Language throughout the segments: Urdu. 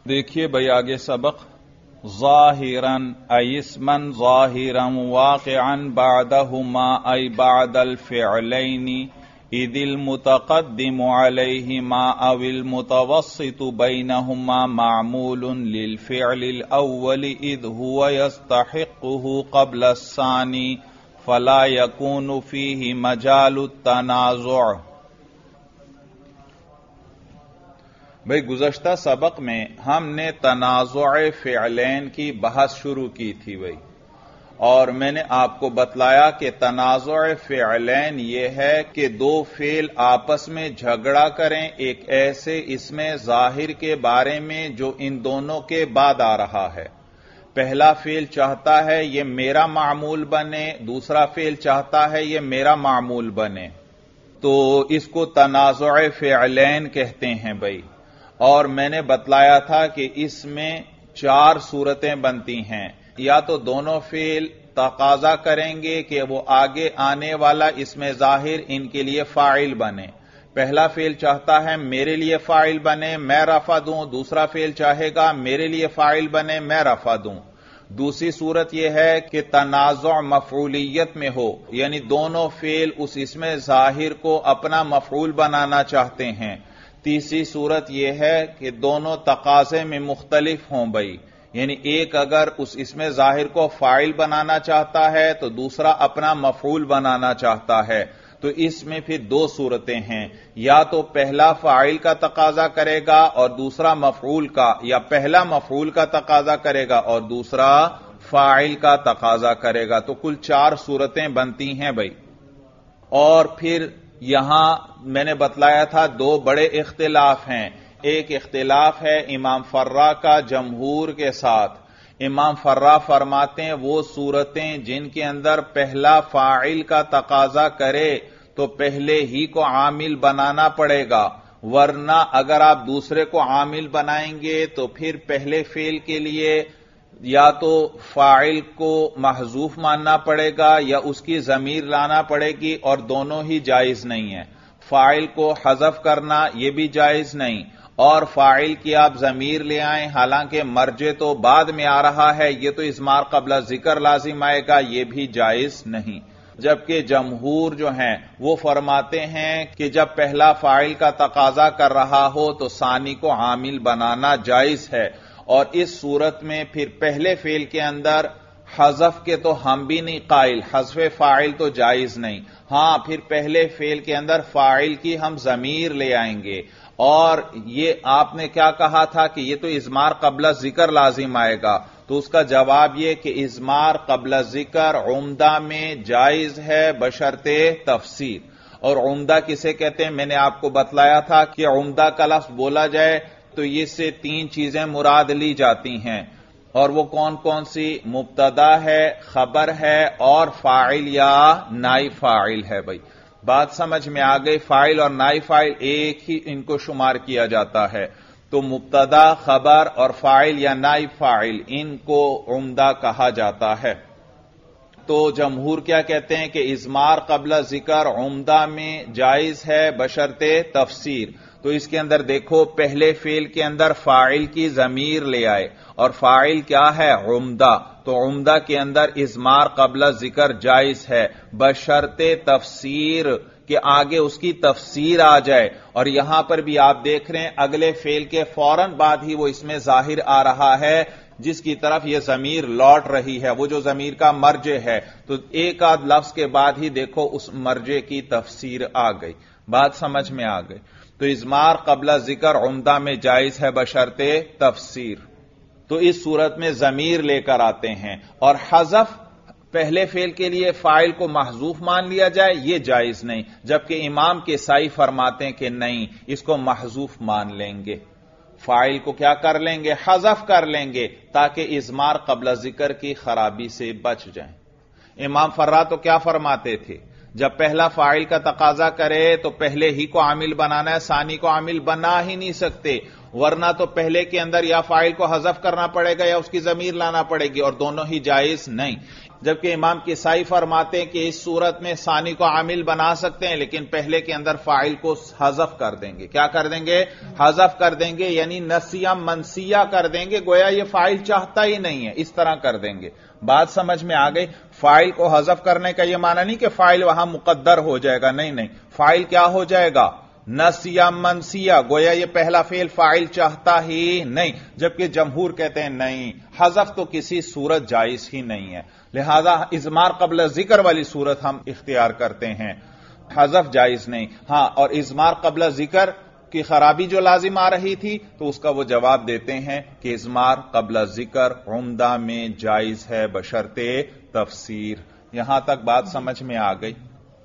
دیکھیے بھائی آگے سبق ظاہراً ای اسمن ظاہراً واقعاً بعدہما ای بعد الفعلین اذ المتقدم علیہما او المتوسط بینہما معمول للفعل الاول اذ هو يستحقه قبل الثانی فلا يكون فيه مجال التنازع۔ بھئی گزشتہ سبق میں ہم نے تنازع فعلین کی بحث شروع کی تھی بھئی، اور میں نے آپ کو بتلایا کہ تنازع فعلین یہ ہے کہ دو فعل آپس میں جھگڑا کریں ایک ایسے اسم ظاہر کے بارے میں جو ان دونوں کے بعد آ رہا ہے۔ پہلا فعل چاہتا ہے یہ میرا معمول بنے، دوسرا فعل چاہتا ہے یہ میرا معمول بنے، تو اس کو تنازع فعلین کہتے ہیں بھئی۔ اور میں نے بتلایا تھا کہ اس میں چار صورتیں بنتی ہیں، یا تو دونوں فعل تقاضا کریں گے کہ وہ آگے آنے والا اسم ظاہر ان کے لیے فاعل بنے۔ پہلا فعل چاہتا ہے میرے لیے فاعل بنے میں رفع دوں، دوسرا فعل چاہے گا میرے لیے فاعل بنے میں رفع دوں۔ دوسری صورت یہ ہے کہ تنازع مفعولیت میں ہو، یعنی دونوں فعل اس اسم ظاہر کو اپنا مفعول بنانا چاہتے ہیں۔ تیسری صورت یہ ہے کہ دونوں تقاضے میں مختلف ہوں بھئی، یعنی ایک اگر اس اسم ظاہر کو فاعل بنانا چاہتا ہے تو دوسرا اپنا مفعول بنانا چاہتا ہے، تو اس میں پھر دو صورتیں ہیں، یا تو پہلا فاعل کا تقاضا کرے گا اور دوسرا مفعول کا، یا پہلا مفعول کا تقاضا کرے گا اور دوسرا فاعل کا تقاضا کرے گا، تو کل چار صورتیں بنتی ہیں بھئی۔ اور پھر یہاں میں نے بتلایا تھا دو بڑے اختلاف ہیں، ایک اختلاف ہے امام فرا کا جمہور کے ساتھ۔ امام فرا فرماتے ہیں وہ صورتیں جن کے اندر پہلا فاعل کا تقاضا کرے تو پہلے ہی کو عامل بنانا پڑے گا، ورنہ اگر آپ دوسرے کو عامل بنائیں گے تو پھر پہلے فعل کے لیے یا تو فاعل کو محذوف ماننا پڑے گا یا اس کی ضمیر لانا پڑے گی، اور دونوں ہی جائز نہیں ہے۔ فاعل کو حذف کرنا یہ بھی جائز نہیں، اور فاعل کی آپ ضمیر لے آئیں حالانکہ مرجع تو بعد میں آ رہا ہے، یہ تو اضمار قبل ذکر لازم آئے گا، یہ بھی جائز نہیں۔ جبکہ جمہور جو ہیں وہ فرماتے ہیں کہ جب پہلا فاعل کا تقاضا کر رہا ہو تو ثانی کو عامل بنانا جائز ہے، اور اس صورت میں پھر پہلے فعل کے اندر حذف کے تو ہم بھی نہیں قائل، حذف فاعل تو جائز نہیں، ہاں پھر پہلے فعل کے اندر فاعل کی ہم ضمیر لے آئیں گے، اور یہ آپ نے کیا کہا تھا کہ یہ تو اضمار قبل ذکر لازم آئے گا، تو اس کا جواب یہ کہ اضمار قبل ذکر عمدہ میں جائز ہے بشرط تفسیر۔ اور عمدہ کسے کہتے ہیں میں نے آپ کو بتلایا تھا کہ عمدہ کا لفظ بولا جائے تو اس سے تین چیزیں مراد لی جاتی ہیں، اور وہ کون کون سی؟ مبتدا ہے، خبر ہے اور فاعل یا نائب فاعل ہے بھائی۔ بات سمجھ میں آ گئی، فاعل اور نائب فاعل ایک ہی ان کو شمار کیا جاتا ہے، تو مبتدا، خبر اور فاعل یا نائب فاعل ان کو عمدہ کہا جاتا ہے۔ تو جمہور کیا کہتے ہیں کہ اضمار قبل ذکر عمدہ میں جائز ہے بشرط تفسیر۔ تو اس کے اندر دیکھو پہلے فعل کے اندر فاعل کی ضمیر لے آئے، اور فاعل کیا ہے؟ عمدہ، تو عمدہ کے اندر اضمار قبل ذکر جائز ہے بشرط تفسیر کہ آگے اس کی تفسیر آ جائے۔ اور یہاں پر بھی آپ دیکھ رہے ہیں اگلے فعل کے فوراً بعد ہی وہ اس میں ظاہر آ رہا ہے جس کی طرف یہ ضمیر لوٹ رہی ہے، وہ جو ضمیر کا مرجع ہے، تو ایک آدھ لفظ کے بعد ہی دیکھو اس مرجع کی تفسیر آ گئی۔ بات سمجھ میں آ گئی؟ تو اضمار قبل ذکر عمدہ میں جائز ہے بشرط تفسیر، تو اس صورت میں ضمیر لے کر آتے ہیں، اور حذف پہلے فعل کے لیے فاعل کو محذوف مان لیا جائے یہ جائز نہیں، جبکہ امام کسائی فرماتے ہیں کہ نہیں، اس کو محذوف مان لیں گے، فاعل کو کیا کر لیں گے؟ حذف کر لیں گے تاکہ اضمار قبل ذکر کی خرابی سے بچ جائیں۔ امام فرا تو کیا فرماتے تھے؟ جب پہلا فاعل کا تقاضا کرے تو پہلے ہی کو عامل بنانا ہے، ثانی کو عامل بنا ہی نہیں سکتے، ورنہ تو پہلے کے اندر یا فاعل کو حذف کرنا پڑے گا یا اس کی ضمیر لانا پڑے گی، اور دونوں ہی جائز نہیں۔ جبکہ امام کسائی فرماتے ہیں کہ اس صورت میں ثانی کو عامل بنا سکتے ہیں لیکن پہلے کے اندر فاعل کو حذف کر دیں گے. کیا کر دیں گے؟ حذف کر دیں گے، یعنی نسیہ منسیہ کر دیں گے، گویا یہ فاعل چاہتا ہی نہیں ہے، اس طرح کر دیں گے. بات سمجھ میں آ گئی؟ فاعل کو حذف کرنے کا یہ معنی نہیں کہ فاعل وہاں مقدر ہو جائے گا، نہیں، فاعل کیا ہو جائے گا؟ نسیہ منسیہ، گویا یہ پہلا فعل فاعل چاہتا ہی نہیں. جبکہ جمہور کہتے ہیں نہیں، حذف تو کسی صورت جائز ہی نہیں ہے، لہذا اضمار قبل ذکر والی صورت ہم اختیار کرتے ہیں، حذف جائز نہیں. ہاں، اور اضمار قبل ذکر کی خرابی جو لازم آ رہی تھی تو اس کا وہ جواب دیتے ہیں کہ اضمار قبل ذکر عمدہ میں جائز ہے بشرطِ تفسیر. یہاں تک بات سمجھ میں آ گئی.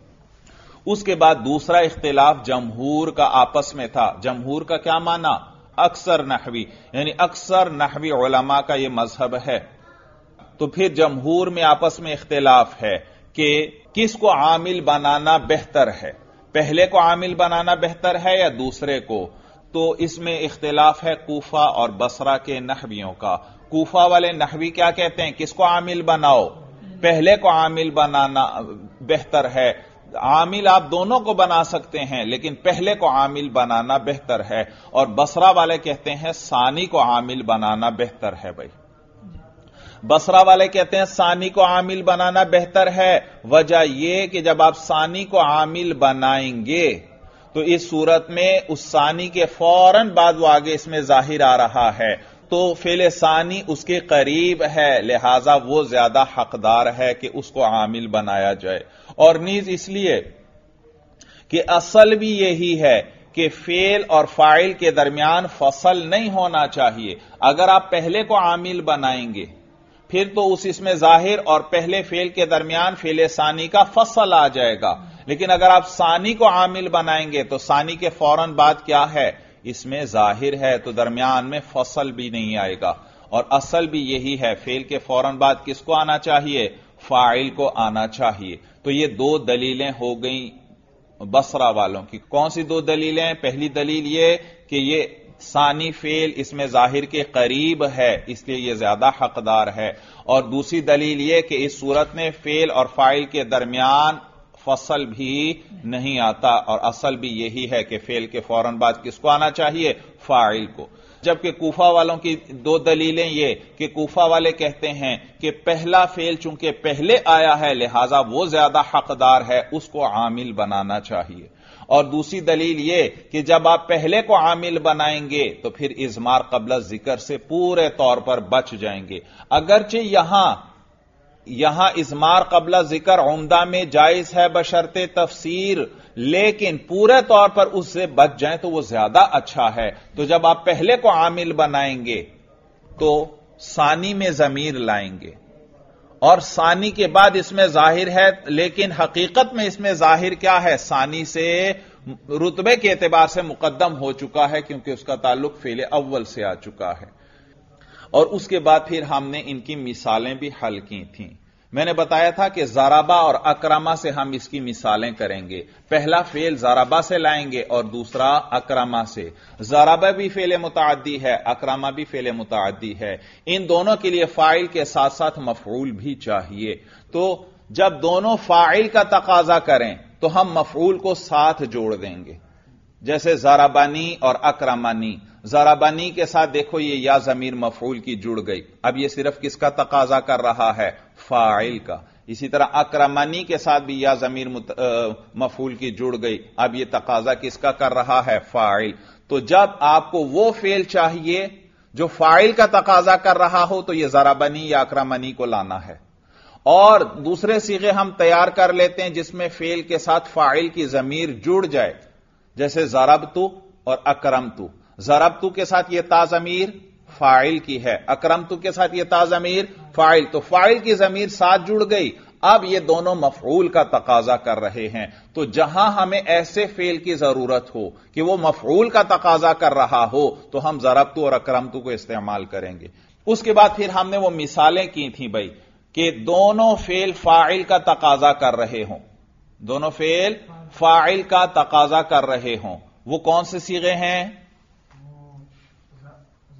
اس کے بعد دوسرا اختلاف جمہور کا آپس میں تھا. جمہور کا کیا معنی؟ اکثر نحوی، یعنی اکثر نحوی علماء کا یہ مذہب ہے. تو پھر جمہور میں آپس میں اختلاف ہے کہ کس کو عامل بنانا بہتر ہے، پہلے کو عامل بنانا بہتر ہے یا دوسرے کو. تو اس میں اختلاف ہے کوفہ اور بصرہ کے نحویوں کا. کوفہ والے نحوی کیا کہتے ہیں؟ کس کو عامل بناؤ؟ پہلے کو عامل بنانا بہتر ہے. عامل آپ دونوں کو بنا سکتے ہیں لیکن پہلے کو عامل بنانا بہتر ہے. اور بصرہ والے کہتے ہیں ثانی کو عامل بنانا بہتر ہے. بھائی بصرہ والے کہتے ہیں ثانی کو عامل بنانا بہتر ہے. وجہ یہ کہ جب آپ ثانی کو عامل بنائیں گے تو اس صورت میں اس ثانی کے فوراً بعد وہ آگے اس میں ظاہر آ رہا ہے تو فعل ثانی اس کے قریب ہے، لہذا وہ زیادہ حقدار ہے کہ اس کو عامل بنایا جائے. اور نیز اس لیے کہ اصل بھی یہی ہے کہ فعل اور فاعل کے درمیان فصل نہیں ہونا چاہیے. اگر آپ پہلے کو عامل بنائیں گے پھر تو اس میں ظاہر اور پہلے فعل کے درمیان فعل ثانی کا فصل آ جائے گا. لیکن اگر آپ ثانی کو عامل بنائیں گے تو ثانی کے فوراً بعد کیا ہے؟ اس میں ظاہر ہے، تو درمیان میں فصل بھی نہیں آئے گا. اور اصل بھی یہی ہے، فعل کے فوراً بعد کس کو آنا چاہیے؟ فاعل کو آنا چاہیے. تو یہ دو دلیلیں ہو گئیں بصرہ والوں کی. کون سی دو دلیلیں؟ پہلی دلیل یہ کہ یہ ثانی فعل اس میں ظاہر کے قریب ہے اس لیے یہ زیادہ حقدار ہے. اور دوسری دلیل یہ کہ اس صورت میں فعل اور فاعل کے درمیان فصل بھی نہیں آتا، اور اصل بھی یہی ہے کہ فعل کے فوراً بعد کس کو آنا چاہیے؟ فاعل کو. جبکہ کوفہ والوں کی دو دلیلیں یہ کہ کوفہ والے کہتے ہیں کہ پہلا فعل چونکہ پہلے آیا ہے لہذا وہ زیادہ حقدار ہے، اس کو عامل بنانا چاہیے. اور دوسری دلیل یہ کہ جب آپ پہلے کو عامل بنائیں گے تو پھر اضمار قبل ذکر سے پورے طور پر بچ جائیں گے. اگرچہ یہاں اضمار قبل ذکر عمدہ میں جائز ہے بشرطِ تفسیر، لیکن پورے طور پر اس سے بچ جائیں تو وہ زیادہ اچھا ہے. تو جب آپ پہلے کو عامل بنائیں گے تو ثانی میں ضمیر لائیں گے، اور ثانی کے بعد اس میں ظاہر ہے، لیکن حقیقت میں اس میں ظاہر کیا ہے؟ ثانی سے رتبے کے اعتبار سے مقدم ہو چکا ہے کیونکہ اس کا تعلق فعل اول سے آ چکا ہے. اور اس کے بعد پھر ہم نے ان کی مثالیں بھی حل کی تھیں. میں نے بتایا تھا کہ ضربہ اور اکرما سے ہم اس کی مثالیں کریں گے. پہلا فعل ضربہ سے لائیں گے اور دوسرا اکرما سے. ضربہ بھی فعل متعدی ہے، اکرما بھی فعل متعدی ہے. ان دونوں کے لیے فاعل کے ساتھ ساتھ مفعول بھی چاہیے. تو جب دونوں فاعل کا تقاضا کریں تو ہم مفعول کو ساتھ جوڑ دیں گے. جیسے ضربانی اور اکرمانی. ضربانی کے ساتھ دیکھو یہ یا ضمیر مفعول کی جڑ گئی، اب یہ صرف کس کا تقاضا کر رہا ہے؟ فاعل کا. اسی طرح اکرمانی کے ساتھ بھی یا ضمیر مفعول کی جڑ گئی، اب یہ تقاضا کس کا کر رہا ہے؟ فاعل. تو جب آپ کو وہ فعل چاہیے جو فاعل کا تقاضا کر رہا ہو تو یہ ضربانی یا اکرمانی کو لانا ہے. اور دوسرے صیغے ہم تیار کر لیتے ہیں جس میں فعل کے ساتھ فاعل کی ضمیر جڑ جائے، جیسے ضربتو اور اکرمتو. ضربتو کے ساتھ یہ تا ضمیر فاعل کی ہے، اکرمتو کے ساتھ یہ تا ضمیر فاعل، تو فاعل کی ضمیر ساتھ جڑ گئی. اب یہ دونوں مفعول کا تقاضا کر رہے ہیں. تو جہاں ہمیں ایسے فعل کی ضرورت ہو کہ وہ مفعول کا تقاضا کر رہا ہو تو ہم ضربتو اور اکرمتو کو استعمال کریں گے. اس کے بعد پھر ہم نے وہ مثالیں کی تھیں بھائی کہ دونوں فعل فاعل کا تقاضا کر رہے ہوں، دونوں فعل فاعل کا تقاضا کر رہے ہوں. وہ کون سے صیغے ہیں؟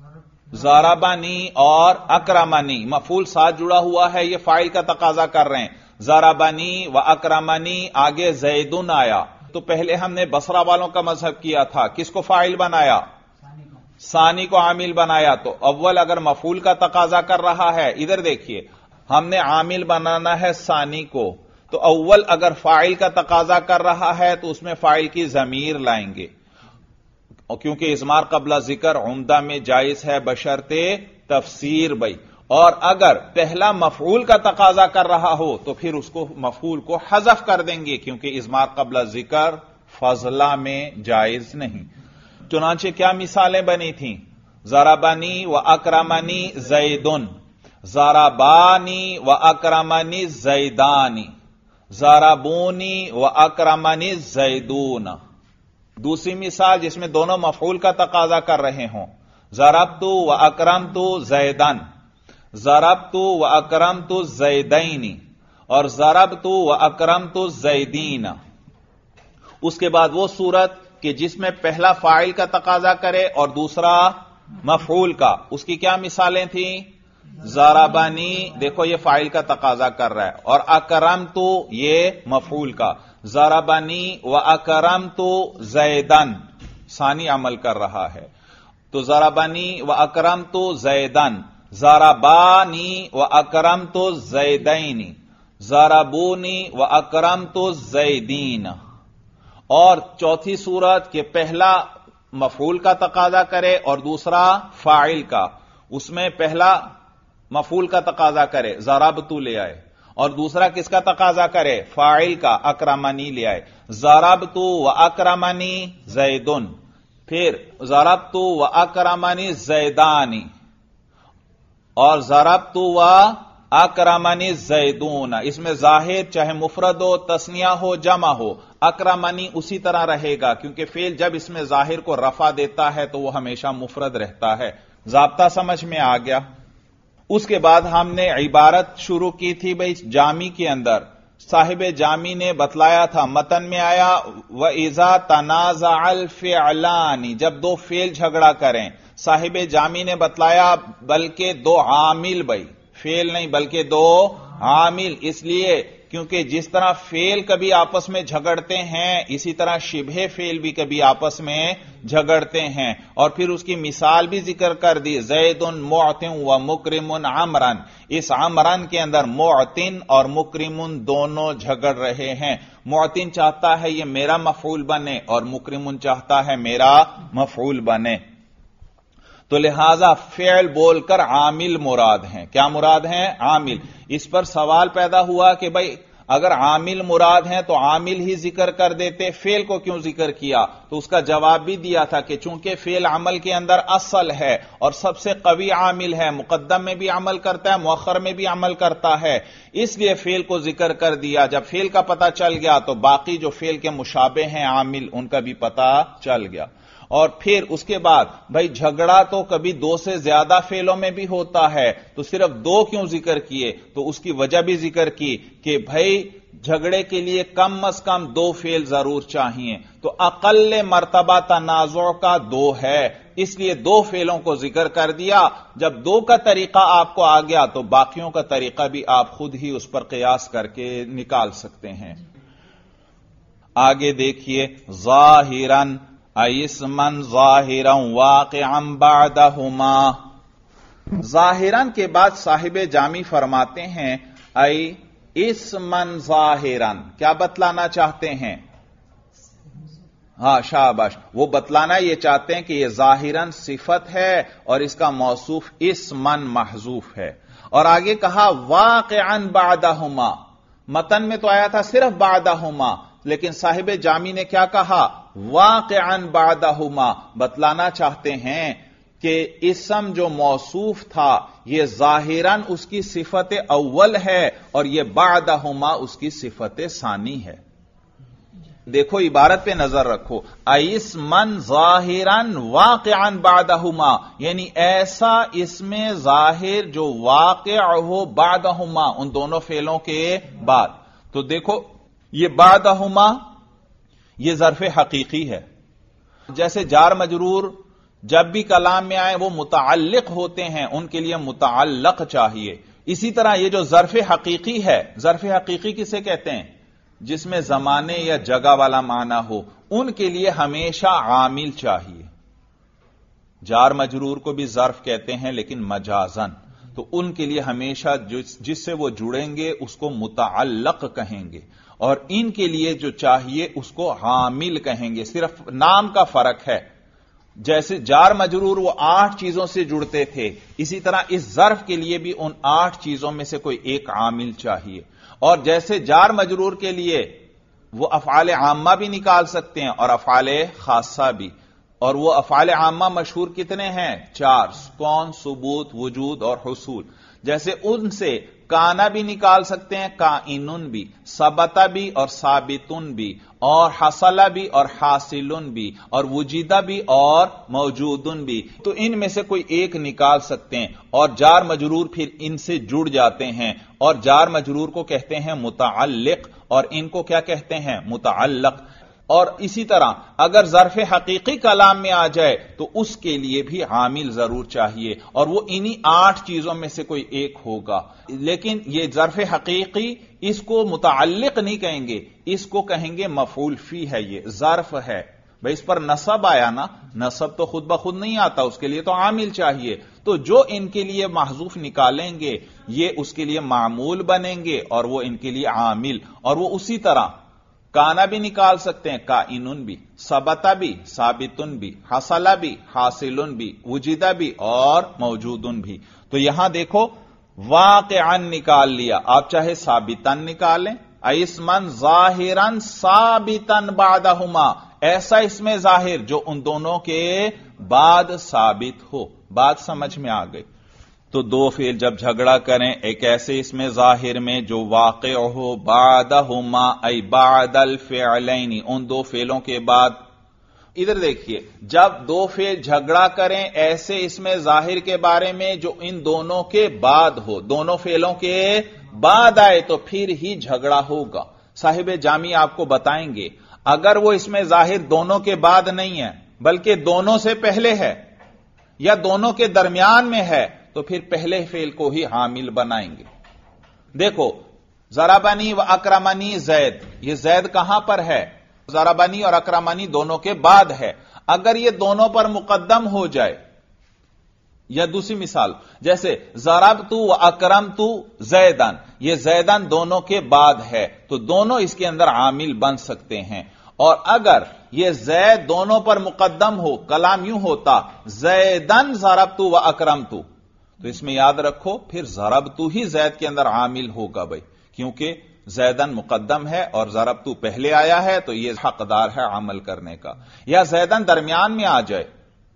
ضربنی اور اکرمنی مفعول ساتھ جڑا ہوا ہے، یہ فاعل کا تقاضا کر رہے ہیں. ضربنی و اکرمنی، آگے زیدن آیا. تو پہلے ہم نے بصرہ والوں کا مذہب کیا تھا، کس کو فاعل بنایا؟ ثانی کو عامل بنایا. تو اول اگر مفعول کا تقاضا کر رہا ہے، ادھر دیکھیے ہم نے عامل بنانا ہے ثانی کو، تو اول اگر فاعل کا تقاضا کر رہا ہے تو اس میں فاعل کی ضمیر لائیں گے، کیونکہ اضمار قبل ذکر عمدہ میں جائز ہے بشرط تفسیر بھائی. اور اگر پہلا مفعول کا تقاضا کر رہا ہو تو پھر اس کو مفعول کو حذف کر دیں گے، کیونکہ اضمار قبل ذکر فضلہ میں جائز نہیں. چنانچہ کیا مثالیں بنی تھیں؟ ضربنی و اکرمنی زیدن، ضربانی و اکرمنی زیدانی، ضربونی و اکرمنی زیدون. دوسری مثال جس میں دونوں مفعول کا تقاضا کر رہے ہوں، ضربت و اکرمت زیدن، ضربت و اکرمت زیدین، اور ضربت و اکرمت زیدین. اس کے بعد وہ صورت کہ جس میں پہلا فاعل کا تقاضا کرے اور دوسرا مفعول کا، اس کی کیا مثالیں تھیں؟ ضربنی، دیکھو یہ فاعل کا تقاضا کر رہا ہے، اور اکرمت یہ مفعول کا. ضربنی و اکرمت زیدن ثانی عمل کر رہا ہے، تو ضربنی و اکرمت زیدن، ضربانی و اکرمت زیدین، ضربونی و اکرمت زیدین. اور چوتھی صورت کہ پہلا مفعول کا تقاضا کرے اور دوسرا فاعل کا، اس میں پہلا مفعول کا تقاضا کرے ضربت لے آئے، اور دوسرا کس کا تقاضا کرے؟ فاعل کا اکرمنی لے آئے. ضربت و اکرمنی زیدن، پھر ضربت و اکرمنی زیدانی، اور ضربت و اکرمنی زیدون. اس میں ظاہر چاہے مفرد ہو، تثنیہ ہو، جمع ہو، اکرمنی اسی طرح رہے گا، کیونکہ فعل جب اس میں ظاہر کو رفع دیتا ہے تو وہ ہمیشہ مفرد رہتا ہے. ضابطہ سمجھ میں آ گیا؟ اس کے بعد ہم نے عبارت شروع کی تھی بھائی جامی کے اندر. صاحب جامی نے بتلایا تھا، متن میں آیا وَإِذَا تَنَازَعَ الْفِعْلَانِ، جب دو فعل جھگڑا کریں. صاحب جامی نے بتلایا بلکہ دو عامل بھائی، فعل نہیں بلکہ دو عامل، اس لیے کیونکہ جس طرح فعل کبھی آپس میں جھگڑتے ہیں اسی طرح شبہ فعل بھی کبھی آپس میں جھگڑتے ہیں. اور پھر اس کی مثال بھی ذکر کر دی، زید معتن و مکرم عمرن. اس عمرن کے اندر معتن اور مکرم دونوں جھگڑ رہے ہیں. معتن چاہتا ہے یہ میرا مفعول بنے اور مکرم چاہتا ہے میرا مفعول بنے، تو لہذا فعل بول کر عامل مراد ہیں. کیا مراد ہیں؟ عامل. اس پر سوال پیدا ہوا کہ بھائی اگر عامل مراد ہیں تو عامل ہی ذکر کر دیتے، فعل کو کیوں ذکر کیا؟ تو اس کا جواب بھی دیا تھا کہ چونکہ فعل عمل کے اندر اصل ہے اور سب سے قوی عامل ہے، مقدم میں بھی عمل کرتا ہے، مؤخر میں بھی عمل کرتا ہے، اس لیے فعل کو ذکر کر دیا. جب فعل کا پتہ چل گیا تو باقی جو فعل کے مشابہ ہیں عامل، ان کا بھی پتہ چل گیا. اور پھر اس کے بعد بھائی جھگڑا تو کبھی دو سے زیادہ فعلوں میں بھی ہوتا ہے، تو صرف دو کیوں ذکر کیے؟ تو اس کی وجہ بھی ذکر کی کہ بھائی جھگڑے کے لیے کم از کم دو فعل ضرور چاہیے، تو اقل مرتبہ تنازع کا دو ہے، اس لیے دو فعلوں کو ذکر کر دیا. جب دو کا طریقہ آپ کو آ گیا تو باقیوں کا طریقہ بھی آپ خود ہی اس پر قیاس کر کے نکال سکتے ہیں. آگے دیکھیے، ظاہراً اسمن ظاہرا واقعا بعدہما. ظاہراً کے بعد صاحب جامی فرماتے ہیں ای اسمن ظاہراً، کیا بتلانا چاہتے ہیں؟ ہاں شاباش، وہ بتلانا یہ چاہتے ہیں کہ یہ ظاہراً صفت ہے اور اس کا موصوف اسمن محذوف ہے. اور آگے کہا واقعا بعدہما، متن میں تو آیا تھا صرف بعدہما، لیکن صاحب جامی نے کیا کہا؟ واقعا بعدہما، بتلانا چاہتے ہیں کہ اسم جو موصوف تھا یہ ظاہراً اس کی صفت اول ہے اور یہ بعدہما اس کی صفت ثانی ہے. دیکھو عبارت پہ نظر رکھو، اسمن ظاہراً واقعا بعدہما، یعنی ایسا اسم ظاہر جو واقع ہو بعدہما، ان دونوں فعلوں کے بعد. تو دیکھو یہ بعدہما یہ ظرف حقیقی ہے، جیسے جار مجرور جب بھی کلام میں آئے وہ متعلق ہوتے ہیں، ان کے لیے متعلق چاہیے۔ اسی طرح یہ جو ظرف حقیقی ہے، ظرف حقیقی کسے کہتے ہیں؟ جس میں زمانے یا جگہ والا معنی ہو، ان کے لیے ہمیشہ عامل چاہیے۔ جار مجرور کو بھی ظرف کہتے ہیں لیکن مجازن، تو ان کے لیے ہمیشہ جس سے وہ جڑیں گے اس کو متعلق کہیں گے، اور ان کے لیے جو چاہیے اس کو عامل کہیں گے۔ صرف نام کا فرق ہے۔ جیسے جار مجرور وہ 8 چیزوں سے جڑتے تھے، اسی طرح اس ظرف کے لیے بھی ان 8 چیزوں میں سے کوئی ایک عامل چاہیے۔ اور جیسے جار مجرور کے لیے وہ افعال عامہ بھی نکال سکتے ہیں اور افعال خاصہ بھی، اور وہ افعال عامہ مشہور کتنے ہیں؟ 4، کون، ثبوت، وجود اور حصول۔ جیسے ان سے کانا بھی نکال سکتے ہیں، کائنن بھی، ثبتا بھی اور ثابتن بھی، اور حصل بھی اور حاصلن بھی، اور وجیدہ بھی اور موجودن بھی، تو ان میں سے کوئی ایک نکال سکتے ہیں، اور جار مجرور پھر ان سے جڑ جاتے ہیں، اور جار مجرور کو کہتے ہیں متعلق، اور ان کو کیا کہتے ہیں؟ متعلق۔ اور اسی طرح اگر ظرف حقیقی کلام میں آ جائے تو اس کے لیے بھی عامل ضرور چاہیے، اور وہ انہی 8 چیزوں میں سے کوئی ایک ہوگا۔ لیکن یہ ظرف حقیقی اس کو متعلق نہیں کہیں گے، اس کو کہیں گے مفعول فی ہے، یہ ظرف ہے۔ بھئی اس پر نصب آیا نا، نصب تو خود بخود نہیں آتا، اس کے لیے تو عامل چاہیے، تو جو ان کے لیے محذوف نکالیں گے یہ اس کے لیے معمول بنیں گے اور وہ ان کے لیے عامل۔ اور وہ اسی طرح کانا بھی نکال سکتے ہیں، کائنن بھی، ثبتا بھی، ثابتن بھی، حصل بھی، حاصلن بھی، وجیدہ بھی اور موجودن بھی۔ تو یہاں دیکھو واقعاً نکال لیا، آپ چاہے ثابتن نکالیں، اسمن ظاہراً ثابتاً بعدہما، ایسا اس میں ظاہر جو ان دونوں کے بعد ثابت ہو۔ بات سمجھ میں آ گئی؟ تو 2 فعل جب جھگڑا کریں، ایک ایسے اس میں ظاہر میں جو واقع ہو بعدہما ای بعد الفعلین، ان 2 فعلوں کے بعد۔ ادھر دیکھیے، جب 2 فعل جھگڑا کریں ایسے اس میں ظاہر کے بارے میں جو ان دونوں کے بعد ہو، دونوں فعلوں کے بعد آئے تو پھر ہی جھگڑا ہوگا۔ صاحب جامی آپ کو بتائیں گے اگر وہ اس میں ظاہر دونوں کے بعد نہیں ہے بلکہ دونوں سے پہلے ہے یا دونوں کے درمیان میں ہے تو پھر پہلے فعل کو ہی عامل بنائیں گے۔ دیکھو ضربنی و اکرمنی زید، یہ زید کہاں پر ہے؟ ضربنی اور اکرمنی دونوں کے بعد ہے۔ اگر یہ دونوں پر مقدم ہو جائے، یا دوسری مثال جیسے ضربت و اکرمت زیدن، یہ زیدن دونوں کے بعد ہے تو دونوں اس کے اندر عامل بن سکتے ہیں۔ اور اگر یہ زید دونوں پر مقدم ہو، کلام یوں ہوتا زیدن ضربت و اکرمت، تو اس میں یاد رکھو پھر ضربت ہی زید کے اندر عامل ہوگا بھائی، کیونکہ زیدن مقدم ہے اور ضربت پہلے آیا ہے تو یہ حقدار ہے عمل کرنے کا۔ یا زیدن درمیان میں آ جائے،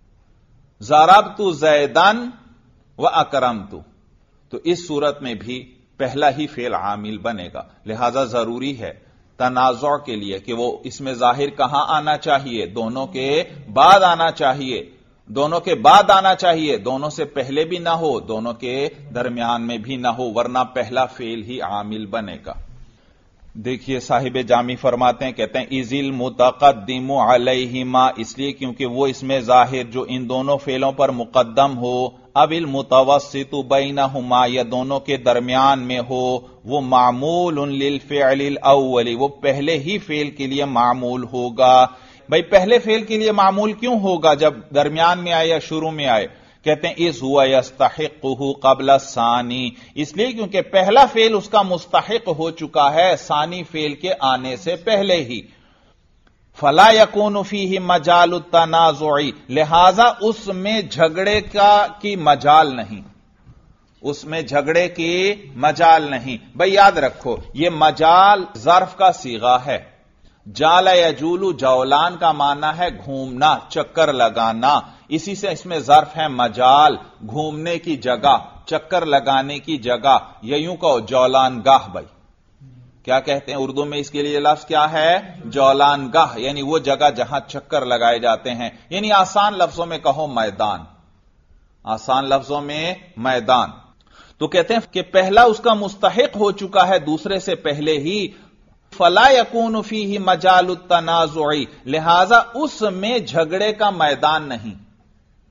ضربت زیدن و اکرمت، تو اس صورت میں بھی پہلا ہی فعل عامل بنے گا۔ لہذا ضروری ہے تنازع کے لیے کہ وہ اس میں ظاہر کہاں آنا چاہیے؟ دونوں کے بعد آنا چاہیے، دونوں کے بعد آنا چاہیے، دونوں سے پہلے بھی نہ ہو، دونوں کے درمیان میں بھی نہ ہو، ورنہ پہلا فعل ہی عامل بنے گا۔ دیکھیے صاحب جامی فرماتے ہیں، کہتے ہیں اذ المتقدم علیہما، اس لیے کیونکہ وہ اس میں ظاہر جو ان دونوں فعلوں پر مقدم ہو، اب المتوسط بینہما، یا دونوں کے درمیان میں ہو، وہ معمول للفعل الاول، وہ پہلے ہی فعل کے لیے معمول ہوگا۔ بھائی پہلے فعل کے لیے معمول کیوں ہوگا جب درمیان میں آئے یا شروع میں آئے؟ کہتے ہیں اذ ہوا یستحقہ قبل الثانی، اس لیے کیونکہ پہلا فعل اس کا مستحق ہو چکا ہے ثانی فعل کے آنے سے پہلے ہی۔ فلا یکون فیہ مجال التنازع، لہذا اس میں جھگڑے کی مجال نہیں، اس میں جھگڑے کی مجال نہیں۔ بھائی یاد رکھو یہ مجال ظرف کا صیغہ ہے۔ جال یجول، جولان کا معنی ہے گھومنا، چکر لگانا، اسی سے اس میں ظرف ہے مجال، گھومنے کی جگہ، چکر لگانے کی جگہ، یا یوں کہو جولان گاہ۔ بھائی کیا کہتے ہیں اردو میں اس کے لیے لفظ کیا ہے؟ جولان گاہ، یعنی وہ جگہ جہاں چکر لگائے جاتے ہیں، یعنی آسان لفظوں میں کہو میدان، آسان لفظوں میں میدان۔ تو کہتے ہیں کہ پہلا اس کا مستحق ہو چکا ہے دوسرے سے پہلے ہی، فلا یکون فیہ مجال التنازع، لہذا اس میں جھگڑے کا میدان نہیں،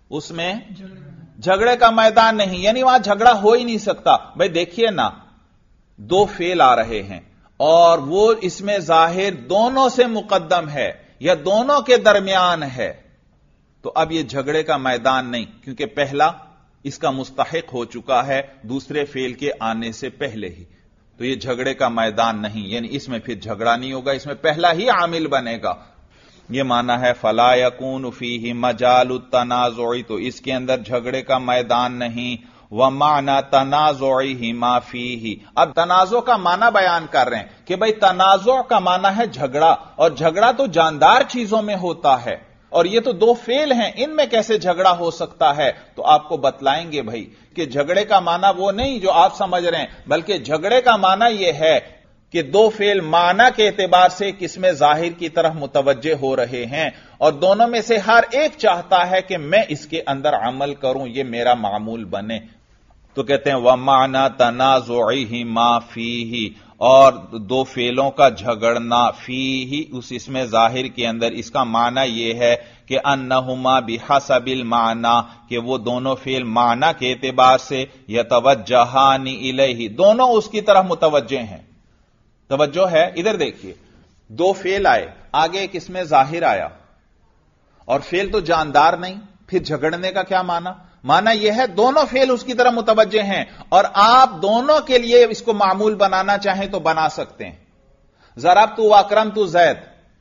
اس میں جھگڑے کا میدان نہیں، یعنی وہاں جھگڑا ہو ہی نہیں سکتا۔ بھائی دیکھیے نا، دو فعل آ رہے ہیں اور وہ اس میں ظاہر دونوں سے مقدم ہے یا دونوں کے درمیان ہے، تو اب یہ جھگڑے کا میدان نہیں، کیونکہ پہلا اس کا مستحق ہو چکا ہے دوسرے فعل کے آنے سے پہلے ہی، تو یہ جھگڑے کا میدان نہیں، یعنی اس میں پھر جھگڑا نہیں ہوگا، اس میں پہلا ہی عامل بنے گا۔ یہ معنی ہے فلا یکون فیہ مجال التنازع، تو اس کے اندر جھگڑے کا میدان نہیں۔ ومعنی تنازعہما فیہ، اب تنازع کا معنی بیان کر رہے ہیں کہ بھئی تنازع کا معنی ہے جھگڑا، اور جھگڑا تو جاندار چیزوں میں ہوتا ہے، اور یہ تو دو فعل ہیں، ان میں کیسے جھگڑا ہو سکتا ہے؟ تو آپ کو بتلائیں گے بھائی کہ جھگڑے کا معنی وہ نہیں جو آپ سمجھ رہے ہیں، بلکہ جھگڑے کا معنی یہ ہے کہ دو فعل معنی کے اعتبار سے قسم ظاہر کی طرف متوجہ ہو رہے ہیں، اور دونوں میں سے ہر ایک چاہتا ہے کہ میں اس کے اندر عمل کروں، یہ میرا معمول بنے۔ تو کہتے ہیں وَمَعْنَى تَنَازُعِهِمَا فِيهِ، اور دو فعلوں کا جھگڑنا فیہ اس اسم ظاہر کے اندر، اس کا معنی یہ ہے کہ انہما بحسب المعنی، کہ وہ دونوں فعل معنی کے اعتبار سے یتوجہان الیہ، دونوں اس کی طرف متوجہ ہیں۔ توجہ ہے، ادھر دیکھیے، دو فعل آئے، آگے ایک اسم ظاہر آیا، اور فعل تو جاندار نہیں، پھر جھگڑنے کا کیا معنی؟ معنی یہ ہے دونوں فعل اس کی طرف متوجہ ہیں، اور آپ دونوں کے لیے اس کو معمول بنانا چاہیں تو بنا سکتے ہیں۔ ضربت واکرمت زید،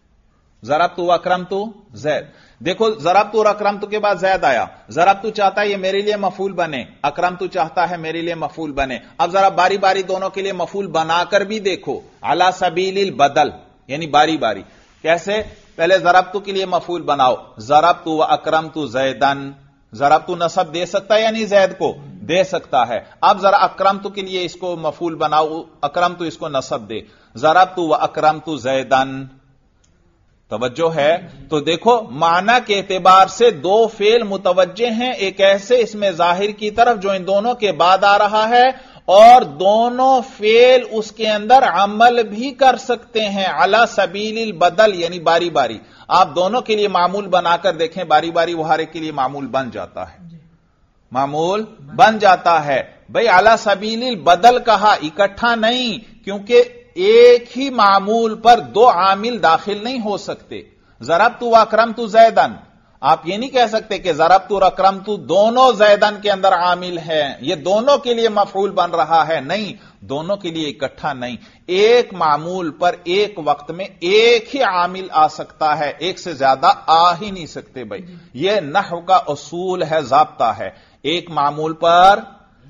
ضربت واکرمت زید، دیکھو ضربت اور اکرمت کے بعد زید آیا، ضربت چاہتا ہے یہ میرے لیے مفعول بنے، اکرمت چاہتا ہے میرے لیے مفعول بنے۔ اب ذرا باری باری دونوں کے لیے مفعول بنا کر بھی دیکھو، علی سبیل البدل، یعنی باری باری۔ کیسے؟ پہلے ضربت کے لیے مفعول بناؤ، ضربت و اکرمت زیدن، ضربت نصب دے سکتا ہے یا نہیں زید کو؟ دے سکتا ہے۔ اب ذرا اکرمت کے لیے اس کو مفعول بناؤ، اکرمت اس کو نصب دے، ضربت و اکرمت زیدن۔ توجہ ہے؟ تو دیکھو معنی کے اعتبار سے دو فعل متوجہ ہیں ایک ایسے اسم ظاہر کی طرف جو ان دونوں کے بعد آ رہا ہے، اور دونوں فعل اس کے اندر عمل بھی کر سکتے ہیں علی سبیل البدل، یعنی باری باری۔ آپ دونوں کے لیے معمول بنا کر دیکھیں، باری باری وہ ہر ایک کے لیے معمول بن جاتا ہے، معمول بن جاتا ہے۔ بھئی علی سبیل البدل کہا، اکٹھا نہیں، کیونکہ ایک ہی معمول پر دو عامل داخل نہیں ہو سکتے۔ ضربت و اکرمت زیدن، آپ یہ نہیں کہہ سکتے کہ ضربت اور اکرمت دونوں زیدن کے اندر عامل ہیں، یہ دونوں کے لیے مفعول بن رہا ہے، نہیں، دونوں کے لیے اکٹھا نہیں۔ ایک معمول پر ایک وقت میں ایک ہی عامل آ سکتا ہے، ایک سے زیادہ آ ہی نہیں سکتے۔ بھائی یہ نحو کا اصول ہے، ضابطہ ہے، ایک معمول پر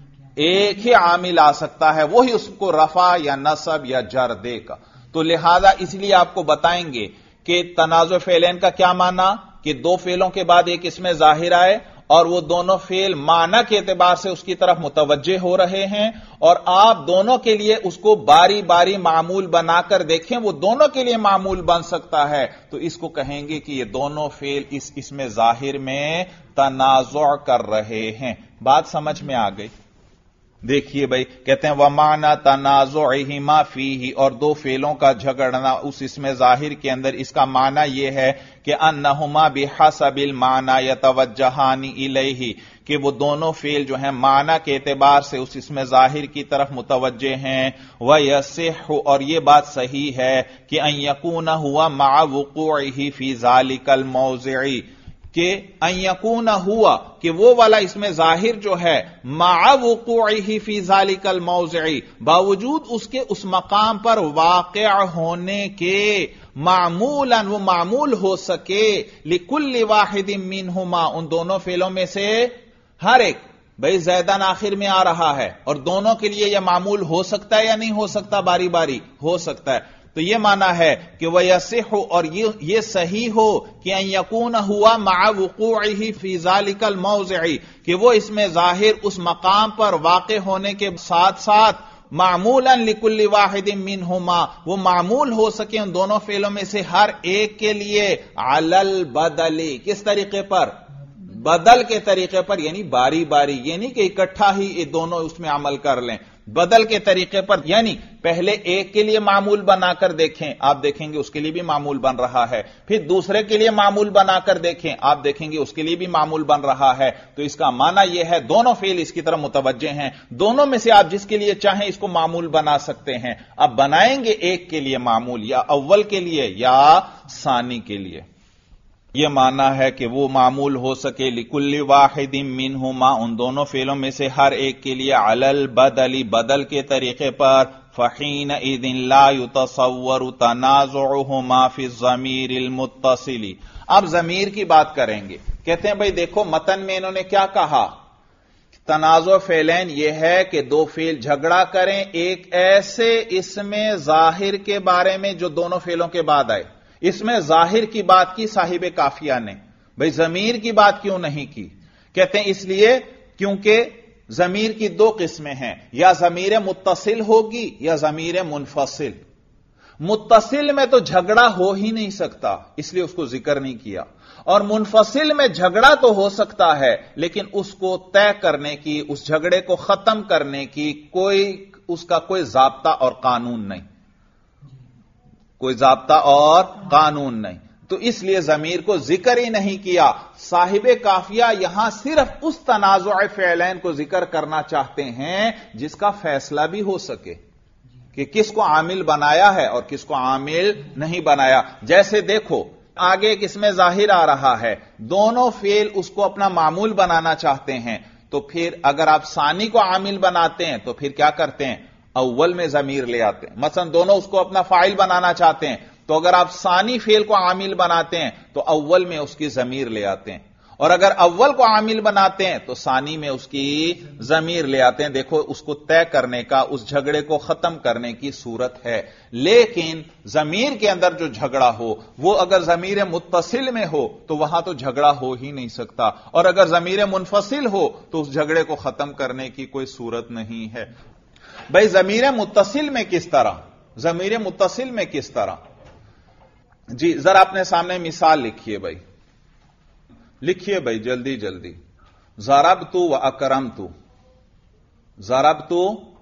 ایک ہی عامل آ سکتا ہے، وہی اس کو رفع یا نصب یا جر دے گا۔ تو لہذا اس لیے آپ کو بتائیں گے کہ تنازع فعلین کا کیا معنی، کہ دو فعلوں کے بعد ایک اسم ظاہر آئے اور وہ دونوں فعل معنی کے اعتبار سے اس کی طرف متوجہ ہو رہے ہیں، اور آپ دونوں کے لیے اس کو باری باری معمول بنا کر دیکھیں، وہ دونوں کے لیے معمول بن سکتا ہے، تو اس کو کہیں گے کہ یہ دونوں فعل اس اسم ظاہر میں تنازع کر رہے ہیں۔ بات سمجھ میں آ گئی؟ دیکھیے بھائی، کہتے ہیں وَمَعْنَى تَنَازُعِهِمَا فِيهِ، اور دو فعلوں کا جھگڑنا اس اسم ظاہر کے اندر، اس کا معنی یہ ہے کہ أَنَّهُمَا بِحَسَبِ الْمَعْنَى يَتَوَجَّهَانِ إِلَيْهِ، کہ وہ دونوں فعل جو ہیں معنی کے اعتبار سے اس اسم ظاہر کی طرف متوجہ ہیں۔ وَيَصِحُّ، اور یہ بات صحیح ہے کہ أَن يَكُونَ هُوَ مَعَ وُقُوعِهِ فِي ذَلِكَ الْمَوْضِعِ، کہ ان یکون ہوا، کہ وہ والا اسم ظاہر جو ہے مع وقوعہ فی ذالک الموضع، باوجود اس کے اس مقام پر واقع ہونے کے، معمولا وہ معمول ہو سکے، لکل واحد منہما، ان دونوں فعلوں میں سے ہر ایک۔ بھئی زیدن آخر میں آ رہا ہے، اور دونوں کے لیے یہ معمول ہو سکتا ہے یا نہیں ہو سکتا؟ باری باری ہو سکتا ہے۔ تو یہ معنی ہے کہ وَيَصِحُّ، اور یہ صحیح ہو کہ ان یکون ہوا مع وقوعہ فی ذالک الموضع، کہ وہ اسم ظاہر اس مقام پر واقع ہونے کے ساتھ ساتھ معمولا لکل واحد منہما، وہ معمول ہو سکے ان دونوں فعلوں میں سے ہر ایک کے لیے، علی البدل، کس طریقے پر؟ بدل کے طریقے پر، یعنی باری باری، یعنی کہ اکٹھا ہی یہ دونوں اس میں عمل کر لیں۔ بدل کے طریقے پر، یعنی پہلے ایک کے لیے معمول بنا کر دیکھیں، آپ دیکھیں گے اس کے لیے بھی معمول بن رہا ہے، پھر دوسرے کے لیے معمول بنا کر دیکھیں، آپ دیکھیں گے اس کے لیے بھی معمول بن رہا ہے۔ تو اس کا معنی یہ ہے دونوں فعل اس کی طرف متوجہ ہیں، دونوں میں سے آپ جس کے لیے چاہیں اس کو معمول بنا سکتے ہیں۔ اب بنائیں گے ایک کے لیے معمول، یا اول کے لیے یا ثانی کے لیے۔ یہ معنی ہے کہ وہ معمول ہو سکے لکل واحد منہما، ان دونوں فعلوں میں سے ہر ایک کے لیے علی البدل، بدل کے طریقے پر، فحینئذ لا یتصور تنازعہما فی الضمیر المتصل۔ اب ضمیر کی بات کریں گے، کہتے ہیں بھئی دیکھو متن میں انہوں نے کیا کہا، تنازع فعلین یہ ہے کہ دو فعل جھگڑا کریں ایک ایسے اسم ظاہر کے بارے میں جو دونوں فعلوں کے بعد آئے۔ اس میں ظاہر کی بات کی صاحب کافیہ نے، بھئی ضمیر کی بات کیوں نہیں کی؟ کہتے ہیں اس لیے کیونکہ ضمیر کی دو قسمیں ہیں، یا ضمیر متصل ہوگی یا ضمیر منفصل۔ متصل میں تو جھگڑا ہو ہی نہیں سکتا، اس لیے اس کو ذکر نہیں کیا، اور منفصل میں جھگڑا تو ہو سکتا ہے لیکن اس کو طے کرنے کی، اس جھگڑے کو ختم کرنے کی اس کا کوئی ضابطہ اور قانون نہیں، کوئی ضابطہ اور قانون نہیں، تو اس لیے ضمیر کو ذکر ہی نہیں کیا۔ صاحب کافیہ یہاں صرف اس تنازع فعلین کو ذکر کرنا چاہتے ہیں جس کا فیصلہ بھی ہو سکے کہ کس کو عامل بنایا ہے اور کس کو عامل نہیں بنایا۔ جیسے دیکھو آگے ایک اس میں ظاہر آ رہا ہے، دونوں فعل اس کو اپنا معمول بنانا چاہتے ہیں، تو پھر اگر آپ ثانی کو عامل بناتے ہیں تو پھر کیا کرتے ہیں، اول میں ضمیر لے آتے ہیں۔ مثلا دونوں اس کو اپنا فاعل بنانا چاہتے ہیں تو اگر آپ ثانی فعل کو عامل بناتے ہیں تو اول میں اس کی ضمیر لے آتے ہیں، اور اگر اول کو عامل بناتے ہیں تو ثانی میں اس کی ضمیر لے آتے ہیں۔ دیکھو اس کو طے کرنے کا، اس جھگڑے کو ختم کرنے کی صورت ہے۔ لیکن ضمیر کے اندر جو جھگڑا ہو وہ اگر ضمیر متصل میں ہو تو وہاں تو جھگڑا ہو ہی نہیں سکتا، اور اگر ضمیر منفصل ہو تو اس جھگڑے کو ختم کرنے کی کوئی صورت نہیں ہے۔ بھئی ضمیر متصل میں کس طرح، ضمیر متصل میں کس طرح؟ جی ذرا اپنے سامنے مثال لکھیے بھائی، لکھیے بھائی جلدی جلدی۔ ضربت و اکرمت، ضربت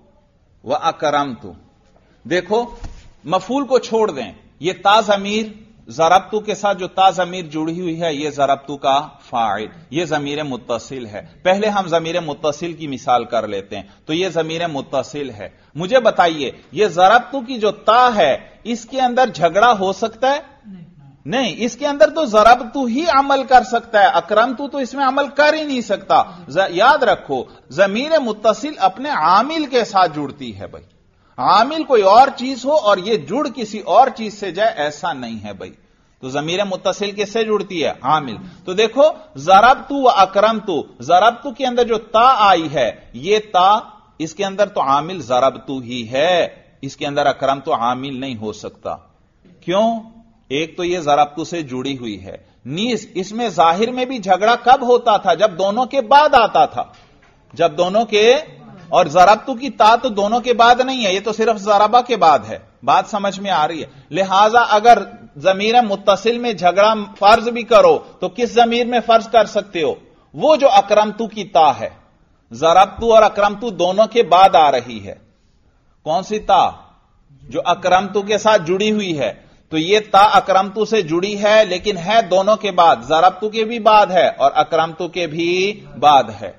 و اکرمت۔ دیکھو مفعول کو چھوڑ دیں، یہ تا ضمیر ضربت کے ساتھ جو تا ضمیر جڑی ہوئی ہے یہ ضربت کا فاعل، یہ ضمیر متصل ہے۔ پہلے ہم ضمیر متصل کی مثال کر لیتے ہیں، تو یہ ضمیر متصل ہے۔ مجھے بتائیے یہ ضربت کی جو تا ہے اس کے اندر جھگڑا ہو سکتا ہے؟ نہیں، اس کے اندر تو ضربت ہی عمل کر سکتا ہے، اکرمت تو اس میں عمل کر ہی نہیں سکتا۔ یاد رکھو ضمیر متصل اپنے عامل کے ساتھ جڑتی ہے بھائی، عامل کوئی اور چیز ہو اور یہ جڑ کسی اور چیز سے جائے ایسا نہیں ہے بھائی۔ تو ضمیر متصل کس سے جڑتی ہے؟ عامل۔ تو دیکھو ضربت و اکرمت، ضربت کے اندر جو تا آئی ہے یہ تا اس کے اندر تو عامل ضربت ہی ہے، اس کے اندر اکرمت عامل نہیں ہو سکتا۔ کیوں؟ ایک تو یہ ضربت سے جڑی ہوئی ہے، نیز اس میں ظاہر میں بھی جھگڑا کب ہوتا تھا؟ جب دونوں کے بعد آتا تھا، جب دونوں کے، اور ضربت کی تا تو دونوں کے بعد نہیں ہے، یہ تو صرف ضربہ کے بعد ہے۔ بات سمجھ میں آ رہی ہے؟ لہذا اگر ضمیر متصل میں جھگڑا فرض بھی کرو تو کس ضمیر میں فرض کر سکتے ہو؟ وہ جو اکرمت کی تا ہے، ضربت اور اکرمت دونوں کے بعد آ رہی ہے، کون سی تا؟ جو اکرمت کے ساتھ جڑی ہوئی ہے۔ تو یہ تا اکرمت سے جڑی ہے لیکن ہے دونوں کے بعد، ضربت کے بھی بعد ہے اور اکرمت کے بھی بعد ہے۔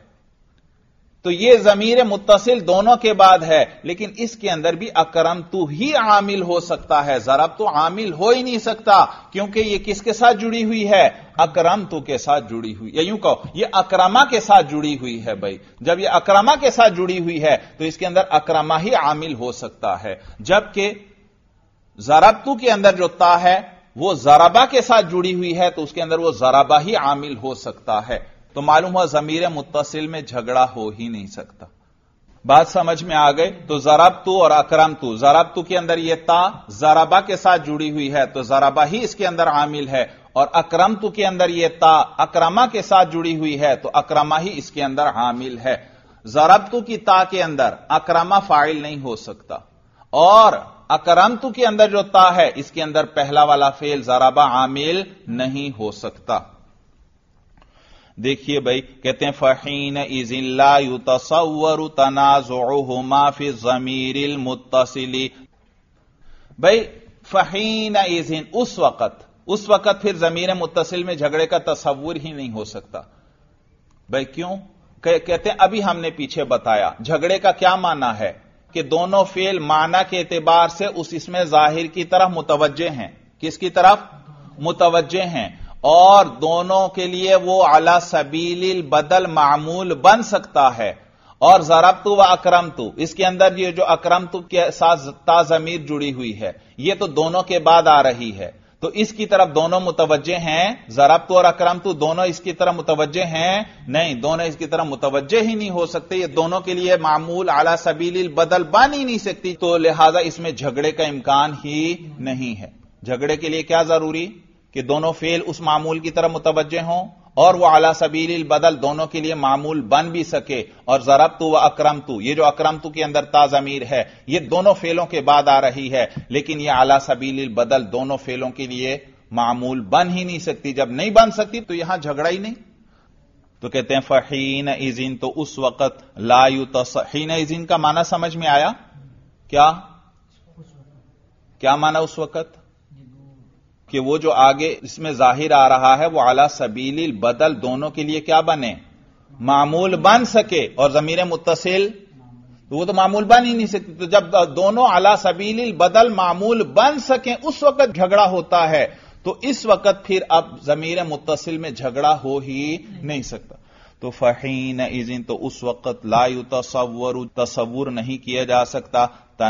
تو یہ ضمیر متصل دونوں کے بعد ہے لیکن اس کے اندر بھی اکرمت ہی عامل ہو سکتا ہے، ضربت عامل ہو ہی نہیں سکتا، کیونکہ یہ کس کے ساتھ جڑی ہوئی ہے؟ اکرمت کے ساتھ جڑی ہوئی، یا یوں کہو یہ اکرما کے ساتھ جڑی ہوئی ہے بھائی۔ جب یہ اکرما کے ساتھ جڑی ہوئی ہے تو اس کے اندر اکرما ہی عامل ہو سکتا ہے، جبکہ ضربت کے اندر جو تا ہے وہ ضربہ کے ساتھ جڑی ہوئی ہے تو اس کے اندر وہ ضربہ ہی عامل ہو سکتا ہے۔ تو معلوم ہوا ضمیر متصل میں جھگڑا ہو ہی نہیں سکتا۔ بات سمجھ میں آ گئی؟ تو ضربت اور اکرمت، ضربت کے اندر یہ تا ضربہ کے ساتھ جڑی ہوئی ہے تو ضربہ ہی اس کے اندر عامل ہے، اور اکرمت کے اندر یہ تا اکرما کے ساتھ جڑی ہوئی ہے تو اکرما ہی اس کے اندر عامل ہے۔ ضربت کی تا کے اندر اکرما فاعل نہیں ہو سکتا، اور اکرمت کے اندر جو تا ہے اس کے اندر پہلا والا فعل ضربہ عامل نہیں ہو سکتا۔ دیکھیے بھائی، کہتے ہیں فحین اذ لا یتصور تنازعہما فی الضمیر المتصل. بھائی فحین اذ، اس وقت پھر ضمیر متصل میں جھگڑے کا تصور ہی نہیں ہو سکتا. بھائی کیوں؟ کہتے ہیں ابھی ہم نے پیچھے بتایا جھگڑے کا کیا معنی ہے کہ دونوں فعل معنی کے اعتبار سے اس اسم ظاہر کی طرف متوجہ ہیں. کس کی طرف متوجہ ہیں؟ اور دونوں کے لیے وہ علی سبیل البدل معمول بن سکتا ہے. اور ضربت و اکرمت، اس کے اندر یہ جو اکرمت کے ساتھ تا ضمیر جڑی ہوئی ہے یہ تو دونوں کے بعد آ رہی ہے، تو اس کی طرف دونوں متوجہ ہیں. ضربت اور اکرمت دونوں اس کی طرف متوجہ ہیں؟ نہیں، دونوں اس کی طرف متوجہ ہی نہیں ہو سکتے. یہ دونوں کے لیے معمول علی سبیل البدل بن ہی نہیں سکتی، تو لہذا اس میں جھگڑے کا امکان ہی نہیں ہے. جھگڑے کے لیے کیا ضروری کہ دونوں فعل اس معمول کی طرف متوجہ ہوں اور وہ علی سبیل البدل دونوں کے لیے معمول بن بھی سکے. اور ضربت و اکرمت، یہ جو اکرمت کے اندر تا ضمیر ہے یہ دونوں فعلوں کے بعد آ رہی ہے، لیکن یہ علی سبیل البدل دونوں فعلوں کے لیے معمول بن ہی نہیں سکتی. جب نہیں بن سکتی تو یہاں جھگڑا ہی نہیں. تو کہتے ہیں فحین اذن، تو اس وقت لا حین اذن کا معنی سمجھ میں آیا؟ کیا معنی اس وقت؟ کہ وہ جو آگے اس میں ظاہر آ رہا ہے وہ علی سبیل البدل دونوں کے لیے کیا بنے؟ معمول بن سکے. اور ضمیر متصل تو وہ تو معمول بن ہی نہیں سکتی. تو جب دونوں علی سبیل البدل معمول بن سکیں اس وقت جھگڑا ہوتا ہے، تو اس وقت پھر اب ضمیر متصل میں جھگڑا ہو ہی نہیں سکتا. تو فحین اذن، تو اس وقت لا یتصور، تصور نہیں کیا جا سکتا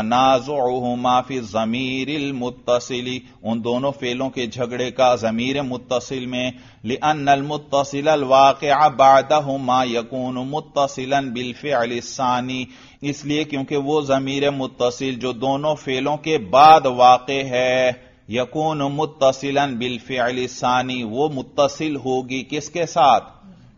تنازعہما فی الضمیر المتصل، ان دونوں فعلوں کے جھگڑے کا ضمیر متصل میں. لأن المتصل الواقع بعدہما یکون متصلا بالفعل الثانی، اس لیے کیونکہ وہ ضمیر متصل جو دونوں فعلوں کے بعد واقع ہے، یکون متصلا بالفعل الثانی، وہ متصل ہوگی کس کے ساتھ؟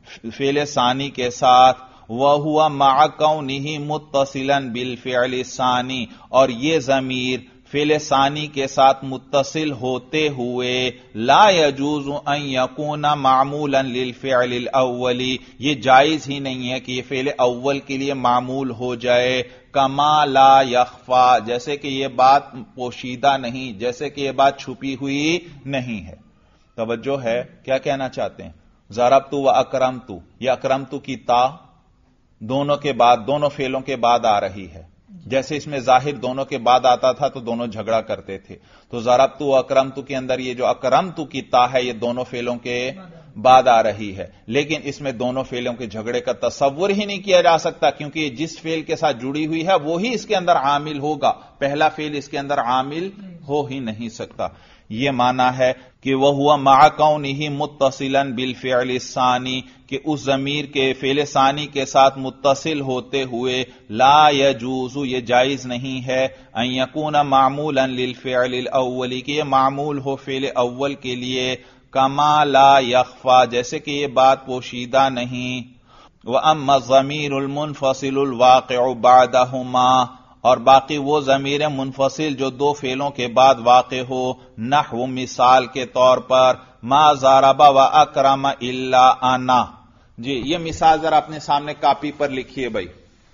فعل ثانی کے ساتھ. وَهُوَ مَعَ كَوْنِهِ مُتَّصِلًا بِالْفِعْلِ الثَّانِي، اور یہ ضمیر فعل ثانی کے ساتھ متصل ہوتے ہوئے لا يجوز ان يكون معمولا للفعل الاول، یہ جائز ہی نہیں ہے کہ یہ فعل اول کے لیے معمول ہو جائے. کما لا يخفى، جیسے کہ یہ بات پوشیدہ نہیں، جیسے کہ یہ بات چھپی ہوئی نہیں ہے. توجہ ہے؟ کیا کہنا چاہتے ہیں؟ ضربت و اکرمت، یہ اکرمت کی تا دونوں کے بعد، دونوں فعلوں کے بعد آ رہی ہے. جیسے اس میں ظاہر دونوں کے بعد آتا تھا تو دونوں جھگڑا کرتے تھے. تو ضربت و اکرمت کے اندر یہ جو اکرمت کی تا ہے یہ دونوں فعلوں کے بعد آ رہی ہے، لیکن اس میں دونوں فعلوں کے جھگڑے کا تصور ہی نہیں کیا جا سکتا، کیونکہ یہ جس فعل کے ساتھ جڑی ہوئی ہے وہی اس کے اندر عامل ہوگا، پہلا فعل اس کے اندر عامل ہو ہی نہیں سکتا. یہ معنی ہے کہ وَهُوَ مَعَ كَوْنِهِ مُتَّصِلًا بِالْفِعْلِ الثَّانِي، کہ اس ضمیر کے فعل ثانی کے ساتھ متصل ہوتے ہوئے لا يجوز، یہ جائز نہیں ہے، ان يكون معمولا للفعل الاول، کہ یہ معمول ہو فعل اول کے لیے، کما لا يخفى، جیسے کہ یہ بات پوشیدہ نہیں. وَأَمَّا الضَّمِيرُ الْمُنْفَصِلُ الْوَاقِعُ بَعْدَهُمَا، اور باقی وہ ضمیر منفصل جو دو فعلوں کے بعد واقع ہو، نحو مثال کے طور پر ما ضرب و اکرم الا انا. جی یہ مثال ذرا اپنے سامنے کاپی پر لکھیے بھائی.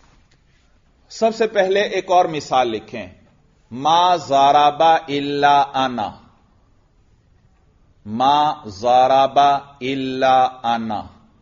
سب سے پہلے ایک اور مثال لکھیں، ما ضرب الا انا، ما ضرب الا انا.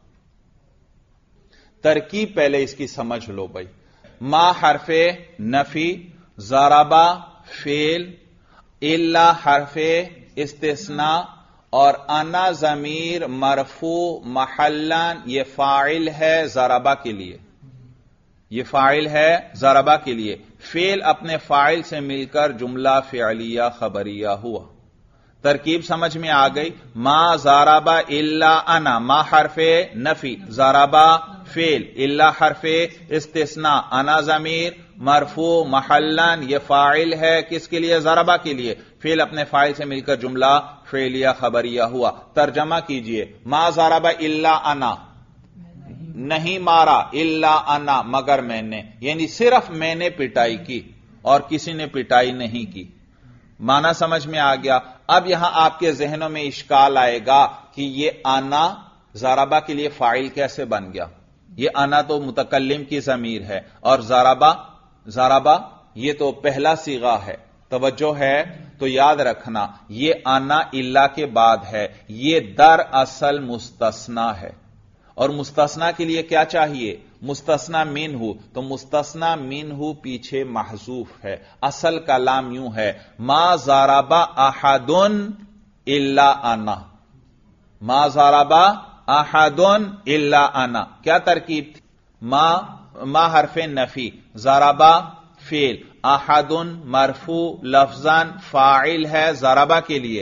ترکیب پہلے اس کی سمجھ لو بھائی. ما حرف نفی، ضربا فعل، الا حرف استثناء، اور انا ضمیر مرفوع محلن، یہ فاعل ہے ضربا کے لیے، یہ فاعل ہے ضربا کے لیے. فعل اپنے فاعل سے مل کر جملہ فعلیہ خبریہ ہوا. ترکیب سمجھ میں آ گئی. ما ضربا الا انا، ما حرف نفی، ضربا فعل، الا حرف استثناء، انا ضمیر مرفوع محلن، یہ فاعل ہے کس کے لیے؟ ضربا کے لیے. فعل اپنے فاعل سے مل کر جملہ فعلیہ خبریہ ہوا. ترجمہ کیجئے، ما ضرب الا انا، نہیں مارا، الا انا مگر میں نے، یعنی صرف میں نے پٹائی کی اور کسی نے پٹائی نہیں کی. معنی سمجھ میں آ گیا. اب یہاں آپ کے ذہنوں میں اشکال آئے گا کہ یہ انا ضربہ کے لیے فاعل کیسے بن گیا؟ یہ انا تو متکلم کی ضمیر ہے اور ضربہ یہ تو پہلا صیغہ ہے. توجہ ہے؟ تو یاد رکھنا یہ انا الا کے بعد ہے، یہ در اصل مستثنا ہے. اور مستثنا کے لیے کیا چاہیے؟ مستثنا منہ. تو مستثنا منہ پیچھے محذوف ہے. اصل کلام یوں ہے ما ضرب احد الا انا، ما ضرب احد الا انا. کیا ترکیب تھی؟ ما حرف نفی، ضرب فعل، احد مرفوع لفظاً فاعل ہے ضربہ کے لیے،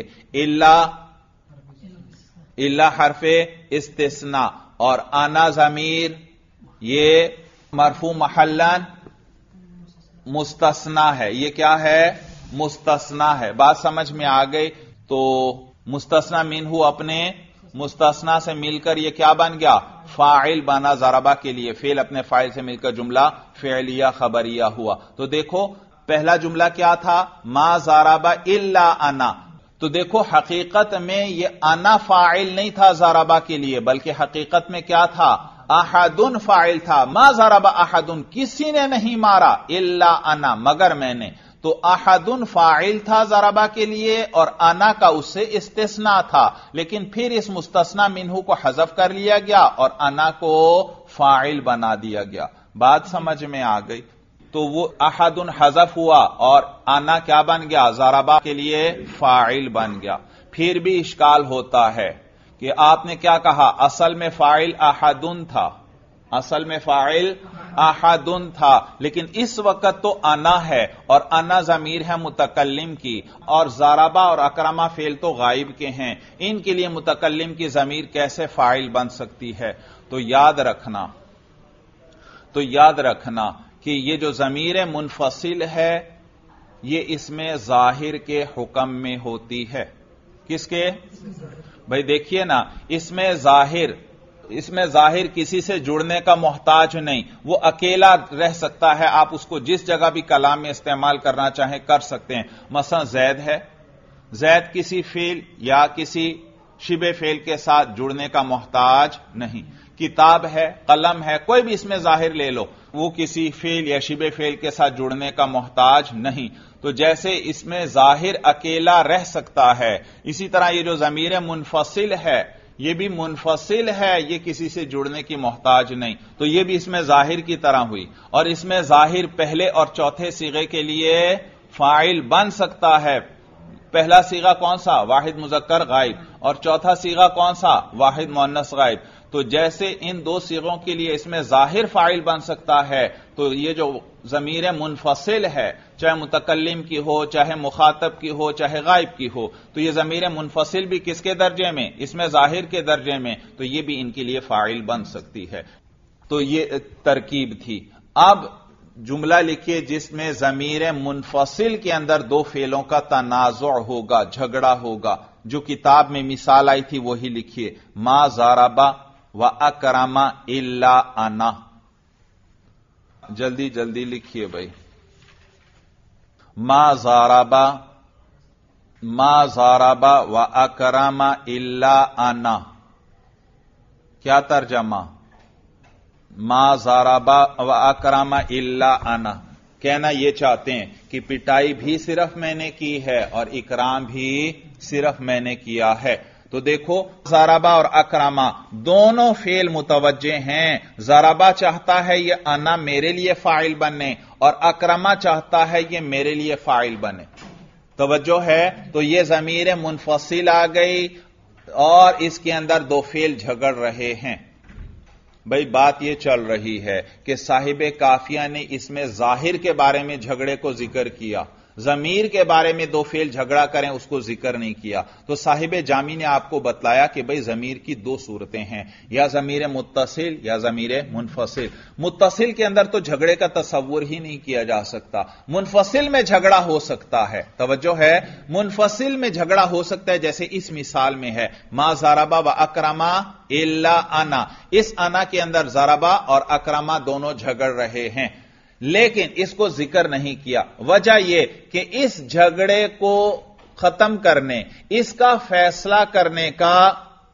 الا حرف استثناء، اور انا ضمیر یہ مرفوع محلاً مستثنا ہے. یہ کیا ہے؟ مستثنا ہے. بات سمجھ میں آ گئی؟ تو مستثنا منہ اپنے مستثنا سے مل کر یہ کیا بن گیا؟ فاعل بنا ضربہ کے لیے. فعل اپنے فاعل سے مل کر جملہ فعلیہ خبریہ ہوا. تو دیکھو پہلا جملہ کیا تھا؟ ما ضرب الا انا. تو دیکھو حقیقت میں یہ انا فاعل نہیں تھا ضربہ کے لیے، بلکہ حقیقت میں کیا تھا؟ احد فاعل تھا. ما ضرب احد، کسی نے نہیں مارا، الا انا مگر میں نے. تو احد فاعل تھا ضربہ کے لیے اور انا کا اس سے استثناء تھا، لیکن پھر اس مستثنا منہ کو حذف کر لیا گیا اور انا کو فاعل بنا دیا گیا. بات سمجھ میں آ گئی؟ تو وہ احد حذف ہوا اور انا کیا بن گیا؟ ضربہ کے لیے فاعل بن گیا. پھر بھی اشکال ہوتا ہے کہ آپ نے کیا کہا؟ اصل میں فاعل احد تھا، اصل میں فاعل احد تھا، لیکن اس وقت تو انا ہے اور انا ضمیر ہے متکلم کی، اور ضربہ اور اکرما فعل تو غائب کے ہیں. ان کے لیے متکلم کی ضمیر کیسے فاعل بن سکتی ہے؟ تو یاد رکھنا کہ یہ جو ضمیر منفصل ہے یہ اس میں ظاہر کے حکم میں ہوتی ہے. کس کے؟ بھائی دیکھیے نا، اس میں ظاہر کسی سے جڑنے کا محتاج نہیں، وہ اکیلا رہ سکتا ہے. آپ اس کو جس جگہ بھی کلام میں استعمال کرنا چاہیں کر سکتے ہیں. مثلا زید ہے، زید کسی فعل یا کسی شبہ فعل کے ساتھ جڑنے کا محتاج نہیں. کتاب ہے، قلم ہے، کوئی بھی اس میں ظاہر لے لو، وہ کسی فعل یا شبہ فعل کے ساتھ جڑنے کا محتاج نہیں. تو جیسے اس میں ظاہر اکیلا رہ سکتا ہے، اسی طرح یہ جو ضمیر منفصل ہے یہ بھی منفصل ہے، یہ کسی سے جڑنے کی محتاج نہیں. تو یہ بھی اس میں ظاہر کی طرح ہوئی، اور اس میں ظاہر پہلے اور چوتھے صیغے کے لیے فاعل بن سکتا ہے. پہلا صیغہ کون سا؟ واحد مذکر غائب، اور چوتھا صیغہ کون سا؟ واحد مؤنث غائب. تو جیسے ان دو صیغوں کے لیے اس میں ظاہر فاعل بن سکتا ہے، تو یہ جو ضمیر منفصل ہے چاہے متکلم کی ہو، چاہے مخاطب کی ہو، چاہے غائب کی ہو، تو یہ ضمیر منفصل بھی کس کے درجے میں؟ اس میں ظاہر کے درجے میں. تو یہ بھی ان کے لیے فاعل بن سکتی ہے. تو یہ ترکیب تھی. اب جملہ لکھیے جس میں ضمیر منفصل کے اندر دو فعلوں کا تنازع ہوگا، جھگڑا ہوگا. جو کتاب میں مثال آئی تھی وہی لکھیے، ما ضرب و اکرم الا انا. جلدی جلدی لکھیے بھائی. ما ضرب و اکرم الا انا. کیا ترجمہ؟ ما ضرب و اکرم الا انا. کہنا یہ چاہتے ہیں کہ پٹائی بھی صرف میں نے کی ہے اور اکرام بھی صرف میں نے کیا ہے. تو دیکھو ضربہ اور اکرما دونوں فعل متوجہ ہیں. ضربہ چاہتا ہے یہ انا میرے لیے فاعل بنے، اور اکرما چاہتا ہے یہ میرے لیے فاعل بنے. توجہ ہے؟ تو یہ ضمیر منفصل آ گئی اور اس کے اندر دو فعل جھگڑ رہے ہیں. بھئی بات یہ چل رہی ہے کہ صاحب کافیہ نے اس میں ظاہر کے بارے میں جھگڑے کو ذکر کیا، ضمیر کے بارے میں دو فعل جھگڑا کریں اس کو ذکر نہیں کیا. تو صاحب جامی نے آپ کو بتلایا کہ بھئی ضمیر کی دو صورتیں ہیں، یا ضمیر متصل یا ضمیر منفصل. متصل کے اندر تو جھگڑے کا تصور ہی نہیں کیا جا سکتا، منفصل میں جھگڑا ہو سکتا ہے. توجہ ہے؟ منفصل میں جھگڑا ہو سکتا ہے، جیسے اس مثال میں ہے ما ضرب و اکرما الا انا. اس انا کے اندر ضربہ اور اکرما دونوں جھگڑ رہے ہیں، لیکن اس کو ذکر نہیں کیا. وجہ یہ کہ اس جھگڑے کو ختم کرنے، اس کا فیصلہ کرنے کا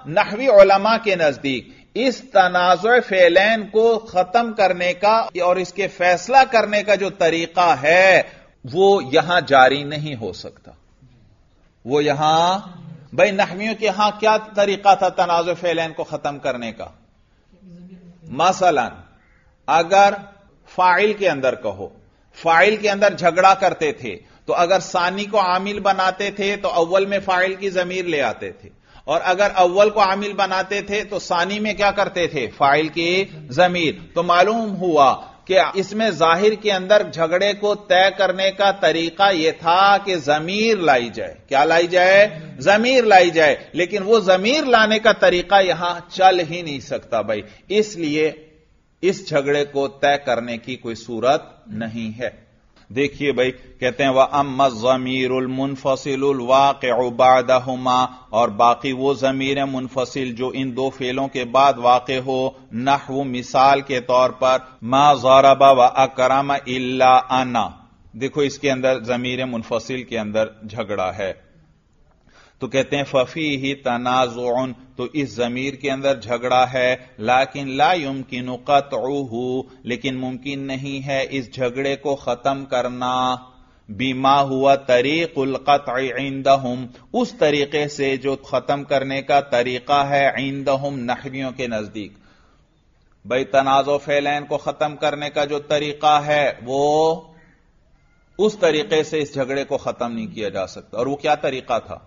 نحوی علماء کے نزدیک اس تنازع فعلین کو ختم کرنے کا اور اس کے فیصلہ کرنے کا جو طریقہ ہے وہ یہاں جاری نہیں ہو سکتا. وہ یہاں بھائی نحویوں کے ہاں کیا طریقہ تھا تنازع فعلین کو ختم کرنے کا؟ مثلا اگر فاعل کے اندر کہو، فاعل کے اندر جھگڑا کرتے تھے تو اگر ثانی کو عامل بناتے تھے تو اول میں فاعل کی ضمیر لے آتے تھے، اور اگر اول کو عامل بناتے تھے تو ثانی میں کیا کرتے تھے؟ فاعل کی ضمیر. تو معلوم ہوا کہ اس میں ظاہر کے اندر جھگڑے کو طے کرنے کا طریقہ یہ تھا کہ ضمیر لائی جائے. کیا لائی جائے؟ ضمیر لائی جائے. لیکن وہ ضمیر لانے کا طریقہ یہاں چل ہی نہیں سکتا بھائی، اس لیے اس جھگڑے کو طے کرنے کی کوئی صورت نہیں ہے. دیکھیے بھائی کہتے ہیں وَأَمَّا الضَّمِيرُ الْمُنْفَصِلُ الْوَاقِعُ بَعْدَهُمَا، اور باقی وہ ضمیر منفصل جو ان دو فعلوں کے بعد واقع ہو، نحو مثال کے طور پر ما ضرب وَأَكْرَمَ إِلَّا أَنَا. دیکھو اس کے اندر ضمیر منفصل کے اندر جھگڑا ہے تو کہتے ہیں فَفِيهِ تَنَازُعٌ، تو اس ضمیر کے اندر جھگڑا ہے، لیکن لا يمكن قطعه، لیکن ممکن نہیں ہے اس جھگڑے کو ختم کرنا، بما ہوا طریق القطع عندهم، اس طریقے سے جو ختم کرنے کا طریقہ ہے عندهم نحویوں کے نزدیک. بھائی تنازع فعلین کو ختم کرنے کا جو طریقہ ہے وہ اس طریقے سے اس جھگڑے کو ختم نہیں کیا جا سکتا. اور وہ کیا طریقہ تھا؟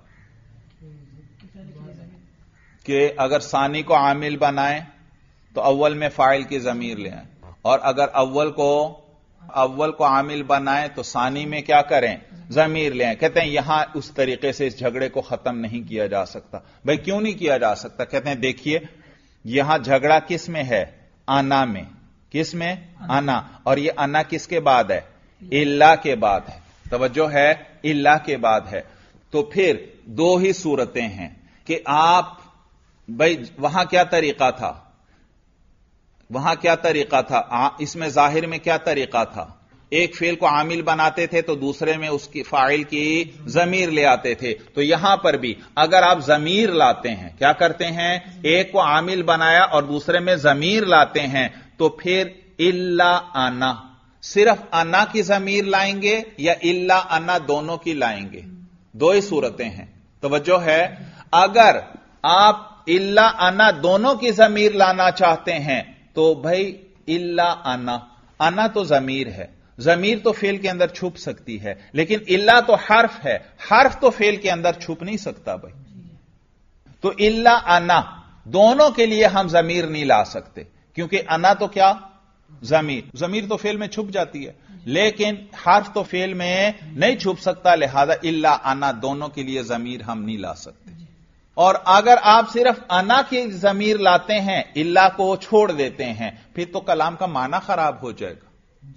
کہ اگر ثانی کو عامل بنائیں تو اول میں فاعل کی ضمیر لے آئیں، اور اگر اول کو عامل بنائیں تو ثانی میں کیا کریں؟ ضمیر لے آئیں. کہتے ہیں یہاں اس طریقے سے اس جھگڑے کو ختم نہیں کیا جا سکتا. بھائی کیوں نہیں کیا جا سکتا؟ کہتے ہیں دیکھیے یہاں جھگڑا کس میں ہے؟ انا میں. کس میں؟ انا. اور یہ انا کس کے بعد ہے؟ الا کے بعد ہے. توجہ ہے، الا کے بعد ہے. تو پھر دو ہی صورتیں ہیں کہ آپ بھائی وہاں کیا طریقہ تھا؟ اس میں ظاہر میں کیا طریقہ تھا؟ ایک فعل کو عامل بناتے تھے تو دوسرے میں اس کی فاعل کی ضمیر لے آتے تھے. تو یہاں پر بھی اگر آپ ضمیر لاتے ہیں، کیا کرتے ہیں؟ ایک کو عامل بنایا اور دوسرے میں ضمیر لاتے ہیں تو پھر الا انا، صرف انا کی ضمیر لائیں گے یا الا انا دونوں کی لائیں گے؟ دو ہی صورتیں ہیں. توجہ ہے، اگر آپ الا انا دونوں کی ضمیر لانا چاہتے ہیں تو بھائی الا انا تو ضمیر ہے، ضمیر تو فعل کے اندر چھپ سکتی ہے، لیکن الا تو حرف ہے، حرف تو فعل کے اندر چھپ نہیں سکتا بھائی. تو الا انا دونوں کے لیے ہم ضمیر نہیں لا سکتے، کیونکہ انا تو کیا؟ ضمیر تو فعل میں چھپ جاتی ہے، لیکن حرف تو فعل میں نہیں چھپ سکتا، لہذا الا انا دونوں کے لیے ضمیر ہم نہیں لا سکتے. اور اگر آپ صرف انا کی ضمیر لاتے ہیں، الا کو چھوڑ دیتے ہیں، پھر تو کلام کا معنی خراب ہو جائے گا.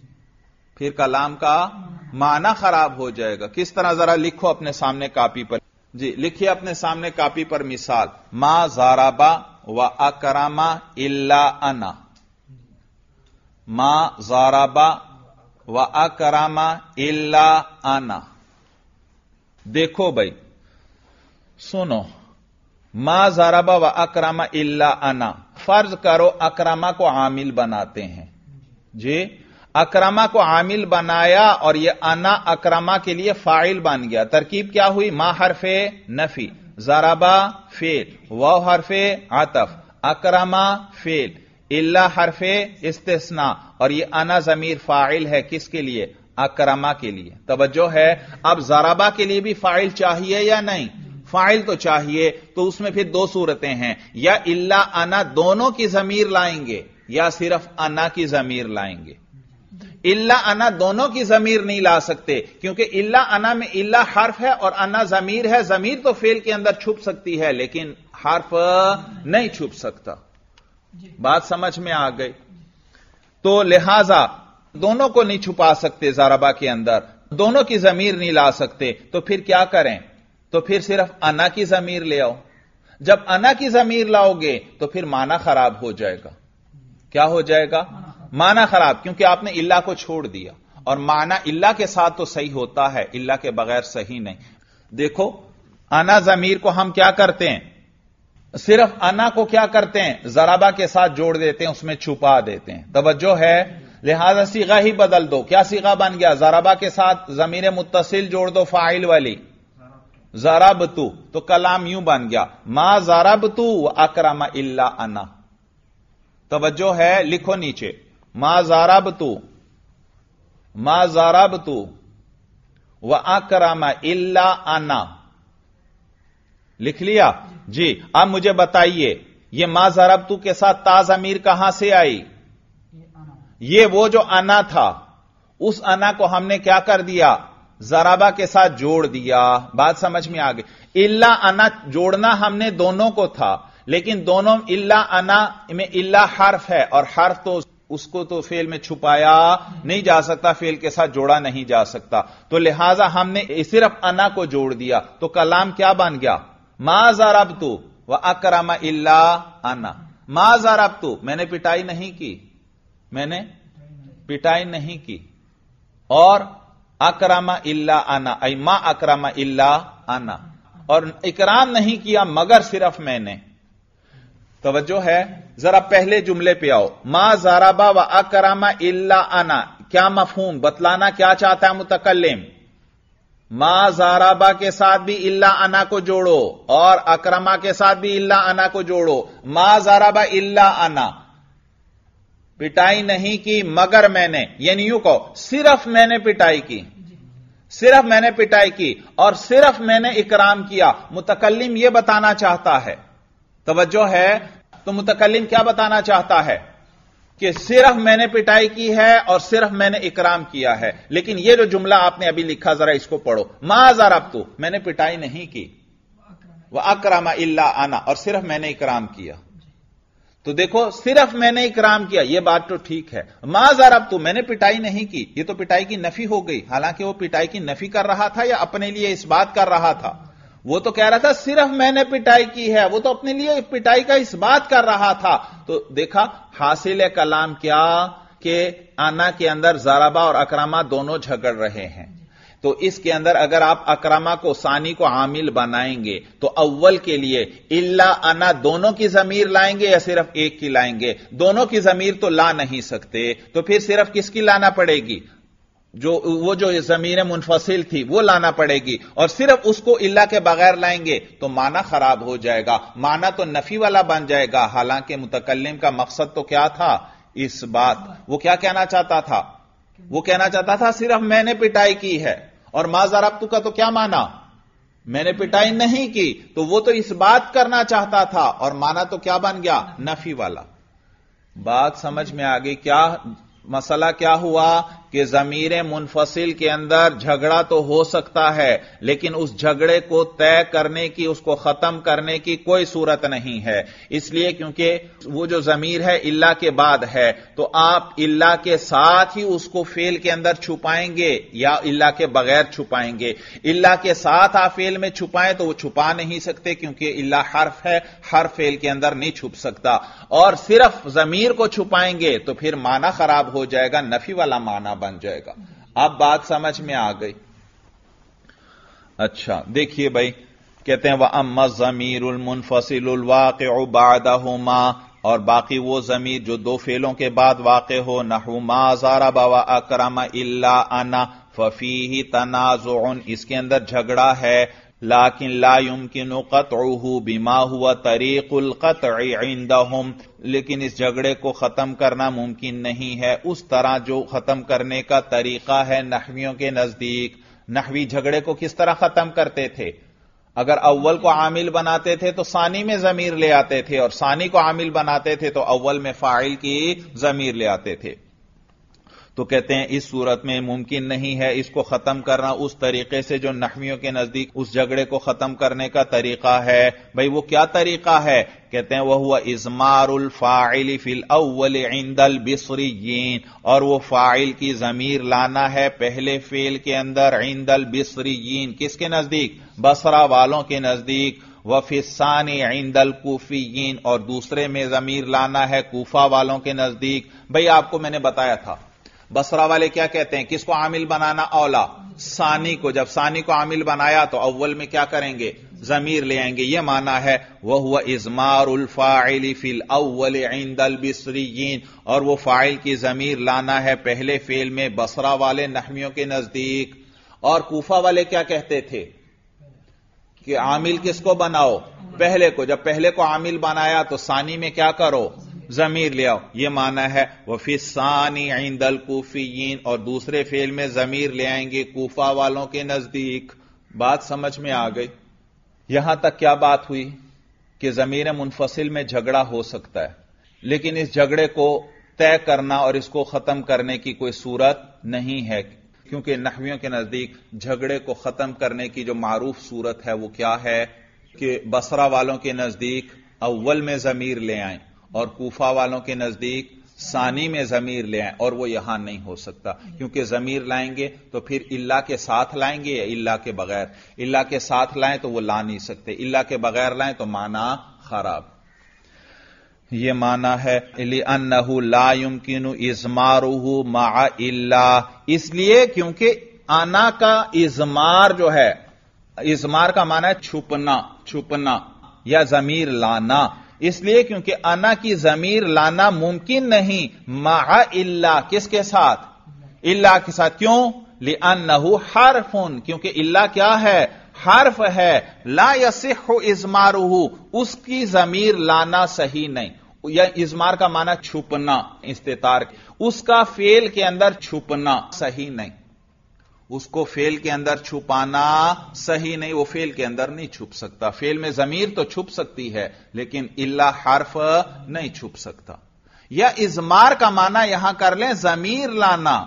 کس طرح؟ ذرا لکھو اپنے سامنے کاپی پر. جی لکھیے اپنے سامنے کاپی پر مثال، ما ضربا و اکرما الا انا. ما ضربا و اکرما الا انا. دیکھو بھائی سنو، ما ضرب و اکرم الا انا، فرض کرو اکرما کو عامل بناتے ہیں. جی اکرما کو عامل بنایا اور یہ انا اکرما کے لیے فاعل بن گیا. ترکیب کیا ہوئی؟ ما حرف نفی، ضربا فعل، واو حرف عطف، اکرما فعل، الا حرف استثناء، اور یہ انا ضمیر فاعل ہے کس کے لیے؟ اکرما کے لیے. توجہ ہے، اب ضربا کے لیے بھی فاعل چاہیے یا نہیں؟ فاعل تو چاہیے. تو اس میں پھر دو صورتیں ہیں، یا الا انا دونوں کی ضمیر لائیں گے یا صرف انا کی ضمیر لائیں گے. الا انا دونوں کی ضمیر نہیں لا سکتے، کیونکہ الا انا میں الا حرف ہے اور انا ضمیر ہے. ضمیر تو فعل کے اندر چھپ سکتی ہے لیکن حرف نہیں چھپ سکتا. بات سمجھ میں آ گئی؟ تو لہذا دونوں کو نہیں چھپا سکتے، ضربا کے اندر دونوں کی ضمیر نہیں لا سکتے. تو پھر کیا کریں؟ تو پھر صرف انا کی ضمیر لے آؤ. جب انا کی ضمیر لاؤ گے تو پھر معنی خراب ہو جائے گا. کیا ہو جائے گا؟ معنی خراب، کیونکہ آپ نے الا کو چھوڑ دیا، اور معنی الا کے ساتھ تو صحیح ہوتا ہے، الا کے بغیر صحیح نہیں. دیکھو انا ضمیر کو ہم کیا کرتے ہیں؟ صرف انا کو کیا کرتے ہیں؟ ضربہ کے ساتھ جوڑ دیتے ہیں، اس میں چھپا دیتے ہیں. توجہ ہے؟ لہذا صیغہ ہی بدل دو. کیا صیغہ بن گیا؟ ضربہ کے ساتھ ضمیر متصل جوڑ دو فاعل والی، ضربتو، تو کلام یوں بن گیا ما ضربتو واکرم الا انا. توجہ ہے؟ لکھو نیچے ما ضربتو واکرم الا انا. لکھ لیا جی. اب مجھے بتائیے یہ ما ضربتو کے ساتھ تا ضمیر کہاں سے آئی؟ یہ وہ جو انا تھا، اس انا کو ہم نے کیا کر دیا؟ ضربہ کے ساتھ جوڑ دیا. بات سمجھ میں آ گئی؟ الا انا جوڑنا ہم نے دونوں کو تھا، لیکن دونوں الا انا میں الا حرف ہے، اور حرف تو اس کو تو فعل میں چھپایا نہیں جا سکتا، فعل کے ساتھ جوڑا نہیں جا سکتا. تو لہذا ہم نے صرف انا کو جوڑ دیا، تو کلام کیا بن گیا؟ ما ضربتو واکرم الا انا. ما ضربتو، میں نے پٹائی نہیں کی، اور اکرم الا انا ای ما اکرم الا انا، اور اکرام نہیں کیا مگر صرف میں نے. توجہ ہے؟ ذرا پہلے جملے پہ آؤ. ما ضربا و اکرم الا انا، کیا مفہوم بتلانا کیا چاہتا ہے متکلم؟ ما ضربا کے ساتھ بھی الا انا کو جوڑو، اور اکرما کے ساتھ بھی الا انا کو جوڑو. ما ضربا الا انا، پٹائی نہیں کی مگر میں نے، یعنی یوں کہو صرف میں نے پٹائی کی، اور صرف میں نے اکرام کیا. متکلم یہ بتانا چاہتا ہے. توجہ ہے؟ تو متکلم کیا بتانا چاہتا ہے؟ کہ صرف میں نے پٹائی کی ہے اور صرف میں نے اکرام کیا ہے. لیکن یہ جو جملہ آپ نے ابھی لکھا ذرا اس کو پڑھو. ما ضربتو، میں نے پٹائی نہیں کی، واکرم الا انا، اور صرف میں نے اکرام کیا. تو دیکھو صرف میں نے اکرام کیا، یہ بات تو ٹھیک ہے. ما ضربتو، میں نے پٹائی نہیں کی، یہ تو پٹائی کی نفی ہو گئی. حالانکہ وہ پٹائی کی نفی کر رہا تھا یا اپنے لیے اس بات کر رہا تھا؟ وہ تو کہہ رہا تھا صرف میں نے پٹائی کی ہے، وہ تو اپنے لیے پٹائی کا اس بات کر رہا تھا. تو دیکھا حاصل کلام کیا کہ انا کے اندر ضربہ اور اکرما دونوں جھگڑ رہے ہیں. تو اس کے اندر اگر آپ اکرما کو ثانی کو عامل بنائیں گے تو اول کے لیے الا انا دونوں کی ضمیر لائیں گے یا صرف ایک کی لائیں گے؟ دونوں کی ضمیر تو لا نہیں سکتے، تو پھر صرف کس کی لانا پڑے گی؟ وہ جو ضمیر منفصل تھی وہ لانا پڑے گی، اور صرف اس کو الا کے بغیر لائیں گے تو معنی خراب ہو جائے گا، معنی تو نفی والا بن جائے گا. حالانکہ متکلم کا مقصد تو کیا تھا؟ اس بات. وہ کیا کہنا چاہتا تھا؟ وہ کہنا چاہتا تھا صرف میں نے پٹائی کی ہے، اور ما ضربتو کا تو کیا معنی؟ میں نے پٹائی نہیں کی. تو وہ تو اس بات کرنا چاہتا تھا، اور معنی تو کیا بن گیا؟ نفی والا. بات سمجھ میں آ گئی؟ کیا مسئلہ کیا ہوا کہ ضمیر منفصل کے اندر جھگڑا تو ہو سکتا ہے، لیکن اس جھگڑے کو طے کرنے کی، اس کو ختم کرنے کی کوئی صورت نہیں ہے. اس لیے کیونکہ وہ جو ضمیر ہے الا کے بعد ہے، تو آپ الا کے ساتھ ہی اس کو فعل کے اندر چھپائیں گے یا الا کے بغیر چھپائیں گے. الا کے ساتھ آپ فعل میں چھپائیں تو وہ چھپا نہیں سکتے، کیونکہ الا حرف ہے، حرف فعل کے اندر نہیں چھپ سکتا. اور صرف ضمیر کو چھپائیں گے تو پھر معنی خراب ہو جائے گا، نفی والا معنی بن جائے گا. اب بات سمجھ میں آ گئی؟ اچھا دیکھیے بھائی، کہتے ہیں وَأَمَّا الضَّمِيرُ الْمُنْفَصِلُ الْوَاقِعُ بَعْدَهُمَا، اور باقی وہ ضمیر جو دو فعلوں کے بعد واقع ہو، نحو ما ضرب واکرم الا انا، ففیہ تنازع، اس کے اندر جھگڑا ہے، لیکن لا يمكن قطعه بما هو طریق القطع عندهم، لیکن اس جھگڑے کو ختم کرنا ممکن نہیں ہے اس طرح جو ختم کرنے کا طریقہ ہے نحویوں کے نزدیک. نحوی جھگڑے کو کس طرح ختم کرتے تھے؟ اگر اول کو عامل بناتے تھے تو ثانی میں ضمیر لے آتے تھے، اور ثانی کو عامل بناتے تھے تو اول میں فاعل کی ضمیر لے آتے تھے. تو کہتے ہیں اس صورت میں ممکن نہیں ہے اس کو ختم کرنا اس طریقے سے جو نحویوں کے نزدیک اس جھگڑے کو ختم کرنے کا طریقہ ہے. بھئی وہ کیا طریقہ ہے؟ کہتے ہیں وَهُوَ إِضْمَارُ الْفَاعِلِ فِي الْأَوَّلِ عِنْدَ الْبِصْرِيِّينَ، اور وہ فاعل کی ضمیر لانا ہے پہلے فعل کے اندر عند البصریین، کس کے نزدیک؟ بصرہ والوں کے نزدیک. وفی الثانی عند الکوفیین، اور دوسرے میں ضمیر لانا ہے کوفہ والوں کے نزدیک. بھئی آپ کو میں نے بتایا تھا بصرہ والے کیا کہتے ہیں؟ کس کو عامل بنانا اولا؟ ثانی کو. جب ثانی کو عامل بنایا تو اول میں کیا کریں گے؟ ضمیر لے آئیں گے. یہ معنی ہے وَهُوَ إِضْمَارُ الْفَاعِلِ فِي الْأَوَّلِ عِنْدَ الْبِصْرِيِّينَ، اور وہ فاعل کی ضمیر لانا ہے پہلے فعل میں بصرہ والے نحویوں کے نزدیک. اور کوفہ والے کیا کہتے تھے کہ عامل کس کو بناؤ؟ پہلے کو. جب پہلے کو عامل بنایا تو ثانی میں کیا کرو؟ ضمیر لے آؤ. یہ معنی ہے وفی الثانی عند الکوفیین، اور دوسرے فعل میں ضمیر لے آئیں گے کوفہ والوں کے نزدیک. بات سمجھ میں آ گئی؟ یہاں تک کیا بات ہوئی کہ ضمیر منفصل میں جھگڑا ہو سکتا ہے، لیکن اس جھگڑے کو طے کرنا اور اس کو ختم کرنے کی کوئی صورت نہیں ہے، کیونکہ نحویوں کے نزدیک جھگڑے کو ختم کرنے کی جو معروف صورت ہے وہ کیا ہے کہ بصرہ والوں کے نزدیک اول میں ضمیر لے آئیں اور کوفہ والوں کے نزدیک ثانی میں ضمیر لے آئیں. اور وہ یہاں نہیں ہو سکتا، کیونکہ ضمیر لائیں گے تو پھر الا کے ساتھ لائیں گے یا الا کے بغیر. الا کے ساتھ لائیں تو وہ لا نہیں سکتے، الا کے بغیر لائیں تو معنی خراب. یہ معنی ہے لِأَنَّهُ لَا يُمْكِنُ إِضْمَارُهُ مَعَ إِلَّا، اس لیے کیونکہ انا کا اضمار جو ہے، اضمار کا معنی ہے چھپنا، چھپنا یا ضمیر لانا. اس لیے کیونکہ انا کی ضمیر لانا ممکن نہیں مع الا، کس کے ساتھ؟ الا کے ساتھ. کیوں؟ لِأَنَّهُ حرف، کیونکہ الا کیا ہے؟ حرف ہے. لا يصح اضمارُهُ، اس کی ضمیر لانا صحیح نہیں. یا اضمار کا معنی چھپنا، استتار، اس کا فعل کے اندر چھپنا صحیح نہیں. اس کو فعل کے اندر چھپانا صحیح نہیں، وہ فعل کے اندر نہیں چھپ سکتا. فعل میں ضمیر تو چھپ سکتی ہے لیکن الا حرف نہیں چھپ سکتا. یا اضمار کا معنی یہاں کر لیں ضمیر لانا.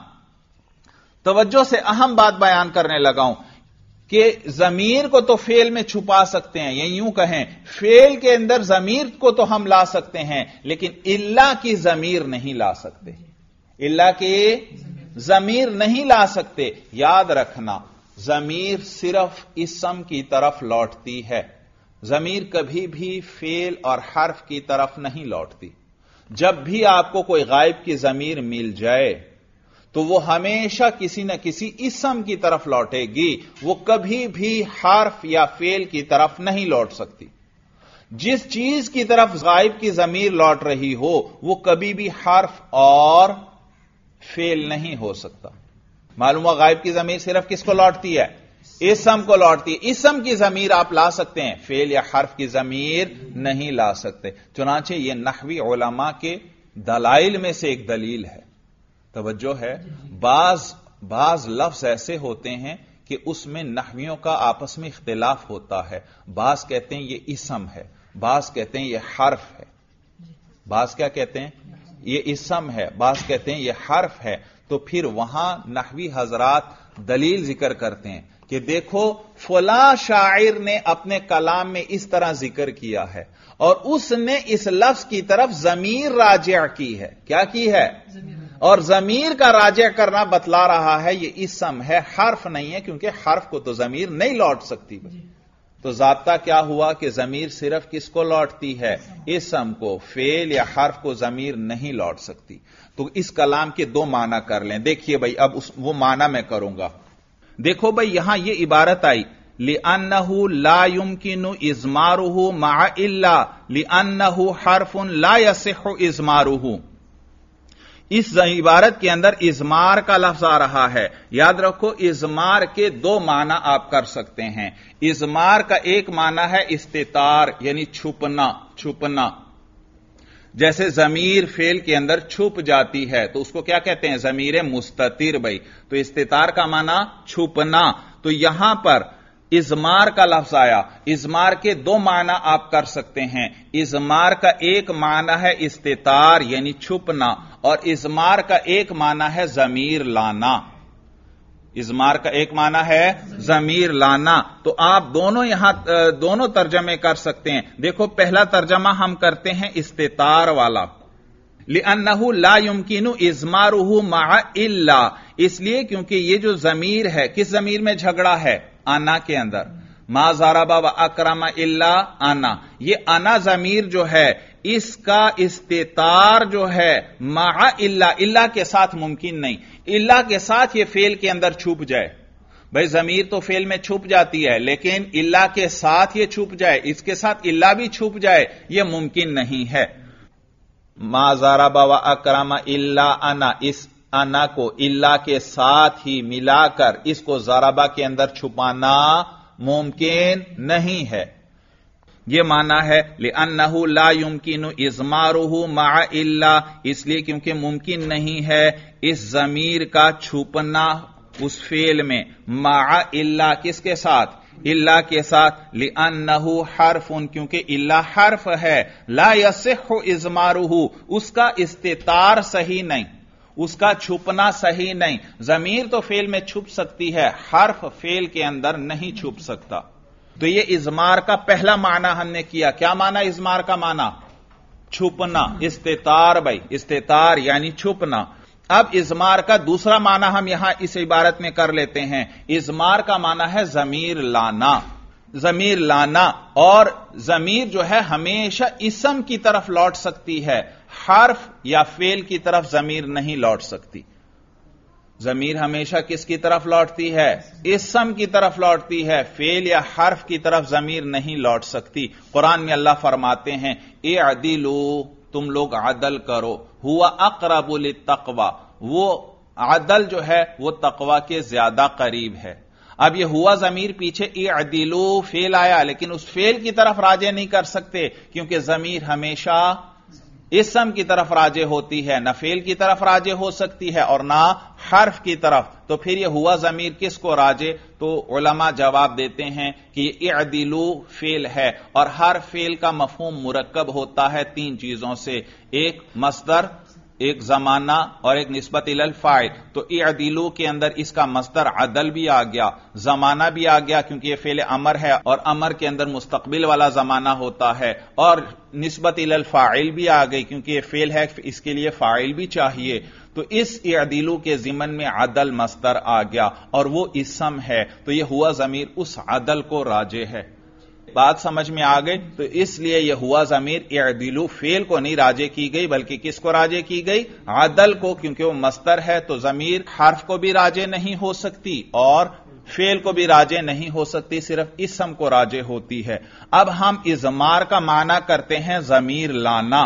توجہ سے اہم بات بیان کرنے لگا ہوں کہ ضمیر کو تو فعل میں چھپا سکتے ہیں، یا یوں کہیں فعل کے اندر ضمیر کو تو ہم لا سکتے ہیں لیکن الا کی ضمیر نہیں لا سکتے. الا کی ضمیر نہیں لا سکتے. یاد رکھنا ضمیر صرف اسم کی طرف لوٹتی ہے، ضمیر کبھی بھی فعل اور حرف کی طرف نہیں لوٹتی. جب بھی آپ کو کوئی غائب کی ضمیر مل جائے تو وہ ہمیشہ کسی نہ کسی اسم کی طرف لوٹے گی، وہ کبھی بھی حرف یا فعل کی طرف نہیں لوٹ سکتی. جس چیز کی طرف غائب کی ضمیر لوٹ رہی ہو وہ کبھی بھی حرف اور فعل نہیں ہو سکتا. معلوم ہوا غائب کی ضمیر صرف کس کو لوٹتی ہے؟ اسم کو لوٹتی ہے. اسم کی ضمیر آپ لا سکتے ہیں، فعل یا حرف کی ضمیر نہیں لا سکتے. چنانچہ یہ نحوی علماء کے دلائل میں سے ایک دلیل ہے. توجہ ہے، بعض لفظ ایسے ہوتے ہیں کہ اس میں نحویوں کا آپس میں اختلاف ہوتا ہے. بعض کہتے ہیں یہ اسم ہے، بعض کہتے ہیں یہ حرف ہے. بعض کیا کہتے ہیں؟ یہ اسم ہے، بعض کہتے ہیں یہ حرف ہے. تو پھر وہاں نحوی حضرات دلیل ذکر کرتے ہیں کہ دیکھو فلاں شاعر نے اپنے کلام میں اس طرح ذکر کیا ہے اور اس نے اس لفظ کی طرف ضمیر راجع کی ہے. کیا کی ہے؟ اور ضمیر کا راجع کرنا بتلا رہا ہے یہ اسم ہے، حرف نہیں ہے، کیونکہ حرف کو تو ضمیر نہیں لوٹ سکتی. تو ضابطہ کیا ہوا کہ ضمیر صرف کس کو لوٹتی ہے؟ اسم کو. فعل یا حرف کو ضمیر نہیں لوٹ سکتی. تو اس کلام کے دو معنی کر لیں. دیکھیے بھائی اب وہ معنی میں کروں گا. دیکھو بھائی یہاں یہ عبارت آئی لِأَنَّهُ لَا يُمْكِنُ إِضْمَارُهُ مَعَ إِلَّا لِأَنَّهُ حَرْفٌ لَا يَصِحُّ إِضْمَارُهُ. اس عبارت کے اندر اضمار کا لفظ آ رہا ہے. یاد رکھو اضمار کے دو معنی آپ کر سکتے ہیں. اضمار کا ایک معنی ہے استتار، یعنی چھپنا، چھپنا. جیسے ضمیر فعل کے اندر چھپ جاتی ہے تو اس کو کیا کہتے ہیں؟ ضمیر مستتر. بھائی تو استتار کا معنی چھپنا. تو یہاں پر اضمار کا لفظ آیا. اضمار کے دو معنی آپ کر سکتے ہیں. اضمار کا ایک معنی ہے استتار یعنی چھپنا، اور اضمار کا ایک معنی ہے ضمیر لانا. اضمار کا ایک معنی ہے ضمیر لانا. تو آپ دونوں یہاں دونوں ترجمے کر سکتے ہیں. دیکھو پہلا ترجمہ ہم کرتے ہیں استتار والا. لِأَنَّهُ لَا يُمْكِنُ إِضْمَارُهُ مَعَ إِلَّا، اس لیے کیونکہ یہ جو ضمیر ہے کس ضمیر میں جھگڑا ہے؟ انا کے اندر. ما ضرب و اکرم الا انا، یہ انا ضمیر جو ہے اس کا استتار جو ہے مع الا، الا کے ساتھ ممکن نہیں. الا کے ساتھ یہ فعل کے اندر چھپ جائے. بھائی ضمیر تو فعل میں چھپ جاتی ہے، لیکن الا کے ساتھ یہ چھپ جائے، اس کے ساتھ الا بھی چھپ جائے، یہ ممکن نہیں ہے۔ ما ضرب و اکرم الا انا، اس انا کو الا کے ساتھ ہی ملا کر اس کو ضربہ کے اندر چھپانا ممکن نہیں ہے۔ یہ معنی ہے لِأَنَّهُ لَا يُمْكِنُ إِضْمَارُهُ مَعَ إِلَّا، اس لیے کیونکہ ممکن نہیں ہے اس ضمیر کا چھپنا اس فعل میں مع الا، کس کے ساتھ؟ الا کے ساتھ، لِأَنَّهُ حرف، کیونکہ الا حرف ہے، لا يصح إِضْمَارُهُ، اس کا استتار صحیح نہیں، اس کا چھپنا صحیح نہیں۔ ضمیر تو فعل میں چھپ سکتی ہے، حرف فعل کے اندر نہیں چھپ سکتا۔ تو یہ اضمار کا پہلا معنی ہم نے کیا۔ کیا معنی اضمار کا معنی؟ چھپنا، استتار، بھائی استتار یعنی چھپنا۔ اب اضمار کا دوسرا معنی ہم یہاں اس عبارت میں کر لیتے ہیں۔ اضمار کا معنی ہے ضمیر لانا، ضمیر لانا، اور ضمیر جو ہے ہمیشہ اسم کی طرف لوٹ سکتی ہے، حرف یا فعل کی طرف ضمیر نہیں لوٹ سکتی۔ ضمیر ہمیشہ کس کی طرف لوٹتی ہے؟ اسم کی طرف لوٹتی ہے، فعل یا حرف کی طرف ضمیر نہیں لوٹ سکتی۔ قرآن میں اللہ فرماتے ہیں اعدلوا، تم لوگ عدل کرو، ہوا اقرب للتقوی، وہ عدل جو ہے وہ تقوی کے زیادہ قریب ہے۔ اب یہ ہوا ضمیر پیچھے اعدلوا فعل آیا، لیکن اس فعل کی طرف راجع نہیں کر سکتے، کیونکہ ضمیر ہمیشہ اسم کی طرف راجع ہوتی ہے، نہ فعل کی طرف راجع ہو سکتی ہے اور نہ حرف کی طرف۔ تو پھر یہ ہوا ضمیر کس کو راجع؟ تو علماء جواب دیتے ہیں کہ یہ اعدلوا فعل ہے، اور ہر فعل کا مفہوم مرکب ہوتا ہے تین چیزوں سے، ایک مصدر، ایک زمانہ اور ایک نسبت الی الفاعل۔ تو اعدلوا کے اندر اس کا مصدر عدل بھی آ گیا، زمانہ بھی آ گیا کیونکہ یہ فعل امر ہے اور امر کے اندر مستقبل والا زمانہ ہوتا ہے، اور نسبت الی الفاعل بھی آ گئی کیونکہ یہ فعل ہے، اس کے لیے فاعل بھی چاہیے۔ تو اس اعدلوا کے ضمن میں عدل مصدر آ گیا اور وہ اسم ہے، تو یہ ہوا ضمیر اس عدل کو راجع ہے۔ بات سمجھ میں آ گئی؟ تو اس لیے یہ ہوا ضمیر اعدلوا فعل کو نہیں راجع کی گئی بلکہ کس کو راجع کی گئی؟ عدل کو، کیونکہ وہ مصدر ہے، تو ضمیر حرف کو بھی راجع نہیں ہو سکتی اور فعل کو بھی راجع نہیں ہو سکتی، صرف اسم کو راجع ہوتی ہے۔ اب ہم اضمار کا معنی کرتے ہیں ضمیر لانا،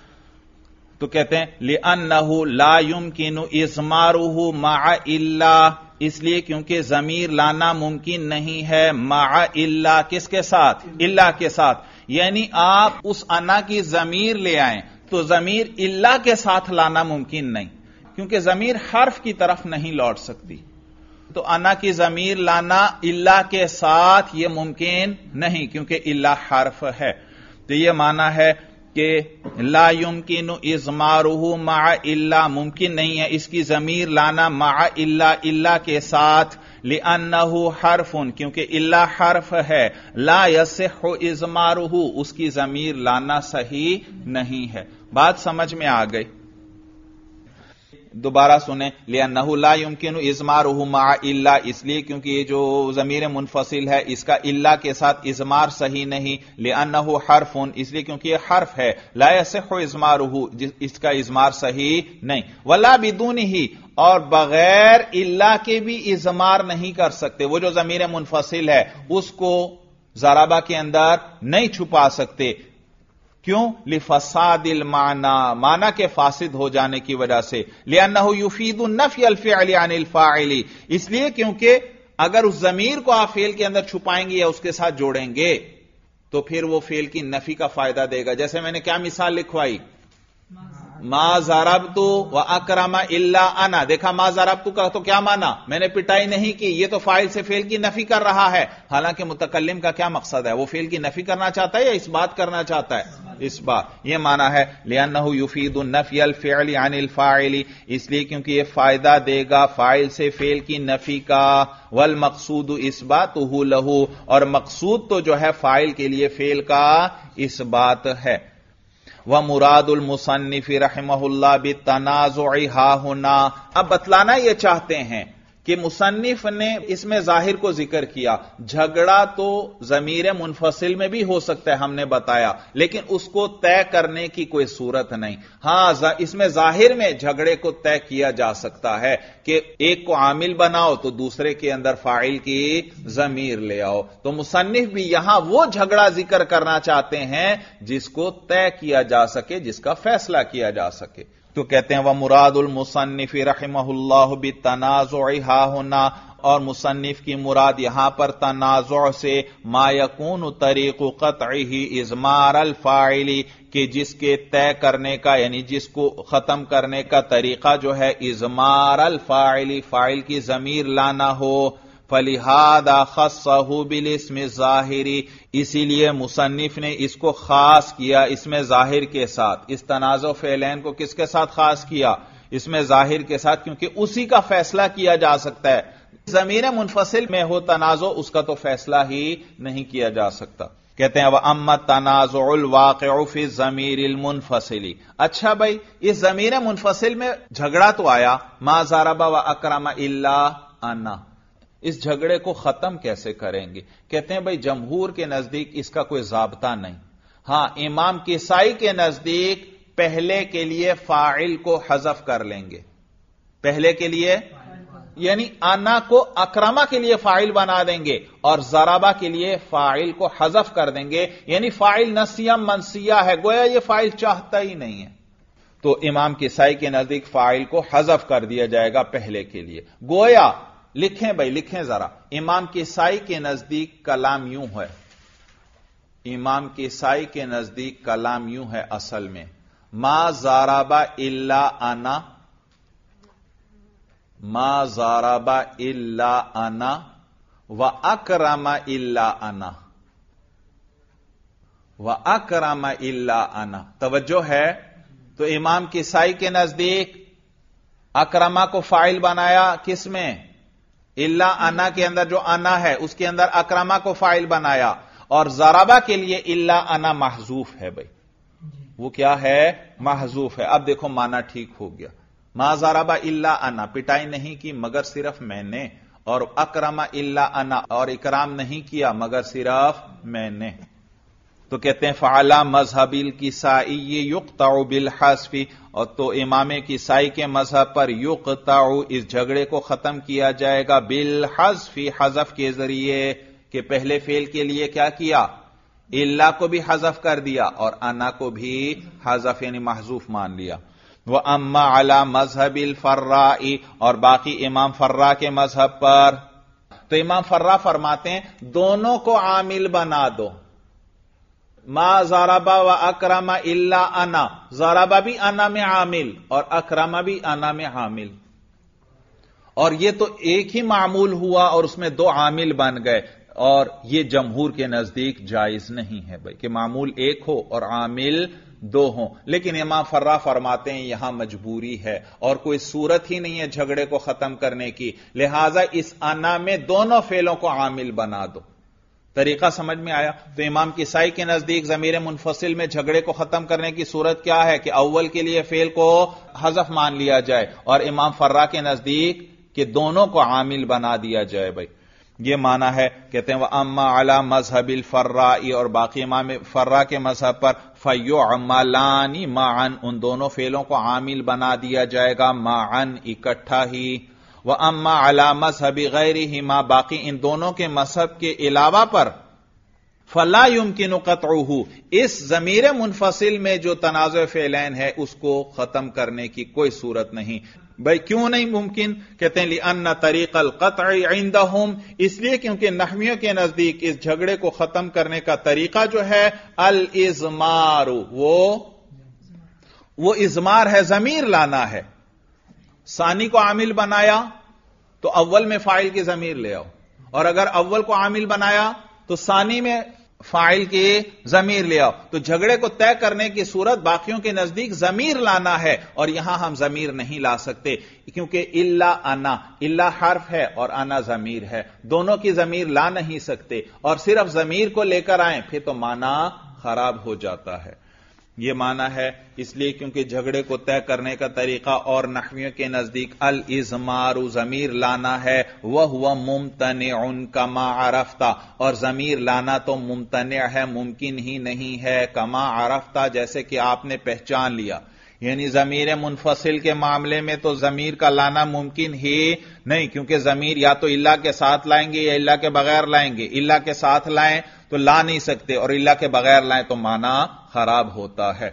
تو کہتے ہیں لِأَنَّهُ لَا يُمْكِنُ إِضْمَارُهُ مَعَ إِلَّا، اس لیے کیونکہ ضمیر لانا ممکن نہیں ہے مع الا، کس کے ساتھ؟ الا کے ساتھ۔ یعنی آپ اس انا کی ضمیر لے آئیں تو ضمیر الا کے ساتھ لانا ممکن نہیں، کیونکہ ضمیر حرف کی طرف نہیں لوٹ سکتی۔ تو انا کی ضمیر لانا الا کے ساتھ یہ ممکن نہیں، کیونکہ الا حرف ہے۔ تو یہ معنی ہے کہ لا يمكن اضمارہ مع الا، ممکن نہیں ہے اس کی ضمیر لانا مع الا، الا کے ساتھ، لأنہ حرف، کیونکہ الا حرف ہے، لا يصح اضمارہ، اس کی ضمیر لانا صحیح نہیں ہے۔ بات سمجھ میں آ گئی؟ دوبارہ سنیں، لِأَنَّهُ لَا يُمْكِنُ إِضْمَارُهُ مَعَ إِلَّا، اس لیے کیونکہ یہ جو ضمیر منفصل ہے اس کا الا کے ساتھ اضمار صحیح نہیں، لِأَنَّهُ حرف، اس لیے کیونکہ یہ حرف ہے، لا يصح اضمارہ، اس کا اضمار صحیح نہیں، وَلَا بِدُونِهِ، اور بغیر الا کے بھی اضمار نہیں کر سکتے، وہ جو ضمیر منفصل ہے اس کو ضربہ کے اندر نہیں چھپا سکتے۔ کیوں؟ لفساد المعنی، معنی کے فاسد ہو جانے کی وجہ سے، لأنہ یفید نفی الفعل عن الفاعل، اس لیے کیونکہ اگر اس ضمیر کو آپ فعل کے اندر چھپائیں گے یا اس کے ساتھ جوڑیں گے تو پھر وہ فعل کی نفی کا فائدہ دے گا۔ جیسے میں نے کیا مثال لکھوائی؟ ما ضربت و اکرم الا انا، دیکھا ما ضربت کا تو کیا مانا؟ میں نے پٹائی نہیں کی، یہ تو فاعل سے فعل کی نفی کر رہا ہے، حالانکہ متکلم کا کیا مقصد ہے؟ وہ فعل کی نفی کرنا چاہتا ہے یا اس بات کرنا چاہتا ہے؟ اس بات، یہ معنی ہے لِأَنَّهُ يُفِيدُ نَفْيَ الْفِعْلِ عَنِ الْفَاعِلِ، اس لیے کیونکہ یہ فائدہ دے گا فاعل سے فعل کی نفی کا، وَالْمَقْصُودُ إِثْبَاتُهُ لَهُ، اور مقصود تو جو ہے فاعل کے لیے فعل کا اثبات ہے۔ وَمُرَادُ الْمُصَنِّفِ رَحِمَهُ اللَّهُ بِالتَّنَازُعِ هَاهُنَا، اب بتلانا یہ چاہتے ہیں کہ مصنف نے اس میں ظاہر کو ذکر کیا. جھگڑا تو ضمیر منفصل میں بھی ہو سکتا ہے، ہم نے بتایا، لیکن اس کو طے کرنے کی کوئی صورت نہیں. ہاں اس میں ظاہر میں جھگڑے کو طے کیا جا سکتا ہے کہ ایک کو عامل بناؤ تو دوسرے کے اندر فاعل کی ضمیر لے آؤ. تو مصنف بھی یہاں وہ جھگڑا ذکر کرنا چاہتے ہیں جس کو طے کیا جا سکے، جس کا فیصلہ کیا جا سکے. تو کہتے ہیں وَمُرَادُ الْمُصَنِّفِ رَحِمَهُ اللَّهُ بِالتَّنَازُعِ هَا هُنَا، اور مصنف کی مراد یہاں پر تنازع سے ما يكون طریق قطعه اضمار الفاعل، کہ جس کے طے کرنے کا یعنی جس کو ختم کرنے کا طریقہ جو ہے اضمار الفاعل، فاعل کی ضمیر لانا ہو. فَلِهَذَا خَصَّهُ بِالِاسْمِ الظَّاهِرِ، اسی لیے مصنف نے اس کو خاص کیا اسم ظاہر کے ساتھ. اس تنازع فعلین کو کس کے ساتھ خاص کیا؟ اسم ظاہر کے ساتھ، کیونکہ اسی کا فیصلہ کیا جا سکتا ہے. ضمیر منفصل میں ہو تنازع، اس کا تو فیصلہ ہی نہیں کیا جا سکتا. کہتے ہیں وَأَمَّا التَّنَازُعُ الْوَاقِعُ فِي الضَّمِيرِ الْمُنْفَصِلِ، اچھا بھائی اس ضمیر منفصل میں جھگڑا تو آیا، مَا ضَرَبَ وَأَكْرَمَ إِلَّا أَنَا، اس جھگڑے کو ختم کیسے کریں گے؟ کہتے ہیں بھائی جمہور کے نزدیک اس کا کوئی ضابطہ نہیں. ہاں امام کسائی کے نزدیک پہلے کے لیے فاعل کو حذف کر لیں گے. پہلے کے لیے یعنی انا کو اکرما کے لیے فاعل بنا دیں گے اور ضربہ کے لیے فاعل کو حذف کر دیں گے، یعنی فاعل نسیہ منسیہ ہے، گویا یہ فاعل چاہتا ہی نہیں ہے. تو امام کسائی کے نزدیک فاعل کو حذف کر دیا جائے گا پہلے کے لیے. گویا لکھیں بھائی، لکھیں ذرا، امام کسائی کے نزدیک کلام یوں ہے، امام کسائی کے نزدیک کلام یوں ہے اصل میں، ما ضرب الا انا، ما ضرب الا انا واکرم الا انا، واکرم الا انا. توجہ ہے؟ تو امام کسائی کے نزدیک اکرما کو فاعل بنایا کس میں؟ الا انا کے اندر جو انا ہے اس کے اندر اکرما کو فاعل بنایا، اور ضربہ کے لیے الا انا محذوف ہے. بھائی وہ کیا ہے؟ محذوف ہے. اب دیکھو معنی ٹھیک ہو گیا. ما ضرب الا انا، پٹائی نہیں کی مگر صرف میں نے، اور اکرم الا انا، اور اکرام نہیں کیا مگر صرف میں نے. تو کہتے ہیں فعلی مذہب الکسائی یقطع بالحذف، اور تو امام کسائی کے مذہب پر یقطع، اس جھگڑے کو ختم کیا جائے گا بالحذف، حذف کے ذریعے، کہ پہلے فعل کے لیے کیا کیا؟ الا کو بھی حذف کر دیا اور انا کو بھی حذف یعنی محذوف مان لیا. وَأَمَّا عَلَى مَذْهَبِ الْفَرَّاءِ، اور باقی امام فرا کے مذہب پر، تو امام فرا فرماتے ہیں دونوں کو عامل بنا دو. ما ضرب و اکرم الا انا، ضرب بھی انا میں عامل اور اکرم بھی انا میں عامل، اور یہ تو ایک ہی معمول ہوا اور اس میں دو عامل بن گئے، اور یہ جمہور کے نزدیک جائز نہیں ہے بھائی کہ معمول ایک ہو اور عامل دو ہوں. لیکن امام فرا فرماتے ہیں یہاں مجبوری ہے اور کوئی صورت ہی نہیں ہے جھگڑے کو ختم کرنے کی، لہذا اس انا میں دونوں فعلوں کو عامل بنا دو. طریقہ سمجھ میں آیا؟ تو امام کسائی کے نزدیک ضمیر منفصل میں جھگڑے کو ختم کرنے کی صورت کیا ہے کہ اول کے لیے فعل کو حذف مان لیا جائے، اور امام فرا کے نزدیک کہ دونوں کو عامل بنا دیا جائے. بھائی یہ معنی ہے. کہتے ہیں وَأَمَّا عَلَى مَذْهَبِ الْفَرَّاءِ، اور باقی امام فرا کے مذہب پر فَيُعْمَلَانِ مَعًا، ان دونوں فعلوں کو عامل بنا دیا جائے گا معًا، اکٹھا ہی. وَأَمَّا عَلَى مَذْهَبِ غَيْرِهِمَا، باقی ان دونوں کے مذہب کے علاوہ پر فَلَا يُمْكِنُ قَطْعُهُ، اس ضمیر منفصل میں جو تنازع فعلین ہے اس کو ختم کرنے کی کوئی صورت نہیں. بھائی کیوں نہیں ممکن؟ کہتے ہیں لِأَنَّ طَرِيقَ الْقَطْعِ عِندَهُمْ، اس لیے کیونکہ نحویوں کے نزدیک اس جھگڑے کو ختم کرنے کا طریقہ جو ہے الازمار، وہ ازمار ہے، ضمیر لانا ہے. ثانی کو عامل بنایا تو اول میں فاعل کی ضمیر لے آؤ، اور اگر اول کو عامل بنایا تو ثانی میں فاعل کی ضمیر لے آؤ. تو جھگڑے کو طے کرنے کی صورت باقیوں کے نزدیک ضمیر لانا ہے، اور یہاں ہم ضمیر نہیں لا سکتے کیونکہ الا انا، الا حرف ہے اور انا ضمیر ہے، دونوں کی ضمیر لا نہیں سکتے، اور صرف ضمیر کو لے کر آئیں پھر تو معنی خراب ہو جاتا ہے. یہ معنی ہے اس لیے کیونکہ جھگڑے کو طے کرنے کا طریقہ اور نحویوں کے نزدیک الازمار ضمیر لانا ہے، وہو ممتنع کما عرفت، اور ضمیر لانا تو ممتنع ہے، ممکن ہی نہیں ہے، کما عرفت جیسے کہ آپ نے پہچان لیا. یعنی ضمیر منفصل کے معاملے میں تو ضمیر کا لانا ممکن ہی نہیں، کیونکہ ضمیر یا تو الا کے ساتھ لائیں گے یا الا کے بغیر لائیں گے. الا کے ساتھ لائیں تو لا نہیں سکتے اور الا کے بغیر لائیں تو معنی خراب ہوتا ہے.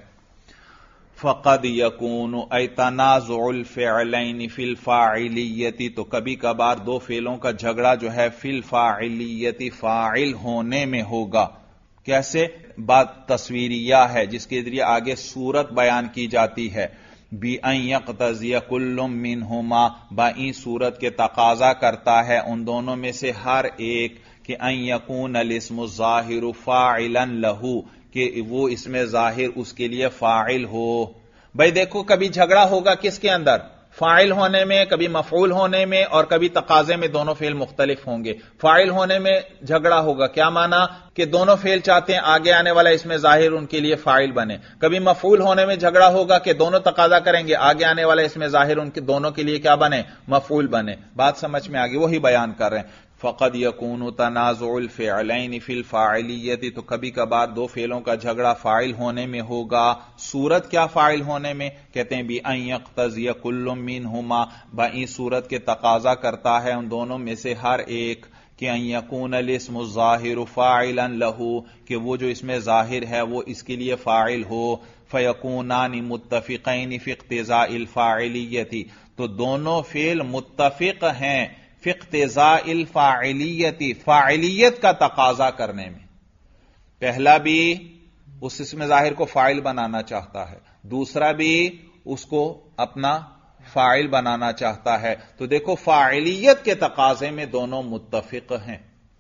فقد یکون ای تنازع الفعلین فی الفاعلیت، تو کبھی کبھار دو فعلوں کا جھگڑا جو ہے فی الفاعلیت فاعل ہونے میں ہوگا. کیسے؟ بات تصویریہ ہے جس کے ذریعے آگے صورت بیان کی جاتی ہے. بِأَن يَقْتَضِيَ كُلٌّ مِّنْهُمَا، بائیں صورت کے تقاضا کرتا ہے ان دونوں میں سے ہر ایک کہ ان یکون الاسم الظاہر فاعلا لہو، کہ وہ اسم ظاہر اس کے لیے فاعل ہو. بھئی دیکھو کبھی جھگڑا ہوگا کس کے اندر؟ فاعل ہونے میں، کبھی مفعول ہونے میں، اور کبھی تقاضے میں. دونوں فعل مختلف ہوں گے. فاعل ہونے میں جھگڑا ہوگا، کیا معنی؟ کہ دونوں فعل چاہتے ہیں آگے آنے والا اسم ظاہر ان کے لیے فاعل بنے. کبھی مفعول ہونے میں جھگڑا ہوگا کہ دونوں تقاضا کریں گے آگے آنے والا اسم ظاہر ان کے دونوں کے لیے کیا بنے؟ مفعول بنے. بات سمجھ میں آگئی؟ وہی بیان کر رہے ہیں. فقد یکون تنازع الفعلین فی الفاعلیت، تو کبھی کبھار دو فعلوں کا جھگڑا فاعل ہونے میں ہوگا. صورت کیا فاعل ہونے میں؟ کہتے ہیں بِأَن یقتضی کل منہما، بائیں صورت کے تقاضا کرتا ہے ان دونوں میں سے ہر ایک کہ ان یکون الاسم الظاہر فاعلا لہو، کہ وہ جو اسم ظاہر ہے وہ اس کے لیے فاعل ہو. فیکونان متفقین فی اقتضاء الفاعلیت، تو دونوں فعل متفق ہیں فی اقتضاء الفاعلیت، فاعلیت کا تقاضا کرنے میں. پہلا بھی اس اسم ظاہر کو فاعل بنانا چاہتا ہے، دوسرا بھی اس کو اپنا فاعل بنانا چاہتا ہے. تو دیکھو فاعلیت کے تقاضے میں دونوں متفق ہیں.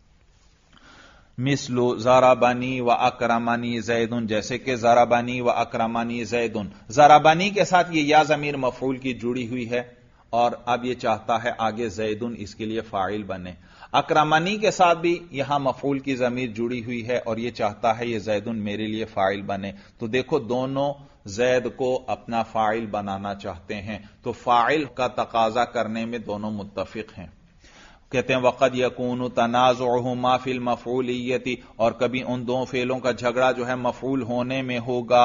مثل ضربنی و اکرمنی زید، جیسے کہ ضربنی و اکرمنی زید. ضربنی کے ساتھ یہ یا ضمیر مفعول کی جڑی ہوئی ہے اور اب یہ چاہتا ہے آگے زیدن اس کے لیے فاعل بنے. اکرمنی کے ساتھ بھی یہاں مفعول کی ضمیر جڑی ہوئی ہے اور یہ چاہتا ہے یہ زیدن میرے لیے فاعل بنے. تو دیکھو دونوں زید کو اپنا فاعل بنانا چاہتے ہیں، تو فاعل کا تقاضا کرنے میں دونوں متفق ہیں. کہتے ہیں وقد یکون تنازعہما فی المفعولیت، اور کبھی ان دو فعلوں کا جھگڑا جو ہے مفعول ہونے میں ہوگا.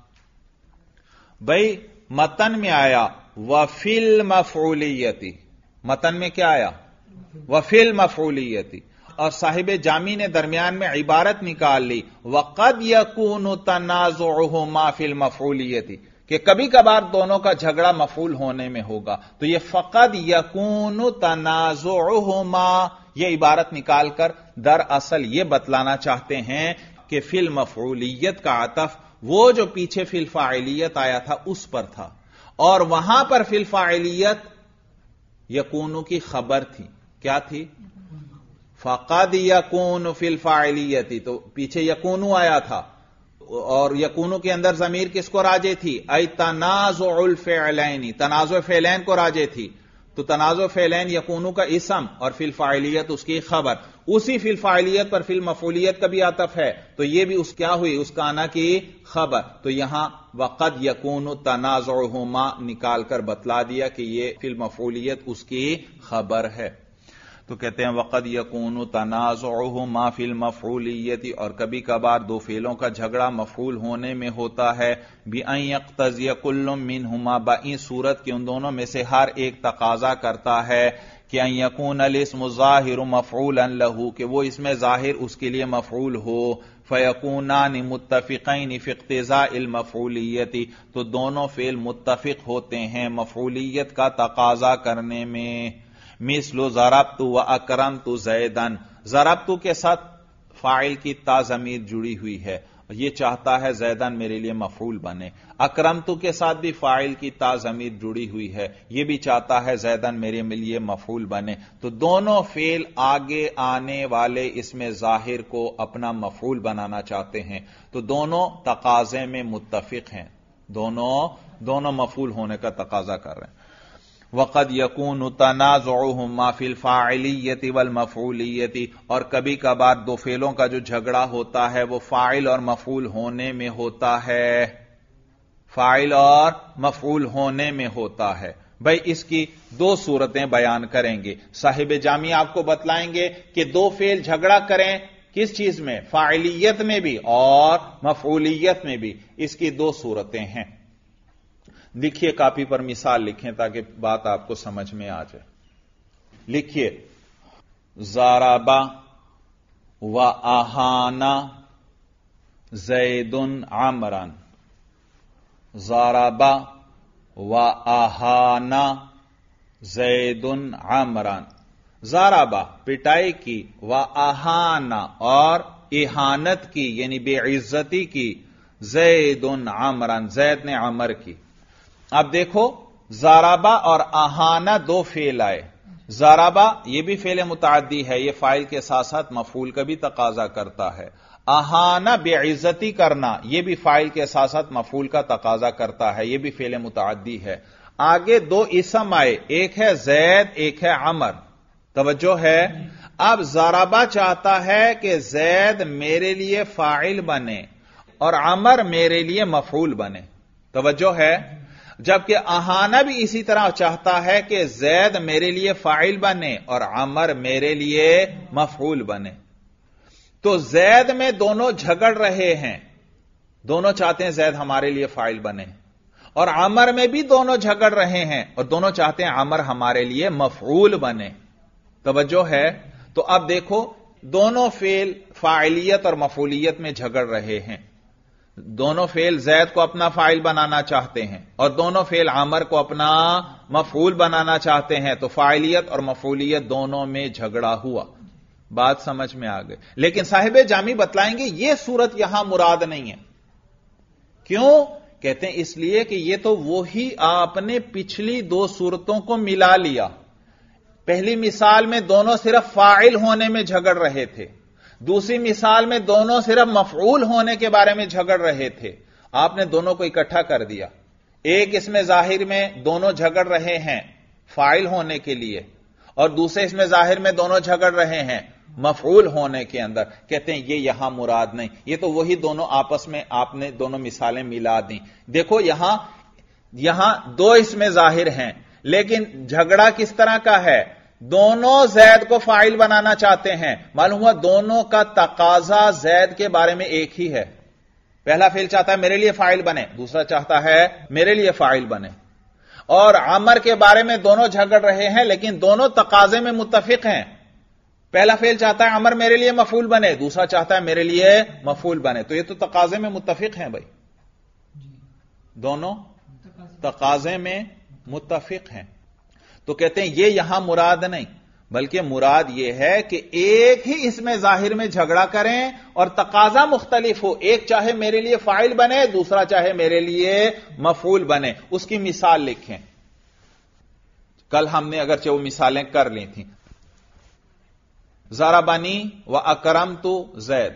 بھئی متن میں آیا وفی المفعولیت، متن میں کیا آیا؟ وفی المفعولیت، اور صاحب جامی نے درمیان میں عبارت نکال لی وقد یکون تنازعہما فی المفعولیت، کہ کبھی کبھار دونوں کا جھگڑا مفعول ہونے میں ہوگا. تو یہ فقد یکون تنازعہما، یہ عبارت نکال کر دراصل یہ بتلانا چاہتے ہیں کہ فی المفعولیت کا عطف وہ جو پیچھے فی الفاعلیت آیا تھا اس پر تھا، اور وہاں پر فی الفاعلیت یکونو کی خبر تھی. کیا تھی؟ فقد یکون فی الفاعلیت، تو پیچھے یکونو آیا تھا اور یکونو کے اندر ضمیر کس کو راجع تھی؟ ای تنازع الفعلین، تنازع فعلین کو راجع تھی. تو تنازع فعلین یکونو کا اسم اور فی الفاعلیت اس کی خبر. اسی فی الفاعلیت پر فی المفعولیت کا بھی عطف ہے، تو یہ بھی اس کیا ہوئی؟ اس کا آنا کی خبر. تو یہاں وقد یکون تنازعہما نکال کر بتلا دیا کہ یہ فی المفعولیت اس کی خبر ہے. تو کہتے ہیں وقد یکون تنازعہما فی المفعولیت، اور کبھی کبھار دو فعلوں کا جھگڑا مفعول ہونے میں ہوتا ہے. بِأَن یقتضی کل منہما، بائیں صورت کے ان دونوں میں سے ہر ایک تقاضا کرتا ہے کہ ان یکون الاسم الظاہر مفعولا لہ، کہ وہ اسم ظاہر اس کے لیے مفعول ہو. فیکونان متفقین فی اقتضاء المفعولیت، تو دونوں فعل متفق ہوتے ہیں مفعولیت کا تقاضا کرنے میں. مثل ضربت و اکرمت زیدن، ضربت کے ساتھ فاعل کی تا ضمیر جڑی ہوئی ہے، یہ چاہتا ہے زیدن میرے لیے مفعول بنے. اکرمت کے ساتھ بھی فاعل کی تا ضمیر جڑی ہوئی ہے، یہ بھی چاہتا ہے زیدن میرے لیے مفعول بنے. تو دونوں فعل آگے آنے والے اسم ظاہر کو اپنا مفعول بنانا چاہتے ہیں، تو دونوں تقاضے میں متفق ہیں، دونوں مفعول ہونے کا تقاضا کر رہے ہیں. وقد یکون تنازعہما فی الفاعلیت والمفعولیت، اور کبھی کبھار دو فعلوں کا جو جھگڑا ہوتا ہے وہ فاعل اور مفعول ہونے میں ہوتا ہے. فاعل اور مفعول ہونے میں ہوتا ہے. بھائی اس کی دو صورتیں بیان کریں گے. صاحب جامی آپ کو بتلائیں گے کہ دو فعل جھگڑا کریں کس چیز میں؟ فاعلیت میں بھی اور مفعولیت میں بھی. اس کی دو صورتیں ہیں. لکھیے کاپی پر مثال لکھیں تاکہ بات آپ کو سمجھ میں آ جائے. لکھیے ضربا و اہانا زید عمرا. ضربا و اہانا زید عمرا. ضربا پٹائی کی، و اہانا اور اہانت کی یعنی بے عزتی کی، زید عمرا زید نے عمر کی. اب دیکھو ضربا اور اہانا دو فعل آئے. ضربا یہ بھی فعل متعدی ہے، یہ فاعل کے ساتھ ساتھ مفعول کا بھی تقاضا کرتا ہے. اہانا بے عزتی کرنا یہ بھی فاعل کے ساتھ ساتھ مفعول کا تقاضا کرتا ہے، یہ بھی فعل متعدی ہے. آگے دو اسم آئے، ایک ہے زید ایک ہے عمر. توجہ ہے. اب ضربا چاہتا ہے کہ زید میرے لیے فاعل بنے اور عمر میرے لیے مفعول بنے. توجہ ہے. جبکہ اہانا بھی اسی طرح چاہتا ہے کہ زید میرے لیے فاعل بنے اور عمر میرے لیے مفعول بنے. تو زید میں دونوں جھگڑ رہے ہیں، دونوں چاہتے ہیں زید ہمارے لیے فاعل بنے، اور عمر میں بھی دونوں جھگڑ رہے ہیں اور دونوں چاہتے ہیں عمر ہمارے لیے مفعول بنے. توجہ ہے. تو اب دیکھو دونوں فعل فاعلیت اور مفعولیت میں جھگڑ رہے ہیں. دونوں فعل زید کو اپنا فاعل بنانا چاہتے ہیں اور دونوں فعل عمر کو اپنا مفعول بنانا چاہتے ہیں. تو فاعلیت اور مفعولیت دونوں میں جھگڑا ہوا. بات سمجھ میں آ گئی. لیکن صاحب جامی بتلائیں گے یہ صورت یہاں مراد نہیں ہے. کیوں؟ کہتے ہیں اس لیے کہ یہ تو وہی آپ نے پچھلی دو صورتوں کو ملا لیا. پہلی مثال میں دونوں صرف فاعل ہونے میں جھگڑ رہے تھے، دوسری مثال میں دونوں صرف مفعول ہونے کے بارے میں جھگڑ رہے تھے. آپ نے دونوں کو اکٹھا کر دیا. ایک اس میں ظاہر میں دونوں جھگڑ رہے ہیں فاعل ہونے کے لیے، اور دوسرے اس میں ظاہر میں دونوں جھگڑ رہے ہیں مفعول ہونے کے اندر. کہتے ہیں یہ یہاں مراد نہیں، یہ تو وہی دونوں آپس میں آپ نے دونوں مثالیں ملا دیں. دیکھو یہاں دو اس میں ظاہر ہیں، لیکن جھگڑا کس طرح کا ہے؟ دونوں زید کو فاعل بنانا چاہتے ہیں. معلوم ہوا دونوں کا تقاضا زید کے بارے میں ایک ہی ہے. پہلا فعل چاہتا ہے میرے لیے فاعل بنے، دوسرا چاہتا ہے میرے لیے فاعل بنے. اور عمر کے بارے میں دونوں جھگڑ رہے ہیں لیکن دونوں تقاضے میں متفق ہیں. پہلا فعل چاہتا ہے عمر میرے لیے مفعول بنے، دوسرا چاہتا ہے میرے لیے مفعول بنے. تو یہ تو تقاضے میں متفق ہیں بھائی، دونوں تقاضے میں متفق ہیں. تو کہتے ہیں یہ یہاں مراد نہیں، بلکہ مراد یہ ہے کہ ایک ہی اس میں ظاہر میں جھگڑا کریں اور تقاضا مختلف ہو. ایک چاہے میرے لیے فاعل بنے، دوسرا چاہے میرے لیے مفعول بنے. اس کی مثال لکھیں. کل ہم نے اگرچہ وہ مثالیں کر لی تھیں. ضربنی و اکرمت زید.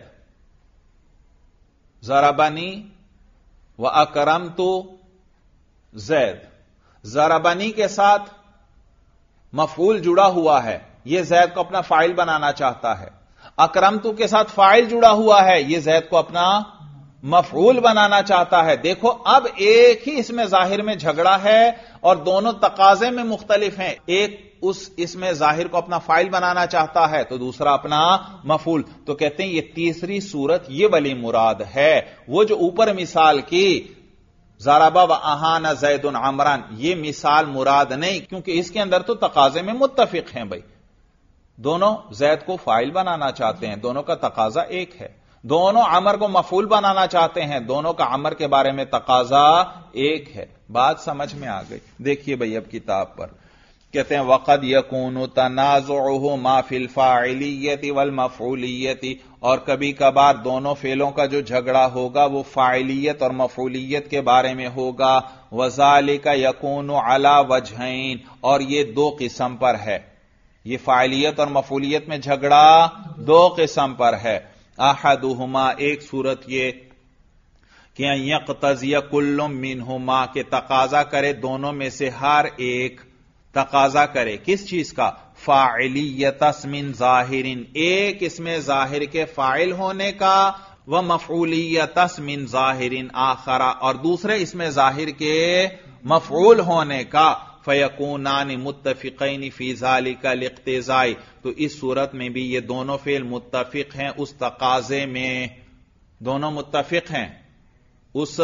ضربنی و اکرمت زید. ضربنی کے ساتھ مفعول جڑا ہوا ہے، یہ زید کو اپنا فاعل بنانا چاہتا ہے. اکرمتو کے ساتھ فاعل جڑا ہوا ہے، یہ زید کو اپنا مفعول بنانا چاہتا ہے. دیکھو اب ایک ہی اس میں ظاہر میں جھگڑا ہے اور دونوں تقاضے میں مختلف ہیں. ایک اس میں ظاہر کو اپنا فاعل بنانا چاہتا ہے تو دوسرا اپنا مفعول. تو کہتے ہیں یہ تیسری صورت یہ والی مراد ہے. وہ جو اوپر مثال کی ضربا و اہانا زید عمران، یہ مثال مراد نہیں، کیونکہ اس کے اندر تو تقاضے میں متفق ہیں بھائی. دونوں زید کو فاعل بنانا چاہتے ہیں، دونوں کا تقاضا ایک ہے. دونوں عمر کو مفعول بنانا چاہتے ہیں، دونوں کا عمر کے بارے میں تقاضا ایک ہے. بات سمجھ میں آ گئی. دیکھیے بھائی اب کتاب پر کہتے ہیں وقد یکون تنازعہ ما فی الفاعلیت والمفعولیت، اور کبھی کبھار دونوں فعلوں کا جو جھگڑا ہوگا وہ فاعلیت اور مفعولیت کے بارے میں ہوگا. وذالک یکون علی وجہین، اور یہ دو قسم پر ہے. یہ فاعلیت اور مفعولیت میں جھگڑا دو قسم پر ہے. احدہما، ایک صورت یہ کہ یقتضی کل منہما، کہ تقاضا کرے دونوں میں سے ہر ایک تقاضا کرے کس چیز کا؟ فاعلیت اسم ظاہر، ایک اس میں ظاہر کے فاعل ہونے کا، و مفعولیتس من ظاہر آخر، اور دوسرے اس میں ظاہر کے مفعول ہونے کا، فیکونان متفقین فی ذالک الاقتضاء، تو اس صورت میں بھی یہ دونوں فعل متفق ہیں اس تقاضے میں، دونوں متفق ہیں اس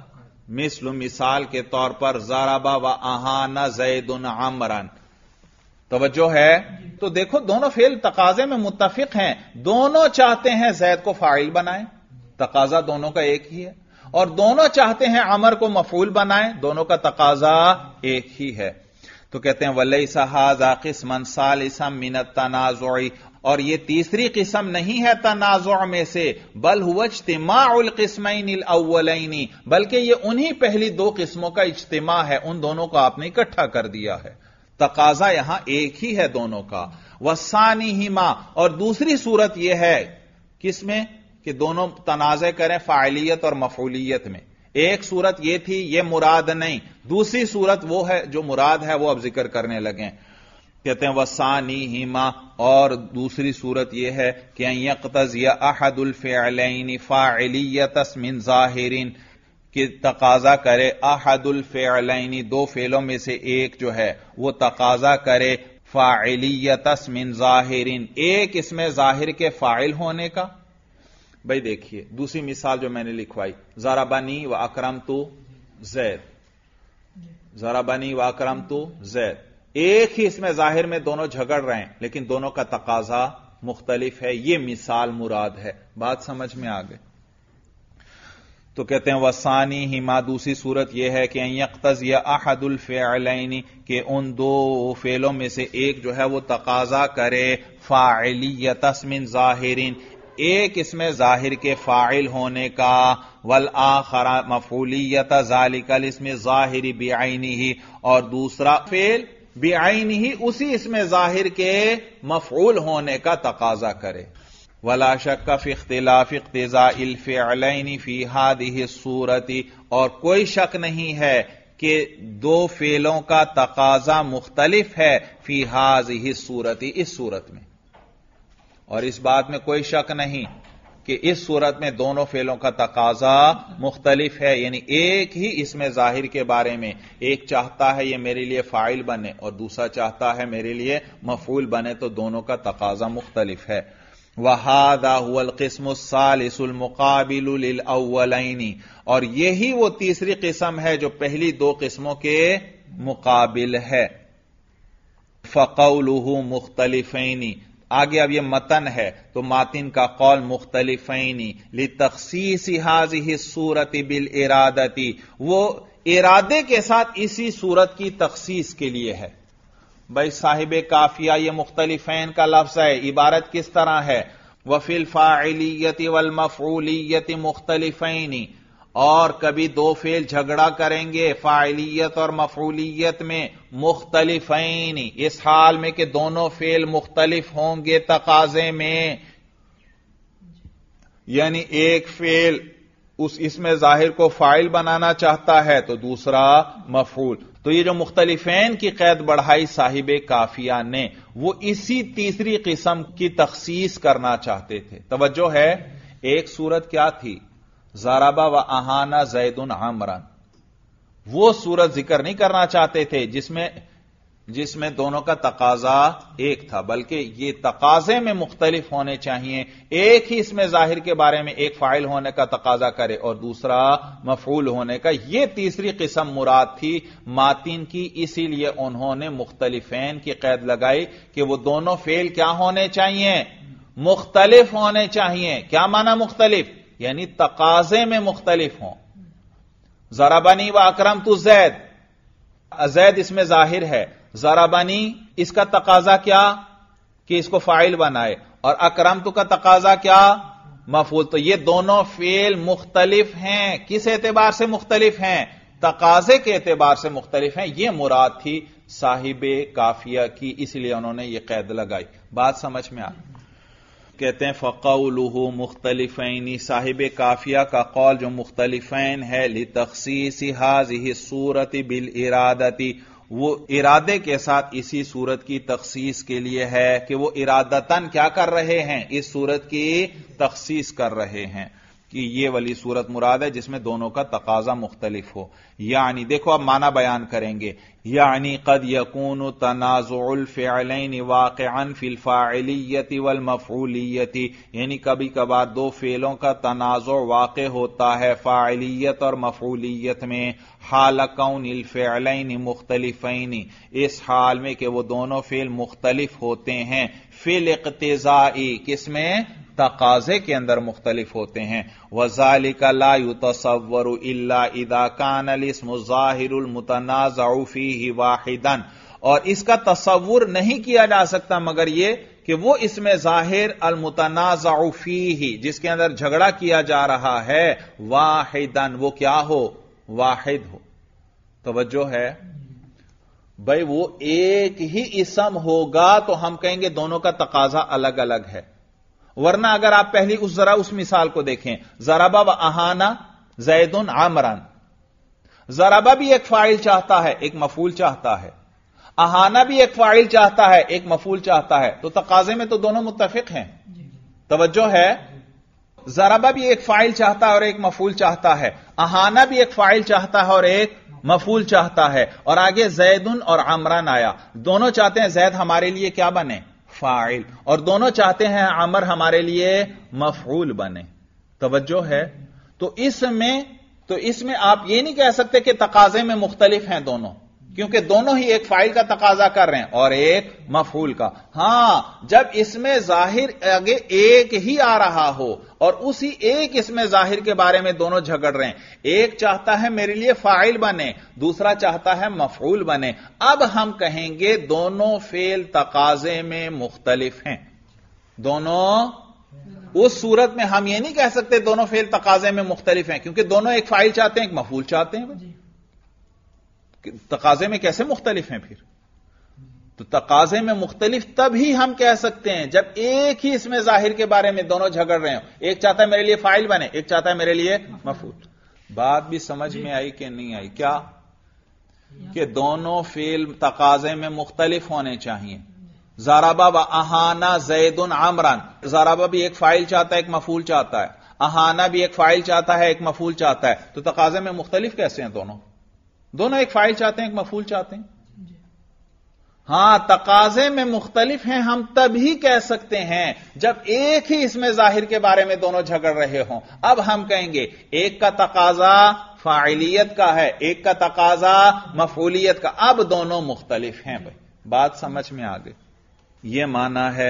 مثال کے طور پر ضرب و اہان زید عمرا، توجہ ہے؟ تو دیکھو دونوں فعل تقاضے میں متفق ہیں، دونوں چاہتے ہیں زید کو فاعل بنائیں، تقاضا دونوں کا ایک ہی ہے، اور دونوں چاہتے ہیں عمر کو مفعول بنائیں، دونوں کا تقاضا ایک ہی ہے۔ تو کہتے ہیں وَلَيْسَ هَذَا قِسْمًا ثَالِثًا مِنَ التَّنَازُعِ، اور یہ تیسری قسم نہیں ہے تنازع میں سے، بل هو اجتماع القسمین الاولین، بلکہ یہ انہی پہلی دو قسموں کا اجتماع ہے، ان دونوں کو آپ نے اکٹھا کر دیا ہے، تقاضا یہاں ایک ہی ہے دونوں کا۔ وَالثَّانِهِمَا، اور دوسری صورت یہ ہے کس میں کہ دونوں تنازع کریں فاعلیت اور مفعولیت میں، ایک صورت یہ تھی، یہ مراد نہیں، دوسری صورت وہ ہے جو مراد ہے، وہ اب ذکر کرنے لگیں۔ کہتے ہیں وَثَانِيهِمَا، اور دوسری صورت یہ ہے کہ ان یقتضی احد الفعلین فاعلیت من ظاہر، کہ تقاضا کرے احد الفعلین، دو فعلوں میں سے ایک جو ہے وہ تقاضا کرے فاعلیت من ظاہر، ایک اس میں ظاہر کے فاعل ہونے کا۔ بھائی دیکھیے دوسری مثال جو میں نے لکھوائی، ضربنی و اکرمت زید، ضربنی و اکرمت زید، ایک ہی اس میں ظاہر میں دونوں جھگڑ رہے ہیں لیکن دونوں کا تقاضا مختلف ہے، یہ مثال مراد ہے، بات سمجھ میں آ گئی؟ تو کہتے ہیں وَثَانِيهِمَا، دوسری صورت یہ ہے کہ ان یقتضی احد الفعلین، کہ ان دو فعلوں میں سے ایک جو ہے وہ تقاضا کرے فاعلیت من ظاہر، ایک اس میں ظاہر کے فاعل ہونے کا، والآخر مفعولیت ذالک الاسم الظاہر بعینہ، اور دوسرا فعل بعینہ اسی اس میں ظاہر کے مفعول ہونے کا تقاضا کرے۔ ولا شک فی اختلاف اقتضاء الفعلین فی ہذہ الصورت، اور کوئی شک نہیں ہے کہ دو فعلوں کا تقاضا مختلف ہے فی ہذہ الصورت، اس صورت میں، اور اس بات میں کوئی شک نہیں کہ اس صورت میں دونوں فعلوں کا تقاضا مختلف ہے، یعنی ایک ہی اس میں ظاہر کے بارے میں، ایک چاہتا ہے یہ میرے لیے فاعل بنے اور دوسرا چاہتا ہے میرے لیے مفعول بنے، تو دونوں کا تقاضا مختلف ہے۔ وَهَذَا هُوَ الْقِسْمُ الثَّالِثُ الْمُقَابِلُ لِلْأَوَّلَيْنِ، اور یہی وہ تیسری قسم ہے جو پہلی دو قسموں کے مقابل ہے۔ فَقَوْلُهُ مُخْتَلِفَيْنِ، آگے اب یہ متن ہے تو ماتن کا قول مختلفین لتخصیص هذه الصورت بالارادتی، وہ ارادے کے ساتھ اسی صورت کی تخصیص کے لیے ہے۔ بھائی صاحب کافیہ یہ مختلفین کا لفظ ہے، عبارت کس طرح ہے؟ وفی الفاعلیت والمفعولیت مختلفین، اور کبھی دو فعل جھگڑا کریں گے فاعلیت اور مفعولیت میں مختلفین، اس حال میں کہ دونوں فعل مختلف ہوں گے تقاضے میں، یعنی ایک فعل اس میں ظاہر کو فاعل بنانا چاہتا ہے تو دوسرا مفعول۔ تو یہ جو مختلفین کی قید بڑھائی صاحب کافیہ نے، وہ اسی تیسری قسم کی تخصیص کرنا چاہتے تھے۔ توجہ ہے، ایک صورت کیا تھی؟ ضرب و اہان زید عمرا، وہ صورت ذکر نہیں کرنا چاہتے تھے جس میں دونوں کا تقاضا ایک تھا، بلکہ یہ تقاضے میں مختلف ہونے چاہیے، ایک ہی اس میں ظاہر کے بارے میں ایک فاعل ہونے کا تقاضا کرے اور دوسرا مفعول ہونے کا، یہ تیسری قسم مراد تھی ماتن کی، اسی لیے انہوں نے مختلفین کی قید لگائی کہ وہ دونوں فعل کیا ہونے چاہیے؟ مختلف ہونے چاہیے۔ کیا معنی مختلف؟ یعنی تقاضے میں مختلف ہوں۔ ضربنی و اکرمت زید، زید اس میں ظاہر ہے، ضربنی اس کا تقاضا کیا کہ اس کو فاعل بنائے، اور اکرمت کا تقاضا کیا؟ مفعول۔ تو یہ دونوں فعل مختلف ہیں، کس اعتبار سے مختلف ہیں؟ تقاضے کے اعتبار سے مختلف ہیں، یہ مراد تھی صاحب کافیہ کی، اس لیے انہوں نے یہ قید لگائی۔ بات سمجھ میں آ؟ کہتے ہیں فَقَوْلُهُ مُخْتَلِفَيْنِ، صاحب کافیہ کا قول جو مختلفین ہے، لِتَخْصِيصِ هَذِهِ الصُّورَةِ بِالْإِرَادَةِ، وہ ارادے کے ساتھ اسی صورت کی تخصیص کے لیے ہے کہ وہ ارادتاً کیا کر رہے ہیں؟ اس صورت کی تخصیص کر رہے ہیں۔ کہ یہ والی صورت مراد ہے جس میں دونوں کا تقاضا مختلف ہو. یعنی دیکھو اب معنی بیان کریں گے. یعنی قد یکون تنازع الفعلین واقعا فی الفاعلیت والمفعولیت، یعنی کبھی کبھار دو فعلوں کا تنازع واقع ہوتا ہے فاعلیت اور مفعولیت میں، حال کون الفعلین مختلفین، اس حال میں کہ وہ دونوں فعل مختلف ہوتے ہیں، فی الاقتضاء، کس میں؟ تقاضے کے اندر مختلف ہوتے ہیں. وذالک لا یتصور الا اذا کان الاسم الظاہر المتنازع فیہ واحدا، اور اس کا تصور نہیں کیا جا سکتا مگر یہ کہ وہ اسم ظاہر المتنازع فیہ، جس کے اندر جھگڑا کیا جا رہا ہے، واحدا، وہ کیا ہو؟ واحد ہو. توجہ ہے بھائی، وہ ایک ہی اسم ہوگا تو ہم کہیں گے دونوں کا تقاضا الگ الگ ہے. ورنہ اگر آپ پہلی ذرا اس مثال کو دیکھیں، ضربہ و اہانا زید عمران، ضربہ بھی ایک فاعل چاہتا ہے، ایک مفعول چاہتا ہے، اہانا بھی ایک فاعل چاہتا ہے، ایک مفعول چاہتا ہے، تو تقاضے میں تو دونوں متفق ہیں. توجہ ہے، ضربہ بھی ایک فاعل چاہتا ہے اور ایک مفعول چاہتا ہے، اہانا بھی ایک فاعل چاہتا ہے اور ایک مفعول چاہتا ہے، اور آگے زید اور عمران آیا، دونوں چاہتے ہیں زید ہمارے لیے کیا بنے؟ فاعل، اور دونوں چاہتے ہیں عمر ہمارے لیے مفعول بنے. توجہ ہے، تو اس میں آپ یہ نہیں کہہ سکتے کہ تقاضے میں مختلف ہیں دونوں، کیونکہ دونوں ہی ایک فاعل کا تقاضا کر رہے ہیں اور ایک مفعول کا. ہاں، جب اس میں ظاہر آگے ایک ہی آ رہا ہو اور اسی ایک اس میں ظاہر کے بارے میں دونوں جھگڑ رہے ہیں، ایک چاہتا ہے میرے لیے فاعل بنے، دوسرا چاہتا ہے مفعول بنے، اب ہم کہیں گے دونوں فعل تقاضے میں مختلف ہیں. دونوں، اس صورت میں ہم یہ نہیں کہہ سکتے دونوں فعل تقاضے میں مختلف ہیں، کیونکہ دونوں ایک فاعل چاہتے ہیں، ایک مفعول چاہتے ہیں. تقاضے میں کیسے مختلف ہیں پھر؟ تو تقاضے میں مختلف تب ہی ہم کہہ سکتے ہیں جب ایک ہی اس میں ظاہر کے بارے میں دونوں جھگڑ رہے ہوں، ایک چاہتا ہے میرے لیے فاعل بنے، ایک چاہتا ہے میرے لیے مفعول. بات بھی سمجھ میں آئی کہ نہیں آئی؟ کیا کہ دونوں فعل تقاضے میں مختلف ہونے چاہیے. ضربہ و اہانا زید عمران، ضربہ بھی ایک فاعل چاہتا ہے، ایک مفعول چاہتا ہے، اہانا بھی ایک فاعل چاہتا ہے، ایک مفعول چاہتا ہے، تو تقاضے میں مختلف کیسے ہیں دونوں ایک فاعل چاہتے ہیں، ایک مفعول چاہتے ہیں. ہاں، تقاضے میں مختلف ہیں ہم تب ہی کہہ سکتے ہیں جب ایک ہی اس میں ظاہر کے بارے میں دونوں جھگڑ رہے ہوں. اب ہم کہیں گے ایک کا تقاضا فاعلیت کا ہے، ایک کا تقاضا مفعولیت کا، اب دونوں مختلف ہیں. بھائی بات سمجھ میں آ گئی؟ یہ معنی ہے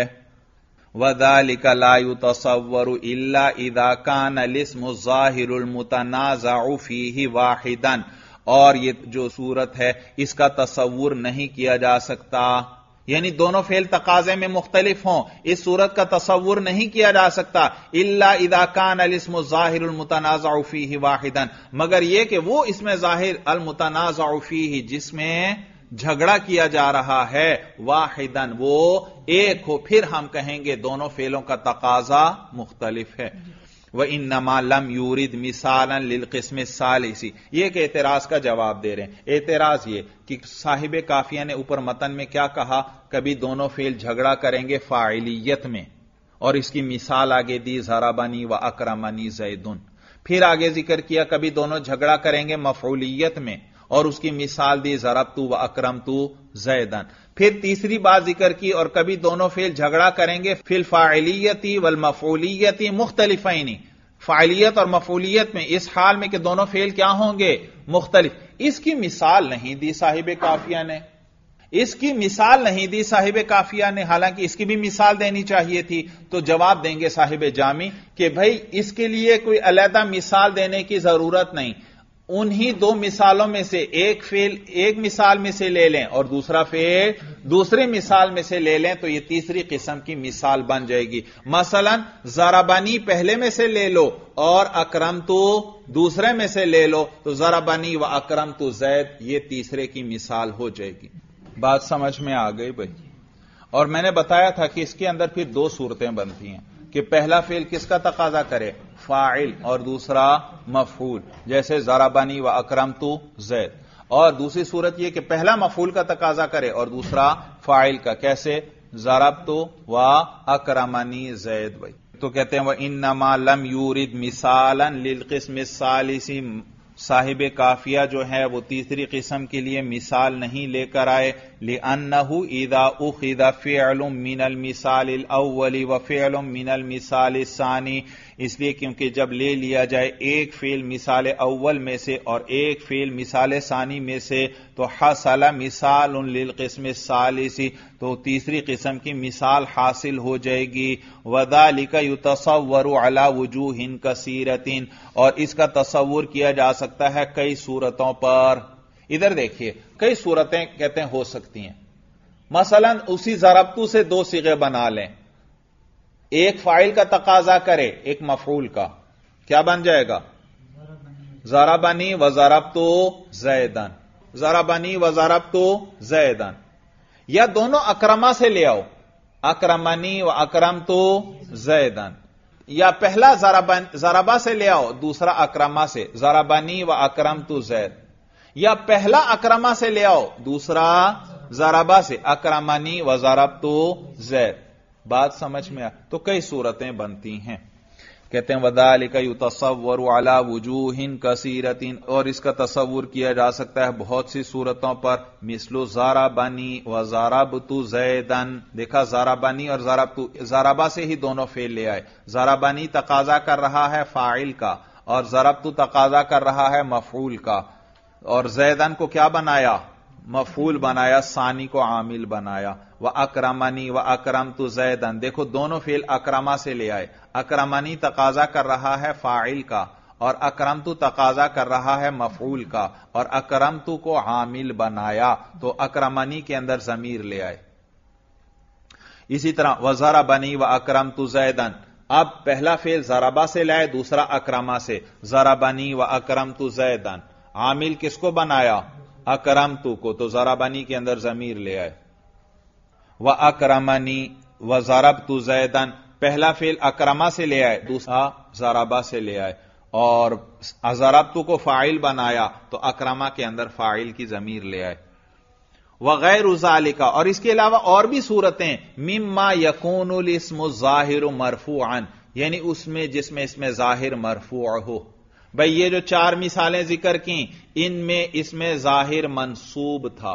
وَذَلِكَ لَا يُتَصَوَّرُ إِلَّا إِذَا كَانَ الْاسْمُ الظَّاهِرُ الْمُتَنَازَعُ فِيهِ وَاحِدًا، اور یہ جو صورت ہے اس کا تصور نہیں کیا جا سکتا، یعنی دونوں فعل تقاضے میں مختلف ہوں، اس صورت کا تصور نہیں کیا جا سکتا الا اذا كان الاسم الظاہر المتنازع فیہ واحدا، مگر یہ کہ وہ اس میں ظاہر المتنازع فیہ جس میں جھگڑا کیا جا رہا ہے، واحدا، وہ ایک ہو، پھر ہم کہیں گے دونوں فعلوں کا تقاضا مختلف ہے. وَإِنَّمَا لَمْ يُورِدْ مِثَالًا لِلْقِسْمِ الثَّالِثِ، یہ ایک اعتراض کا جواب دے رہے ہیں. اعتراض یہ کہ صاحب کافیہ نے اوپر متن میں کیا کہا، کبھی دونوں فعل جھگڑا کریں گے فاعلیت میں، اور اس کی مثال آگے دی ضربنی و اکرمنی زیدن. پھر آگے ذکر کیا کبھی دونوں جھگڑا کریں گے مفعولیت میں، اور اس کی مثال دی ضربت و اکرمت زیدن. پھر تیسری بات ذکر کی، اور کبھی دونوں فعل جھگڑا کریں گے فی الفاعلیت والمفعولیت مختلفین، فاعلیت اور مفعولیت میں، اس حال میں کہ دونوں فعل کیا ہوں گے؟ مختلف. اس کی مثال نہیں دی صاحب کافیہ نے، اس کی مثال نہیں دی صاحب کافیہ نے، حالانکہ اس کی بھی مثال دینی چاہیے تھی. تو جواب دیں گے صاحب جامی کہ بھائی اس کے لیے کوئی علیحدہ مثال دینے کی ضرورت نہیں، انہی دو مثالوں میں سے ایک فعل ایک مثال میں سے لے لیں اور دوسرا فعل دوسری مثال میں سے لے لیں، تو یہ تیسری قسم کی مثال بن جائے گی. مثلا ضربنی پہلے میں سے لے لو اور اکرمت دوسرے میں سے لے لو، تو ضربنی و اکرمت زید یہ تیسرے کی مثال ہو جائے گی. بات سمجھ میں آ گئی بھائی؟ اور میں نے بتایا تھا کہ اس کے اندر پھر دو صورتیں بنتی ہیں کہ پہلا فعل کس کا تقاضا کرے؟ فاعل، اور دوسرا مفعول، جیسے ضربنی و اکرمت زید. اور دوسری صورت یہ کہ پہلا مفعول کا تقاضا کرے اور دوسرا فاعل کا، کیسے؟ ضربت و اکرمنی زید. بھائی تو کہتے ہیں وہ انما لم یورد مثالا للقسم الثالث، صاحب کافیہ جو ہے وہ تیسری قسم کے لیے مثال نہیں لے کر آئے، لأنه اذا اخذ فعل من المثال الاول وفعل من المثال الثانی، اس لیے کیونکہ جب لے لیا جائے ایک فعل مثال اول میں سے اور ایک فعل مثال ثانی میں سے تو حصل مثال للقسم الثالث، تو تیسری قسم کی مثال حاصل ہو جائے گی، وذالک یتصور علی وجوہ کثیرۃ، اور اس کا تصور کیا جا سکتا ہے کئی صورتوں پر۔ ادھر دیکھیے کئی صورتیں کہتے ہیں ہو سکتی ہیں، مثلا اسی ضربتو سے دو صیغے بنا لیں، ایک فاعل کا تقاضا کرے ایک مفعول کا، کیا بن جائے گا؟ ضربنی و ضربتو زیدن، ضربنی و ضربتو زیدن، یا دونوں اکرما سے لے آؤ، اکرمنی و اکرمتو زیدن، یا پہلا ضربا سے لے آؤ دوسرا اکرما سے، ضربنی و اکرمتو زید، یا پہلا اکرما سے لے آؤ دوسرا ضربا سے، اکرمنی و ضربتو زید۔ بات سمجھ میں تو کئی صورتیں بنتی ہیں۔ کہتے ہیں وذالک یتصور علی وجوہ کثیرۃ، اور اس کا تصور کیا جا سکتا ہے بہت سی صورتوں پر، مثل ضربنی و ضربت زیدا، دیکھا ضربنی اور ضربا سے ہی دونوں فعل لے آئے، ضربنی تقاضا کر رہا ہے فاعل کا اور ضربت تقاضا کر رہا ہے مفعول کا، اور زیدن کو کیا بنایا؟ مفعول بنایا، ثانی کو عامل بنایا، وَأَكْرَمَنِي وَأَكْرَمْتُ زَيْدًا، دیکھو دونوں فعل اکرما سے لے آئے، اکرمنی تقاضا کر رہا ہے فاعل کا اور اکرمتو تقاضا کر رہا ہے مفعول کا، اور اکرمتو کو عامل بنایا تو اکرمنی کے اندر ضمیر لے آئے۔ اسی طرح وَضَرَبَنِي وَأَكْرَمْتُ زَيْدًا، اب پہلا فعل ضربا سے لائے دوسرا اکرما سے، ضربنی وَأَكْرَمْتُ زَيْدًا، عامل کس کو بنایا؟ اکرمتو کو، تو ضربنی کے اندر ضمیر لے آئے۔ وَأَكْرَمَنِي وَضَرَبْتُ زَيْدًا، پہلا فعل اکرما سے لے آئے دوسرا ضربا سے لے آئے، اور ضربتو کو فاعل بنایا تو اکرما کے اندر فاعل کی ضمیر لے آئے۔ وغیر ذالک، اور اس کے علاوہ اور بھی صورتیں، مما یکون الاسم الظاہر مرفوعا، یعنی اس میں جس میں اس میں ظاہر مرفوع ہو۔ بھئی یہ جو چار مثالیں ذکر کی ان میں اس میں ظاہر منصوب تھا،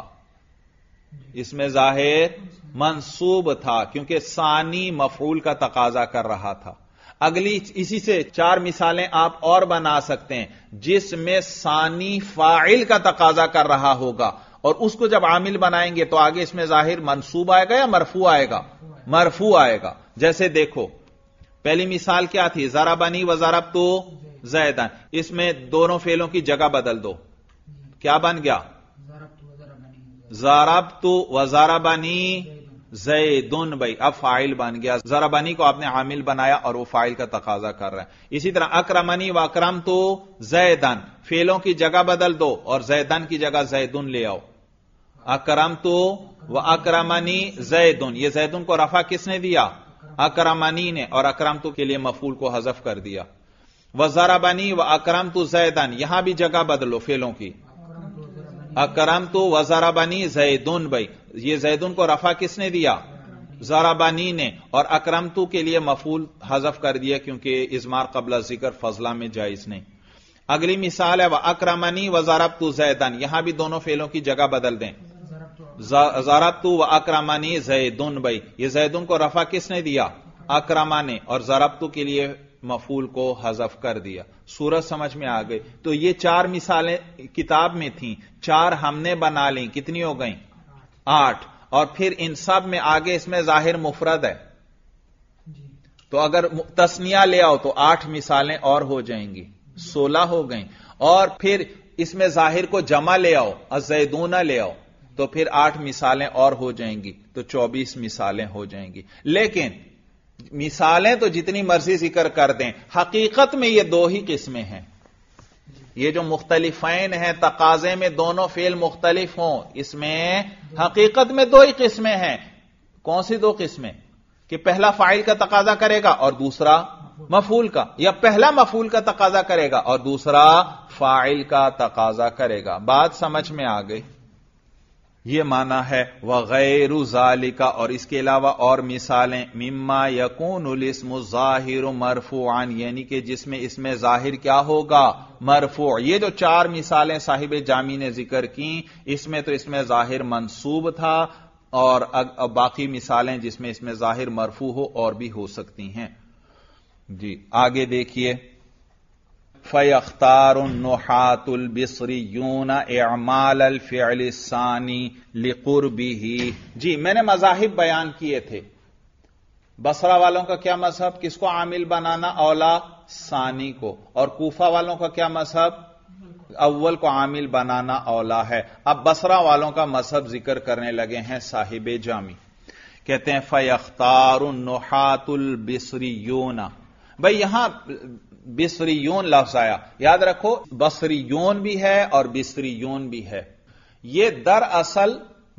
اس میں ظاہر منصوب تھا کیونکہ ثانی مفعول کا تقاضا کر رہا تھا۔ اگلی اسی سے چار مثالیں آپ اور بنا سکتے ہیں جس میں ثانی فاعل کا تقاضا کر رہا ہوگا، اور اس کو جب عامل بنائیں گے تو آگے اس میں ظاہر منصوب آئے گا یا مرفوع آئے گا؟ مرفوع آئے گا۔ جیسے دیکھو پہلی مثال کیا تھی؟ ضربنی و ضربتو زیدن، اس میں دونوں فعلوں کی جگہ بدل دو، کیا بن گیا؟ ضربت و ضربنی زیدن، بھائی اب فاعل بن گیا، ضربنی کو آپ نے عامل بنایا اور وہ فاعل کا تقاضا کر رہا ہے۔ اسی طرح اکرمنی و اکرمت زیدن، فعلوں کی جگہ بدل دو اور زیدن کی جگہ زیدن لے آؤ۔ اکرمت و اکرمنی زیدن، یہ زیدن کو رفع کس نے دیا؟ اکرمنی نے، اور اکرمت کے لیے مفعول کو حذف کر دیا۔ وَضَرَبَنِي وَأَكْرَمْتُ زَيْدًا، یہاں بھی جگہ بدلو فعلوں کی، اکرمت وَضَرَبَنِي زَيْدٌ، بھائی یہ زیدن کو رفع کس نے دیا؟ ضربنی نے، اور اکرمتو کے لیے مفعول حذف کر دیا کیونکہ اضمار قبل ذکر فضلہ میں جائز نہیں۔ اگلی مثال ہے وَأَكْرَمَنِي وَضَرَبْتُ زَيْدًا، یہاں بھی دونوں فعلوں کی جگہ بدل دیں، ضربت وَأَكْرَمَنِي زَيْدٌ، بھائی یہ زیدن کو رفع کس نے دیا؟ اکرما نے، اور ضربتو کے لیے مفعول کو حذف کر دیا۔ صورت سمجھ میں آ گئی؟ تو یہ چار مثالیں کتاب میں تھیں، چار ہم نے بنا لیں، کتنی ہو گئیں؟ 8، اور پھر ان سب میں آگے اس میں ظاہر مفرد ہے، تو اگر تثنیہ لے آؤ تو 8 مثالیں اور ہو جائیں گی، 16 ہو گئیں، اور پھر اس میں ظاہر کو جمع لے آؤ، الزیدون لے آؤ، تو پھر 8 مثالیں اور ہو جائیں گی، تو 24 مثالیں ہو جائیں گی۔ لیکن مثالیں تو جتنی مرضی ذکر کر دیں، حقیقت میں یہ دو ہی قسمیں ہیں۔ یہ جو مختلفین ہیں، تقاضے میں دونوں فعل مختلف ہوں، اس میں حقیقت میں دو ہی قسمیں ہیں۔ کون سی دو قسمیں؟ کہ پہلا فاعل کا تقاضا کرے گا اور دوسرا مفعول کا، یا پہلا مفعول کا تقاضا کرے گا اور دوسرا فاعل کا تقاضا کرے گا۔ بات سمجھ میں آ گئی؟ یہ معنی ہے وغیر ذالک، اور اس کے علاوہ اور مثالیں، مما یکون الاسم الظاہر مرفوعا، یعنی کہ جس میں اس میں ظاہر کیا ہوگا؟ مرفوع۔ یہ جو چار مثالیں صاحب جامی نے ذکر کی، اس میں تو اس میں ظاہر منصوب تھا، اور باقی مثالیں جس میں اس میں ظاہر مرفوع ہو اور بھی ہو سکتی ہیں۔ جی آگے دیکھیے، فَيَخْتَارُ النُّحَاةُ الْبِصْرِيُّونَ اِعْمَالَ الْفِعْلِ الثَّانِي لِقُرْبِهِ۔ جی میں نے مذاہب بیان کیے تھے۔ بصرہ والوں کا کیا مذہب؟ کس کو عامل بنانا؟ اولا ثانی کو۔ اور کوفہ والوں کا کیا مذہب؟ اول کو عامل بنانا اولا ہے۔ اب بصرہ والوں کا مذہب ذکر کرنے لگے ہیں صاحب جامی، کہتے ہیں فَيَخْتَارُ النُّحَاةُ الْبِصْرِيُّونَ۔ بھئی یہاں بصریون لفظ آیا، یاد رکھو بصریون بھی ہے اور بصریون بھی ہے۔ یہ دراصل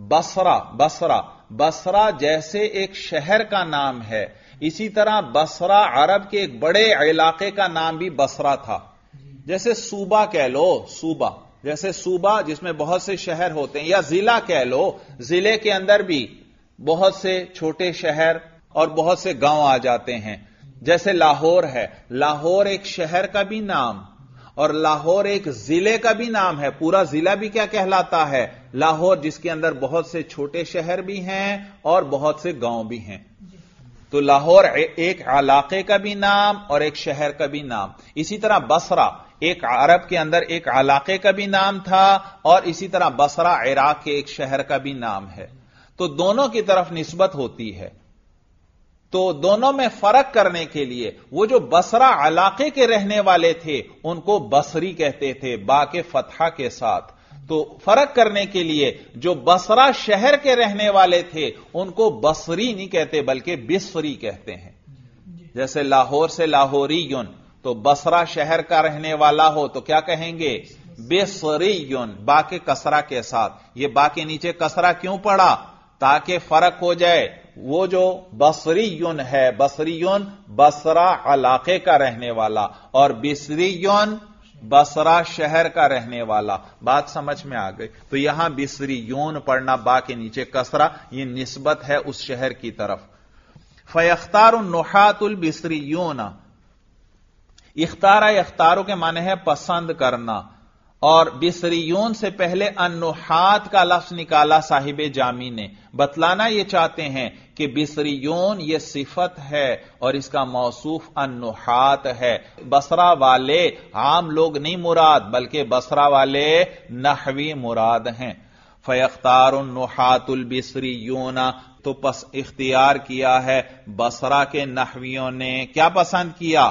بصرہ جیسے ایک شہر کا نام ہے، اسی طرح بصرہ عرب کے ایک بڑے علاقے کا نام بھی بصرہ تھا۔ جیسے صوبہ کہہ لو، صوبہ جیسے صوبہ جس میں بہت سے شہر ہوتے ہیں، یا ضلع کہہ لو، ضلع کے اندر بھی بہت سے چھوٹے شہر اور بہت سے گاؤں آ جاتے ہیں۔ جیسے لاہور ہے، لاہور ایک شہر کا بھی نام اور لاہور ایک ضلع کا بھی نام ہے۔ پورا ضلع بھی کیا کہلاتا ہے؟ لاہور، جس کے اندر بہت سے چھوٹے شہر بھی ہیں اور بہت سے گاؤں بھی ہیں۔ تو لاہور ایک علاقے کا بھی نام اور ایک شہر کا بھی نام۔ اسی طرح بصرہ ایک عرب کے اندر ایک علاقے کا بھی نام تھا، اور اسی طرح بصرہ عراق کے ایک شہر کا بھی نام ہے۔ تو دونوں کی طرف نسبت ہوتی ہے۔ تو دونوں میں فرق کرنے کے لیے وہ جو بصرہ علاقے کے رہنے والے تھے ان کو بصری کہتے تھے، با کے فتحہ کے ساتھ۔ تو فرق کرنے کے لیے جو بصرہ شہر کے رہنے والے تھے ان کو بصری نہیں کہتے بلکہ بصری کہتے ہیں۔ جیسے لاہور سے لاہوریون، تو بصرہ شہر کا رہنے والا ہو تو کیا کہیں گے؟ بصریون، با کے کسرہ کے ساتھ۔ یہ با کے نیچے کسرہ کیوں پڑا؟ تاکہ فرق ہو جائے۔ وہ جو بصریون ہے، بصریون بصرہ علاقے کا رہنے والا، اور بصریون بصرہ شہر کا رہنے والا۔ بات سمجھ میں آ گئی؟ تو یہاں بصریون پڑھنا، با کے نیچے کسرہ، یہ نسبت ہے اس شہر کی طرف۔ فَيَخْتَارُ النُّحَاةُ الْبِصْرِيُّونَ، اختارہ اختاروں کے معنی ہے پسند کرنا، اور بصریون سے پہلے النحات کا لفظ نکالا صاحب جامی نے۔ بتلانا یہ چاہتے ہیں کہ بصریون یہ صفت ہے اور اس کا موصوف النحات ہے۔ بصرہ والے عام لوگ نہیں مراد بلکہ بصرہ والے نحوی مراد ہیں۔ فَيَخْتَارُ النُّحَاةُ الْبِصْرِيُّونَ، تو پس اختیار کیا ہے بصرہ کے نحویوں نے، کیا پسند کیا؟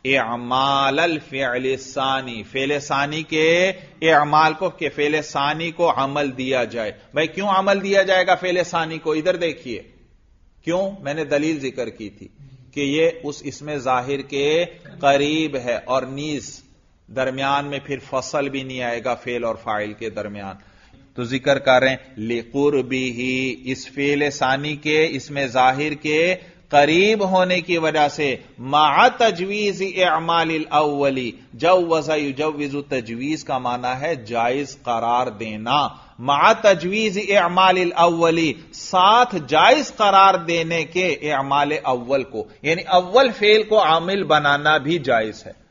اعمال الفعل الثانی، فعل ثانی کے اعمال کو، کہ فعل ثانی کو عمل دیا جائے۔ بھائی کیوں عمل دیا جائے گا فعل ثانی کو؟ ادھر دیکھیے کیوں، میں نے دلیل ذکر کی تھی کہ یہ اس اسم ظاہر کے قریب ہے، اور نیز درمیان میں پھر فصل بھی نہیں آئے گا فعل اور فاعل کے درمیان۔ تو ذکر کر رہے ہیں لِقُرْبِهِ، اس فعل ثانی کے اسم ظاہر کے قریب ہونے کی وجہ سے، مع تجویز اعمال الاولی، جوز یجوز، تجویز کا معنی ہے جائز قرار دینا، مع تجویز اعمال الاولی، ساتھ جائز قرار دینے کے اعمال اول کو، یعنی اول فعل کو عامل بنانا بھی جائز ہے۔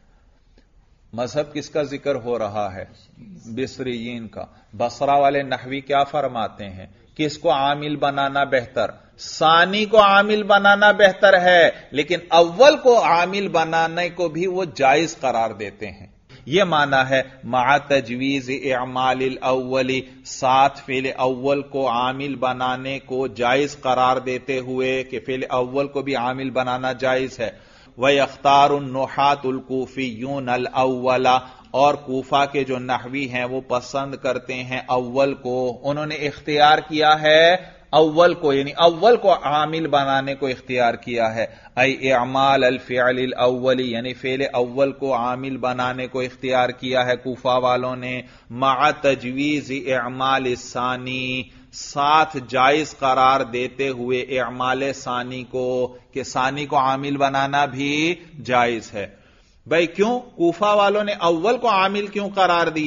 مذہب کس کا ذکر ہو رہا ہے؟ بصریین کا۔ بصرہ والے نحوی کیا فرماتے ہیں؟ کس کو عامل بنانا بہتر؟ ثانی کو عامل بنانا بہتر ہے، لیکن اول کو عامل بنانے کو بھی وہ جائز قرار دیتے ہیں۔ یہ معنی ہے مع تجویز اعمال الاولی، ساتھ فعل اول کو عامل بنانے کو جائز قرار دیتے ہوئے کہ فعل اول کو بھی عامل بنانا جائز ہے۔ وَيَخْتَارُ النُّحَاةُ الْكُوفِيُّونَ الْأَوَّلَ، اور کوفہ کے جو نحوی ہیں وہ پسند کرتے ہیں اول کو، انہوں نے اختیار کیا ہے اول کو، یعنی اول کو عامل بنانے کو اختیار کیا ہے۔ ای اعمال الفعل الاولی، یعنی فعل اول کو عامل بنانے کو اختیار کیا ہے کوفہ والوں نے، مع تجویز اعمال الثانی، ساتھ جائز قرار دیتے ہوئے اعمال ثانی کو، کہ ثانی کو عامل بنانا بھی جائز ہے۔ بھئی کیوں کوفہ والوں نے اول کو عامل کیوں قرار دیا؟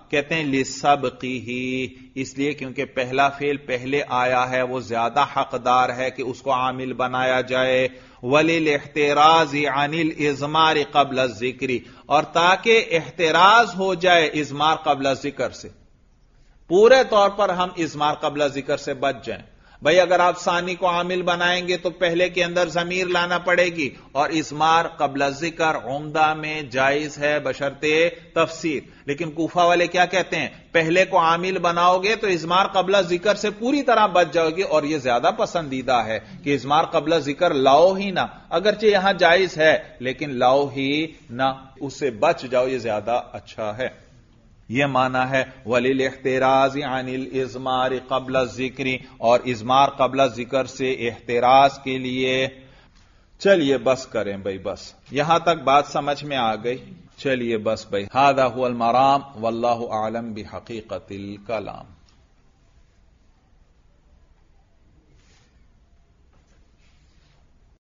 کہتے ہیں لسبقہ، اس لیے کیونکہ پہلا فعل پہلے آیا ہے، وہ زیادہ حقدار ہے کہ اس کو عامل بنایا جائے. وللاحتراز عن الاضمار قبل الذکر، اور تاکہ احتراز ہو جائے اضمار قبل ذکر سے، پورے طور پر ہم اضمار قبل ذکر سے بچ جائیں. بھئی اگر آپ ثانی کو عامل بنائیں گے تو پہلے کے اندر ضمیر لانا پڑے گی، اور اضمار قبل ذکر عمدہ میں جائز ہے بشرطِ تفسیر. لیکن کوفہ والے کیا کہتے ہیں؟ پہلے کو عامل بناؤ گے تو اضمار قبل ذکر سے پوری طرح بچ جاؤ گی، اور یہ زیادہ پسندیدہ ہے کہ اضمار قبل ذکر لاؤ ہی نہ، اگرچہ یہاں جائز ہے لیکن لاؤ ہی نہ، اس سے بچ جاؤ، یہ زیادہ اچھا ہے. یہ معنی ہے وللاحتراز عن الاضمار قبل الذکر، اور اضمار قبل ذکر سے احتراز کے لیے. چلیے بس کریں بھائی، بس یہاں تک بات سمجھ میں آ گئی. چلیے بس بھائی، ھذا ھو المرام واللہ اعلم بحقیقت الکلام.